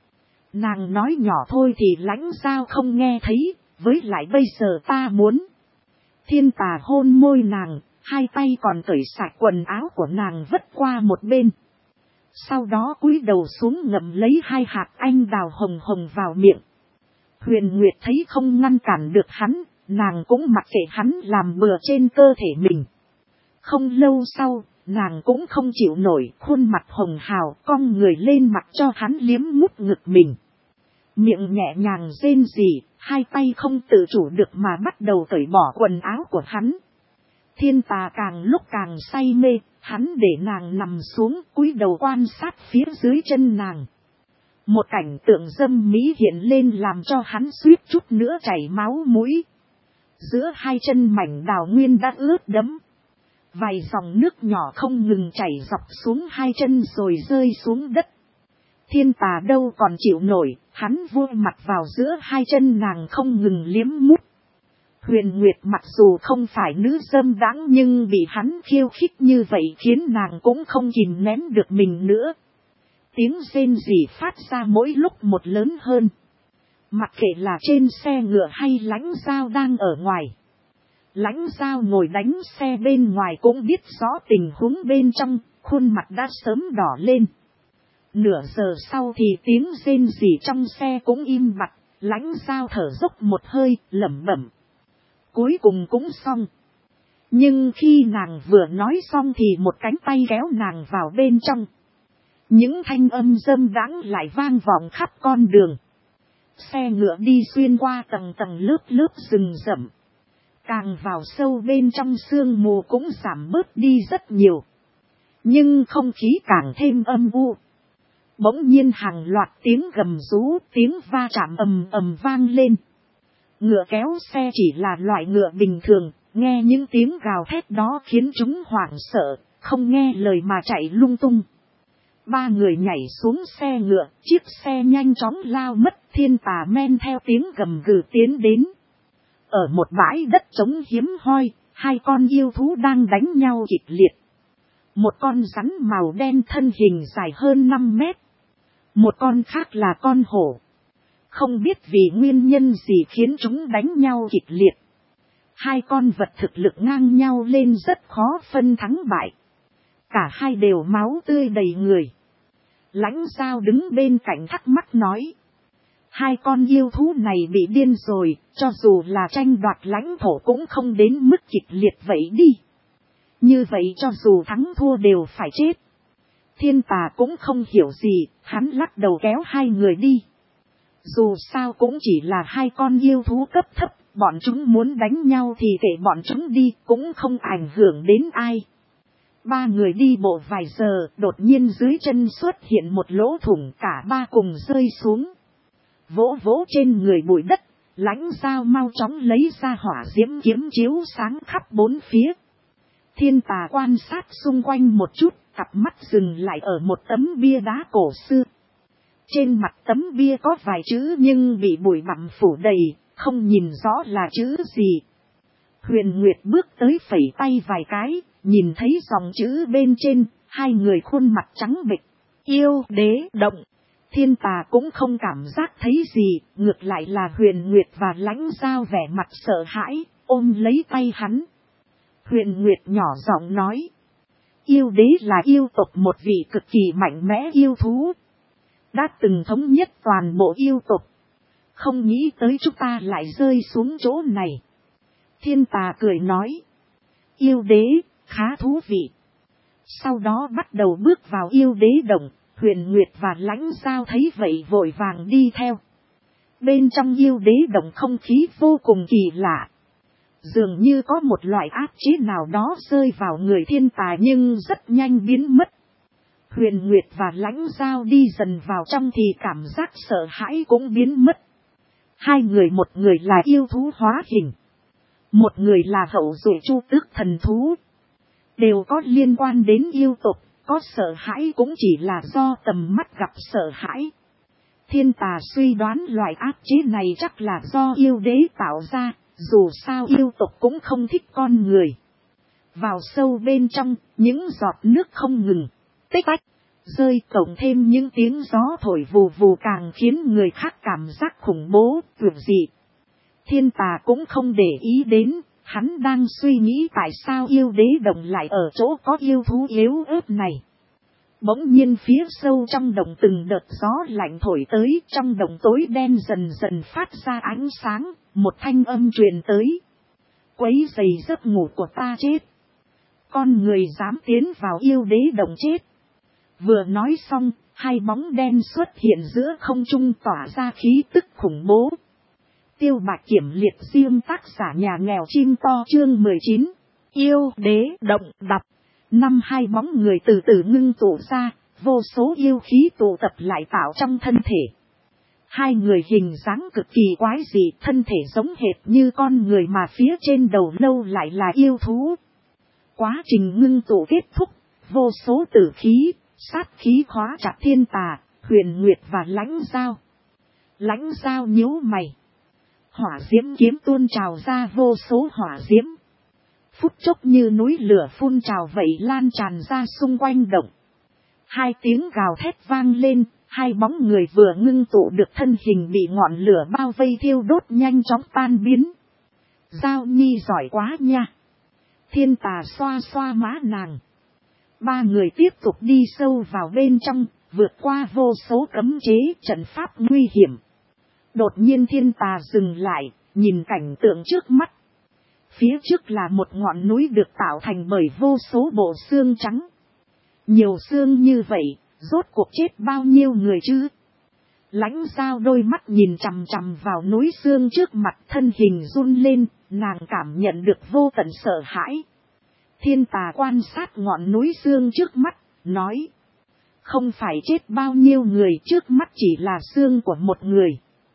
Nàng nói nhỏ thôi thì Lãnh Giao không nghe thấy, với lại bây giờ ta muốn. Thiên Tà hôn môi nàng, hai tay còn cởi sạch quần áo của nàng vất qua một bên. Sau đó cúi đầu xuống ngậm lấy hai hạt anh đào hồng hồng vào miệng. Huyền Nguyệt thấy không ngăn cản được hắn, nàng cũng mặc kệ hắn làm bừa trên cơ thể mình. Không lâu sau, nàng cũng không chịu nổi, khuôn mặt hồng hào cong người lên mặt cho hắn liếm mút ngực mình. Miệng nhẹ nhàng rên rỉ, hai tay không tự chủ được mà bắt đầu cởi bỏ quần áo của hắn. Thiên Tà càng lúc càng say mê, hắn để nàng nằm xuống cúi đầu quan sát phía dưới chân nàng. Một cảnh tượng dâm mỹ hiện lên làm cho hắn suýt chút nữa chảy máu mũi. Giữa hai chân mảnh đào nguyên đã ướt đẫm. Vài dòng nước nhỏ không ngừng chảy dọc xuống hai chân rồi rơi xuống đất. Thiên Tà đâu còn chịu nổi, hắn vua mặt vào giữa hai chân nàng không ngừng liếm mút. Huyền Nguyệt mặc dù không phải nữ dâm đãng nhưng bị hắn khiêu khích như vậy khiến nàng cũng không kìm nén được mình nữa. Tiếng rên rỉ phát ra mỗi lúc một lớn hơn. Mặc kệ là trên xe ngựa hay Lãnh Giao đang ở ngoài. Lãnh Giao ngồi đánh xe bên ngoài cũng biết rõ tình huống bên trong, khuôn mặt đã sớm đỏ lên. Nửa giờ sau thì tiếng rên rỉ trong xe cũng im bặt, Lãnh Giao thở dốc một hơi, lẩm bẩm. Cuối cùng cũng xong. Nhưng khi nàng vừa nói xong thì một cánh tay kéo nàng vào bên trong. Những thanh âm dâm đãng lại vang vọng khắp con đường. Xe ngựa đi xuyên qua tầng tầng lớp lớp rừng rậm. Càng vào sâu bên trong sương mù cũng giảm bớt đi rất nhiều. Nhưng không khí càng thêm âm u. Bỗng nhiên hàng loạt tiếng gầm rú, tiếng va chạm ầm ầm vang lên. Ngựa kéo xe chỉ là loại ngựa bình thường, nghe những tiếng gào thét đó khiến chúng hoảng sợ, không nghe lời mà chạy lung tung. Ba người nhảy xuống xe ngựa, chiếc xe nhanh chóng lao mất, Thiên Tà men theo tiếng gầm gừ tiến đến. Ở một bãi đất trống hiếm hoi, hai con yêu thú đang đánh nhau kịch liệt. Một con rắn màu đen thân hình dài hơn 5 mét. Một con khác là con hổ. Không biết vì nguyên nhân gì khiến chúng đánh nhau kịch liệt. Hai con vật thực lực ngang nhau lên rất khó phân thắng bại. Cả hai đều máu tươi đầy người. Lãnh Giao đứng bên cạnh thắc mắc nói. Hai con yêu thú này bị điên rồi, cho dù là tranh đoạt lãnh thổ cũng không đến mức kịch liệt vậy đi. Như vậy cho dù thắng thua đều phải chết. Thiên Tà cũng không hiểu gì, hắn lắc đầu kéo hai người đi. Dù sao cũng chỉ là hai con yêu thú cấp thấp, bọn chúng muốn đánh nhau thì kệ bọn chúng đi, cũng không ảnh hưởng đến ai. Ba người đi bộ vài giờ, đột nhiên dưới chân xuất hiện một lỗ thủng, cả ba cùng rơi xuống. Vỗ vỗ trên người bụi đất, Lãnh Giao mau chóng lấy ra hỏa diễm kiếm chiếu sáng khắp bốn phía. Thiên Tà quan sát xung quanh một chút, cặp mắt dừng lại ở một tấm bia đá cổ xưa. Trên mặt tấm bia có vài chữ nhưng bị bụi bặm phủ đầy, không nhìn rõ là chữ gì. Huyền Nguyệt bước tới phẩy tay vài cái, nhìn thấy dòng chữ bên trên, hai người khuôn mặt trắng bệch. Yêu đế động. Thiên Tà cũng không cảm giác thấy gì, ngược lại là Huyền Nguyệt và Lãnh Giao vẻ mặt sợ hãi, ôm lấy tay hắn. Huyền Nguyệt nhỏ giọng nói. Yêu đế là yêu tộc một vị cực kỳ mạnh mẽ yêu thú. Đã từng thống nhất toàn bộ yêu tộc. Không nghĩ tới chúng ta lại rơi xuống chỗ này. Thiên Tà cười nói. Yêu đế, khá thú vị. Sau đó bắt đầu bước vào yêu đế động. Huyền Nguyệt và Lãnh Giao thấy vậy vội vàng đi theo. Bên trong yêu đế động không khí vô cùng kỳ lạ. Dường như có một loại áp chế nào đó rơi vào người Thiên Tà nhưng rất nhanh biến mất. Huyền Nguyệt và Lãnh Giao đi dần vào trong thì cảm giác sợ hãi cũng biến mất. Hai người, một người là yêu thú hóa hình. Một người là hậu duệ Chu Tước thần thú. Đều có liên quan đến yêu tộc, có sợ hãi cũng chỉ là do tầm mắt gặp sợ hãi. Thiên Tà suy đoán loại áp chế này chắc là do yêu đế tạo ra, dù sao yêu tộc cũng không thích con người. Vào sâu bên trong, những giọt nước không ngừng tích tách. rơi cộng thêm những tiếng gió thổi vù vù càng khiến người khác cảm giác khủng bố, tuyệt dị. Thiên Tà cũng không để ý đến, hắn đang suy nghĩ tại sao yêu đế đồng lại ở chỗ có yêu thú yếu ớt này. Bỗng nhiên phía sâu trong đồng từng đợt gió lạnh thổi tới, trong đồng tối đen dần dần phát ra ánh sáng, một thanh âm truyền tới. Quấy rầy giấc ngủ của ta chết. Con người dám tiến vào yêu đế đồng chết. Vừa nói xong, hai bóng đen xuất hiện giữa không trung tỏa ra khí tức khủng bố. Tiêu Bạch Kiểm liệt riêng tác giả nhà nghèo chim to chương 19. Yêu đế động đập. Năm hai bóng người từ từ ngưng tụ ra, vô số yêu khí tụ tập lại tạo trong thân thể. Hai người hình dáng cực kỳ quái dị, thân thể giống hệt như con người mà phía trên đầu lâu lại là yêu thú. Quá trình ngưng tụ kết thúc, vô số tử khí, sát khí khóa chặt Thiên Tà, Huyền Nguyệt và Lãnh Giao. Lãnh Giao nhíu mày. Hỏa diễm kiếm tuôn trào ra vô số hỏa diễm. Phút chốc như núi lửa phun trào vậy lan tràn ra xung quanh động. Hai tiếng gào thét vang lên, hai bóng người vừa ngưng tụ được thân hình bị ngọn lửa bao vây thiêu đốt nhanh chóng tan biến. Giao Nhi giỏi quá nha. Thiên Tà xoa xoa má nàng. Ba người tiếp tục đi sâu vào bên trong, vượt qua vô số cấm chế trận pháp nguy hiểm. Đột nhiên Thiên Tà dừng lại, nhìn cảnh tượng trước mắt. Phía trước là một ngọn núi được tạo thành bởi vô số bộ xương trắng. Nhiều xương như vậy, rốt cuộc chết bao nhiêu người chứ? Lãnh Giao đôi mắt nhìn chằm chằm vào núi xương trước mặt, thân hình run lên, nàng cảm nhận được vô tận sợ hãi. Thiên Tà quan sát ngọn núi xương trước mắt, nói. Không phải chết bao nhiêu người, trước mắt chỉ là xương của một người.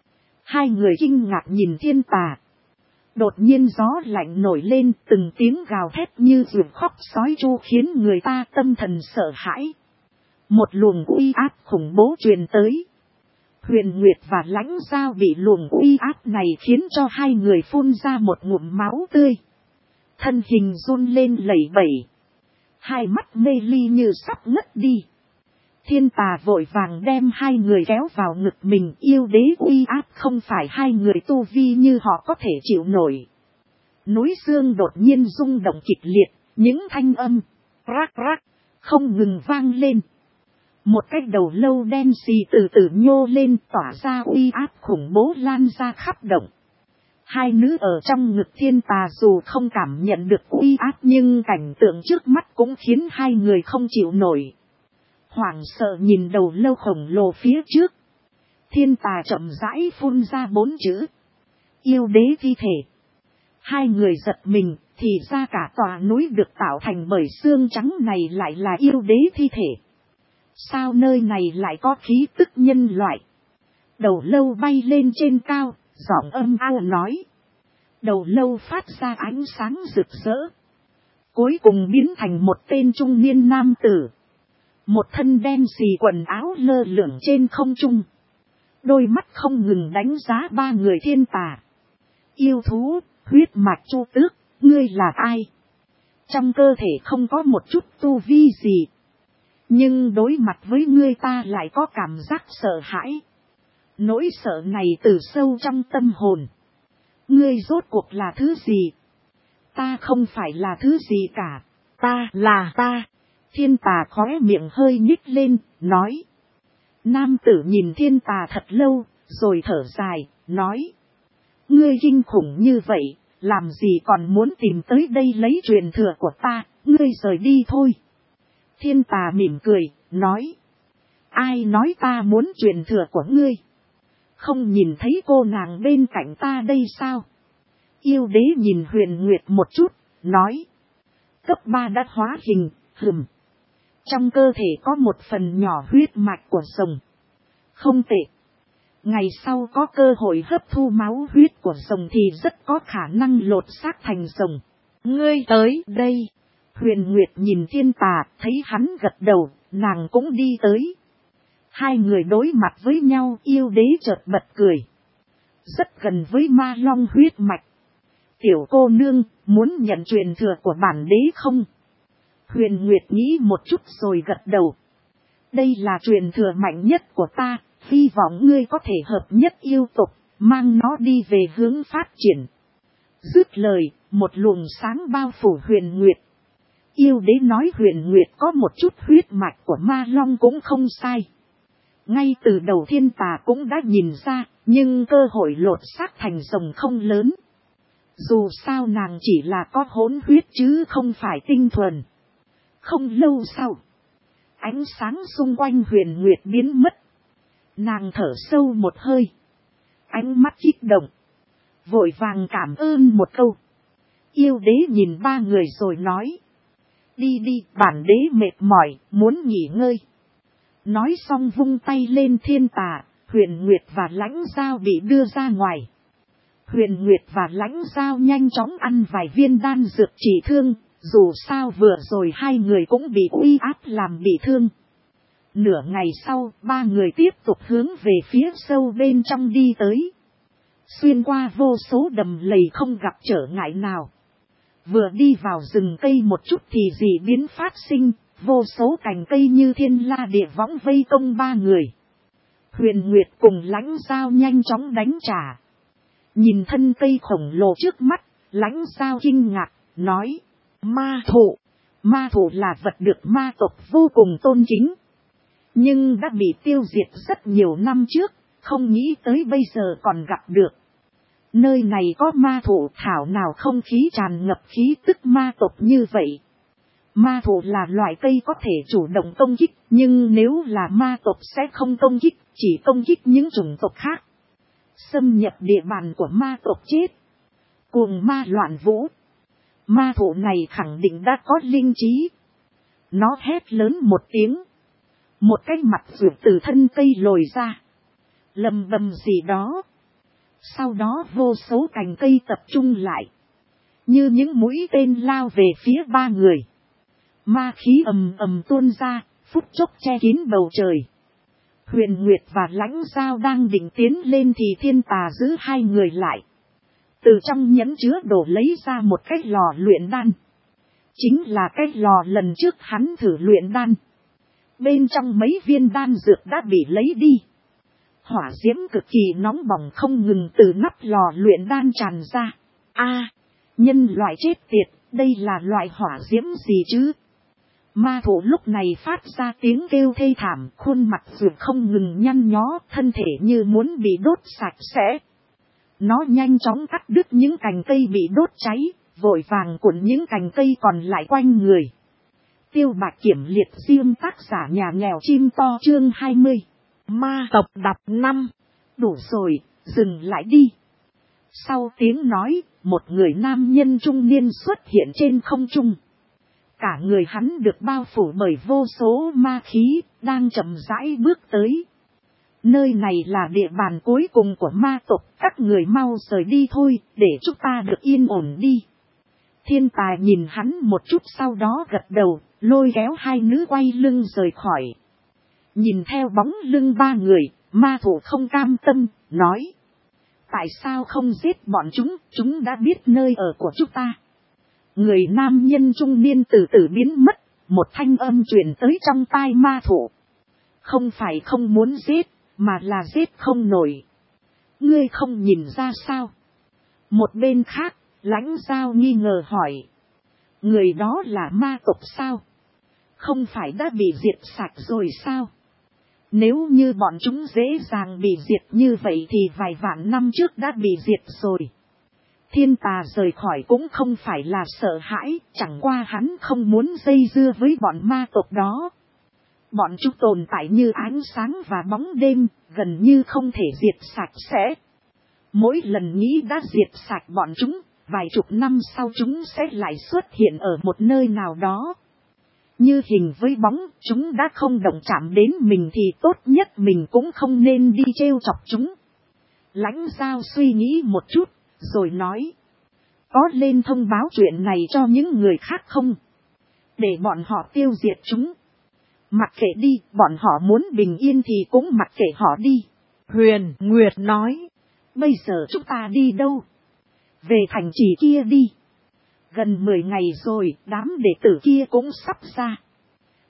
Hai người kinh ngạc nhìn Thiên Tà. Đột nhiên gió lạnh nổi lên, từng tiếng gào thét như ruột khóc sói chu khiến người ta tâm thần sợ hãi. Một luồng uy áp khủng bố truyền tới. Huyền Nguyệt và Lãnh Giao bị luồng uy áp này khiến cho hai người phun ra một ngụm máu tươi. Thân hình run lên lẩy bẩy. Hai mắt mê ly như sắp ngất đi. Thiên Tà vội vàng đem hai người kéo vào ngực mình, yêu đế uy áp không phải hai người tu vi như họ có thể chịu nổi. Núi xương đột nhiên rung động kịch liệt, những thanh âm rắc rắc không ngừng vang lên. Một cái đầu lâu đen xì từ từ nhô lên, tỏa ra uy áp khủng bố lan ra khắp động. Hai nữ ở trong ngực Thiên Tà dù không cảm nhận được uy áp nhưng cảnh tượng trước mắt cũng khiến hai người không chịu nổi. Hoảng sợ nhìn đầu lâu khổng lồ phía trước. Thiên Tà chậm rãi phun ra 4 chữ. Yêu đế thi thể. Hai người giật mình, thì ra cả tòa núi được tạo thành bởi xương trắng này lại là yêu đế thi thể. Sao nơi này lại có khí tức nhân loại? Đầu lâu bay lên trên cao, giọng âm ao nói. Đầu lâu phát ra ánh sáng rực rỡ. Cuối cùng biến thành một tên trung niên nam tử. Một thân đen xì quần áo lơ lửng trên không trung. Đôi mắt không ngừng đánh giá ba người Thiên Tà. Yêu thú, huyết mạch Chu Tước, ngươi là ai? Trong cơ thể không có một chút tu vi gì. Nhưng đối mặt với ngươi ta lại có cảm giác sợ hãi. Nỗi sợ này từ sâu trong tâm hồn. Ngươi rốt cuộc là thứ gì? Ta không phải là thứ gì cả. Ta là ta. Thiên Tà khóe miệng hơi nhích lên, nói. Nam tử nhìn Thiên Tà thật lâu, rồi thở dài, nói. Ngươi kinh khủng như vậy, làm gì còn muốn tìm tới đây lấy truyền thừa của ta, ngươi rời đi thôi. Thiên Tà mỉm cười, nói. Ai nói ta muốn truyền thừa của ngươi? Không nhìn thấy cô nàng bên cạnh ta đây sao? Yêu đế nhìn Huyền Nguyệt một chút, nói. Cấp 3 đã hóa hình, Trong cơ thể có một phần nhỏ huyết mạch của rồng. Không tệ. Ngày sau có cơ hội hấp thu máu huyết của rồng thì rất có khả năng lột xác thành rồng. Ngươi tới đây. Huyền Nguyệt nhìn Thiên Tà, thấy hắn gật đầu, nàng cũng đi tới. Hai người đối mặt với nhau, yêu đế chợt bật cười. Rất gần với ma long huyết mạch. Tiểu cô nương, muốn nhận truyền thừa của bản đế không? Huyền Nguyệt nghĩ một chút rồi gật đầu. Đây là truyền thừa mạnh nhất của ta, hy vọng ngươi có thể hợp nhất yêu tộc, mang nó đi về hướng phát triển. Dứt lời, một luồng sáng bao phủ Huyền Nguyệt. Yêu đế nói Huyền Nguyệt có một chút huyết mạch của ma long cũng không sai. Ngay từ đầu Thiên Tà cũng đã nhìn ra, nhưng cơ hội lột xác thành rồng không lớn. Dù sao nàng chỉ là có hỗn huyết chứ không phải tinh thuần. Không lâu sau, ánh sáng xung quanh Huyền Nguyệt biến mất. Nàng thở sâu một hơi. Ánh mắt kích động. Vội vàng cảm ơn một câu. Yêu đế nhìn ba người rồi nói. Đi đi, bản đế mệt mỏi, muốn nghỉ ngơi. Nói xong vung tay lên Thiên Tà, Huyền Nguyệt và Lãnh Dao bị đưa ra ngoài. Huyền Nguyệt và Lãnh Dao nhanh chóng ăn vài viên đan dược trị thương, dù sao vừa rồi hai người cũng bị uy áp làm bị thương. Nửa ngày sau, ba người tiếp tục hướng về phía sâu bên trong đi tới. Xuyên qua vô số đầm lầy không gặp trở ngại nào. Vừa đi vào rừng cây một chút thì dị biến phát sinh, vô số cành cây như thiên la địa võng vây công ba người. Huyền Nguyệt cùng Lãnh Dao nhanh chóng đánh trả. Nhìn thân cây khổng lồ trước mắt, Lãnh Dao kinh ngạc, nói, ma thụ. Ma thụ là vật được ma tộc vô cùng tôn kính. Nhưng đã bị tiêu diệt rất nhiều năm trước, không nghĩ tới bây giờ còn gặp được. Nơi này có ma thụ thảo nào không khí tràn ngập khí tức ma tộc như vậy. Ma thụ là loại cây có thể chủ động công kích, nhưng nếu là ma tộc sẽ không công kích, chỉ công kích những chủng tộc khác. Xâm nhập địa bàn của ma tộc chết. Cuồng ma loạn vũ. Ma thụ này khẳng định đã có linh trí. Nó hét lớn một tiếng. Một cái mặt vượt từ thân cây lồi ra. Lầm bầm gì đó. Sau đó vô số cành cây tập trung lại. Như những mũi tên lao về phía ba người. Ma khí ầm ầm tuôn ra, phút chốc che kín bầu trời. Huyền Nguyệt và Lãnh Dao đang định tiến lên thì Thiên Tà giữ hai người lại. Từ trong nhẫn chứa đổ lấy ra một cái lò luyện đan. Chính là cái lò lần trước hắn thử luyện đan. Bên trong mấy viên đan dược đã bị lấy đi. Hỏa diễm cực kỳ nóng bỏng không ngừng từ nắp lò luyện đan tràn ra. Nhân loại chết tiệt, đây là loại hỏa diễm gì chứ? Ma thụ lúc này phát ra tiếng kêu thê thảm, khuôn mặt vượt không ngừng nhăn nhó, thân thể như muốn bị đốt sạch sẽ. Nó nhanh chóng cắt đứt những cành cây bị đốt cháy, vội vàng cuộn những cành cây còn lại quanh người. Tiêu Bạch Kiểm liệt diêm tác giả nhà nghèo chim to chương 20. Ma tộc đập 5. Đủ rồi, dừng lại đi. Sau tiếng nói, một người nam nhân trung niên xuất hiện trên không trung. Cả người hắn được bao phủ bởi vô số ma khí, đang chậm rãi bước tới. Nơi này là địa bàn cuối cùng của ma tộc, các người mau rời đi thôi, để chúng ta được yên ổn đi. Thiên Tài nhìn hắn một chút sau đó gật đầu, lôi kéo hai nữ quay lưng rời khỏi. Nhìn theo bóng lưng ba người, ma thủ không cam tâm, nói. Tại sao không giết bọn chúng đã biết nơi ở của chúng ta. Người nam nhân trung niên từ từ biến mất, một thanh âm truyền tới trong tai ma thủ. Không phải không muốn giết, mà là giết không nổi. Ngươi không nhìn ra sao? Một bên khác, Lãnh Dao nghi ngờ hỏi. Người đó là ma tộc sao? Không phải đã bị diệt sạch rồi sao? Nếu như bọn chúng dễ dàng bị diệt như vậy thì vài vạn năm trước đã bị diệt rồi. Thiên Tà rời khỏi cũng không phải là sợ hãi, chẳng qua hắn không muốn dây dưa với bọn ma tộc đó. Bọn chúng tồn tại như ánh sáng và bóng đêm, gần như không thể diệt sạch sẽ. Mỗi lần nghĩ đã diệt sạch bọn chúng, vài chục năm sau chúng sẽ lại xuất hiện ở một nơi nào đó. Như hình với bóng, chúng đã không động chạm đến mình thì tốt nhất mình cũng không nên đi trêu chọc chúng. Lãnh Dao suy nghĩ một chút, rồi nói. Có lên thông báo chuyện này cho những người khác không? Để bọn họ tiêu diệt chúng. Mặc kệ đi, bọn họ muốn bình yên thì cũng mặc kệ họ đi. Huyền Nguyệt nói. Bây giờ chúng ta đi đâu? Về thành trì kia đi. Gần 10 ngày rồi, đám đệ tử kia cũng sắp ra.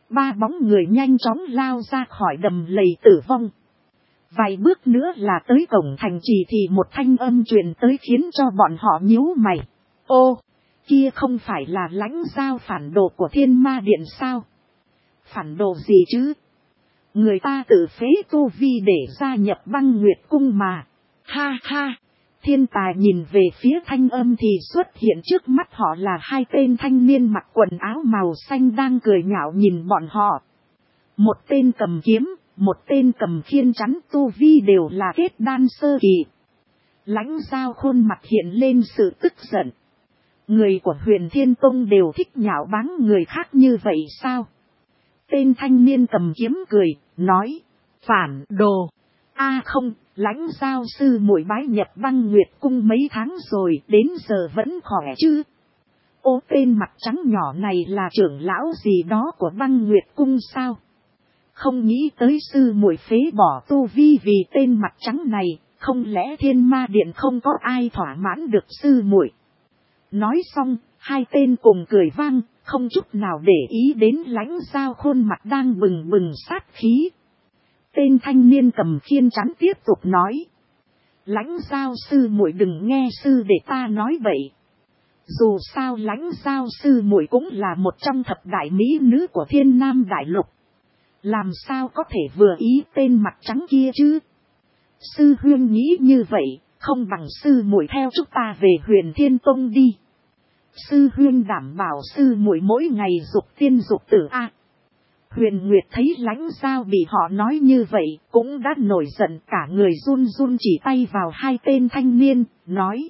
Ba bóng người nhanh chóng lao ra khỏi đầm lầy tử vong. Vài bước nữa là tới cổng thành trì thì một thanh âm truyền tới khiến cho bọn họ nhíu mày. Ô, kia không phải là lãnh giao phản đồ của Thiên Ma Điện sao? Phản đồ gì chứ? Người ta tự phế tu vi để gia nhập Băng Nguyệt Cung mà. Ha ha! Thiên Tà nhìn về phía thanh âm thì xuất hiện trước mắt họ là hai tên thanh niên mặc quần áo màu xanh đang cười nhạo nhìn bọn họ. Một tên cầm kiếm, một tên cầm khiên chắn, tu vi đều là kết đan sơ kỳ. Lãnh Giao khuôn mặt hiện lên sự tức giận. Người của Huyền Thiên Tông đều thích nhạo báng người khác như vậy sao? Tên thanh niên cầm kiếm cười, nói, phản đồ. Không, Lãnh Giao sư muội bái nhập Băng Nguyệt Cung mấy tháng rồi, đến giờ vẫn khỏe chứ? Ô, tên mặt trắng nhỏ này là trưởng lão gì đó của Băng Nguyệt Cung sao? Không nghĩ tới sư muội phế bỏ tu vi vì tên mặt trắng này, không lẽ Thiên Ma Điện không có ai thỏa mãn được sư muội? Nói xong, hai tên cùng cười vang, không chút nào để ý đến Lãnh Giao khuôn mặt đang bừng bừng sát khí. Tên thanh niên cầm khiên chắn tiếp tục nói. Lãnh Giao sư muội đừng nghe sư để ta nói bậy. Dù sao Lãnh Giao sư muội cũng là một trong thập đại mỹ nữ của Thiên Nam Đại Lục. Làm sao có thể vừa ý tên mặt trắng kia chứ? Sư huynh nghĩ như vậy, không bằng sư muội theo chúng ta về Huyền Thiên Tông đi. Sư huynh đảm bảo sư muội mỗi ngày dục tiên dục tử a. Huyền Nguyệt thấy Lãnh Giao bị họ nói như vậy, cũng đã nổi giận, cả người run run chỉ tay vào hai tên thanh niên, nói: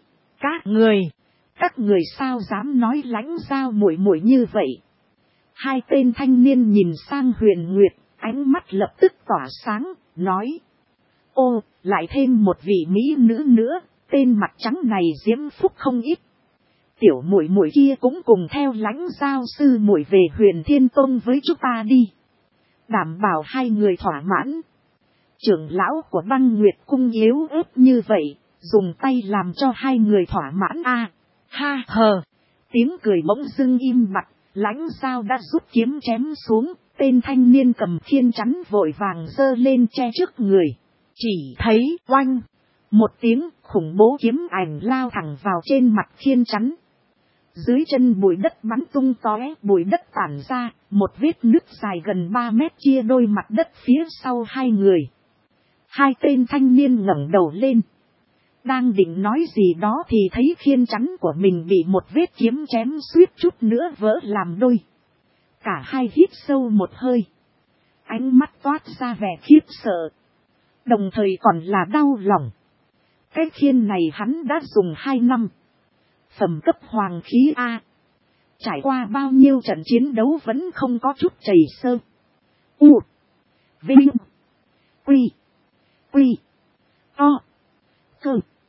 các người sao dám nói Lãnh Giao muội muội như vậy? Hai tên thanh niên nhìn sang Huyền Nguyệt, ánh mắt lập tức tỏa sáng, nói: ô, lại thêm một vị mỹ nữ nữa, tên mặt trắng này diễm phúc không ít. Tiểu muội muội kia cũng cùng theo Lãnh Giao sư muội về Huyền Thiên Tông với chúng ta đi. Đảm bảo hai người thỏa mãn. Trưởng lão của Băng Nguyệt Cung yếu ớt như vậy, dùng tay làm cho hai người thỏa mãn ha hờ. Tiếng cười bỗng dưng im bặt, Lãnh Giao đã rút kiếm chém xuống, tên thanh niên cầm khiên chắn vội vàng giơ lên che trước người. Chỉ thấy oanh, một tiếng khủng bố kiếm ảnh lao thẳng vào trên mặt khiên chắn. Dưới chân bụi đất bắn tung tóe, bụi đất tản ra, một vết nứt dài gần 3 mét chia đôi mặt đất phía sau hai người. Hai tên thanh niên ngẩng đầu lên. Đang định nói gì đó thì thấy khiên chắn của mình bị một vết kiếm chém suýt chút nữa vỡ làm đôi. Cả hai hít sâu một hơi. Ánh mắt toát ra vẻ khiếp sợ. Đồng thời còn là đau lòng. Cái khiên này hắn đã dùng 2 năm. Phẩm cấp hoàng khí A. Trải qua bao nhiêu trận chiến đấu vẫn không có chút chảy xơ. U. Vinh. Quy. Quy. To. Cơ.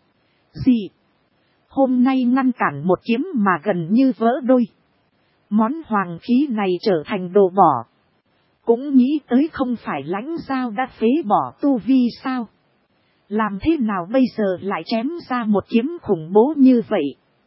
Gì. Hôm nay ngăn cản một kiếm mà gần như vỡ đôi. Món hoàng khí này trở thành đồ bỏ. Cũng nghĩ tới không phải Lãnh Giao đã phế bỏ tu vi sao. Làm thế nào bây giờ lại chém ra một kiếm khủng bố như vậy.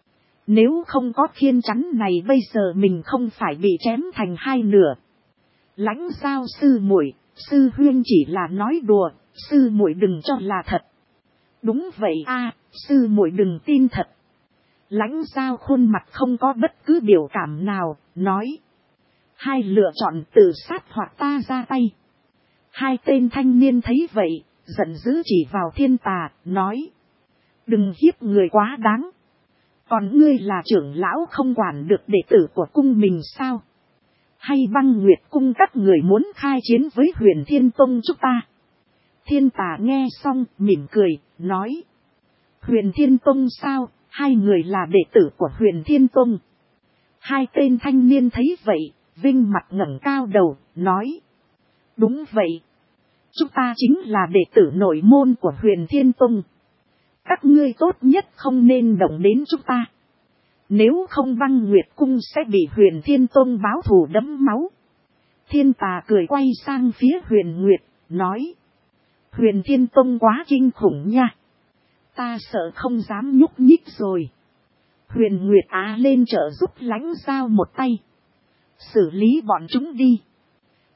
Nếu không có khiên chắn này bây giờ mình không phải bị chém thành hai nửa. Lãnh Giao sư muội, sư huynh chỉ là nói đùa, sư muội đừng cho là thật. Đúng vậy sư muội đừng tin thật. Lãnh Giao khuôn mặt không có bất cứ biểu cảm nào, nói. Hai lựa chọn tự sát hoặc ta ra tay. Hai tên thanh niên thấy vậy, giận dữ chỉ vào Thiên Tà, nói. Đừng hiếp người quá đáng. Còn ngươi là trưởng lão không quản được đệ tử của cung mình sao? Hay Băng Nguyệt Cung các người muốn khai chiến với Huyền Thiên Tông chúng ta? Thiên Tà nghe xong, mỉm cười, nói. Huyền Thiên Tông sao? Hai người là đệ tử của Huyền Thiên Tông. Hai tên thanh niên thấy vậy, vinh mặt ngẩng cao đầu, nói. Đúng vậy. Chúng ta chính là đệ tử nội môn của Huyền Thiên Tông. Các ngươi tốt nhất không nên động đến chúng ta. Nếu không Băng Nguyệt Cung sẽ bị Huyền Thiên Tông báo thù đẫm máu. Thiên Tà cười quay sang phía Huyền Nguyệt, nói. Huyền Thiên Tông quá kinh khủng nha. Ta sợ không dám nhúc nhích rồi. Huyền Nguyệt lên trợ giúp Lãnh Giao một tay. Xử lý bọn chúng đi.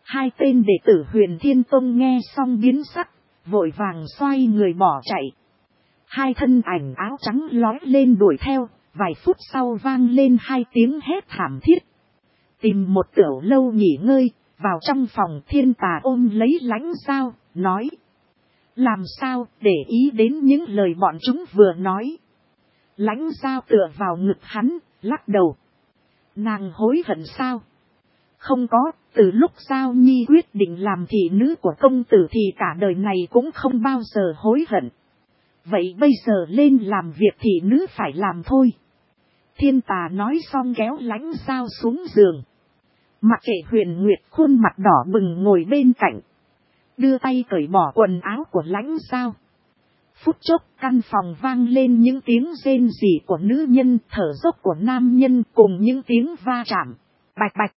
Hai tên đệ tử Huyền Thiên Tông nghe xong biến sắc, vội vàng xoay người bỏ chạy. Hai thân ảnh áo trắng lói lên đuổi theo, vài phút sau vang lên hai tiếng hét thảm thiết. Tìm một tiểu lâu nghỉ ngơi, vào trong phòng Thiên Tà ôm lấy Lãnh Giao, nói. Làm sao để ý đến những lời bọn chúng vừa nói. Lãnh Giao tựa vào ngực hắn, lắc đầu. Nàng hối hận sao? Không có, từ lúc Giao Nhi quyết định làm thị nữ của công tử thì cả đời này cũng không bao giờ hối hận. Vậy bây giờ lên làm việc thị nữ phải làm thôi. Thiên Tà nói xong kéo Lãnh Giao xuống giường. Mặc kệ Huyền Nguyệt khuôn mặt đỏ bừng ngồi bên cạnh. Đưa tay cởi bỏ quần áo của Lãnh Giao. Phút chốc căn phòng vang lên những tiếng rên rỉ của nữ nhân, thở dốc của nam nhân cùng những tiếng va chạm. Bạch bạch.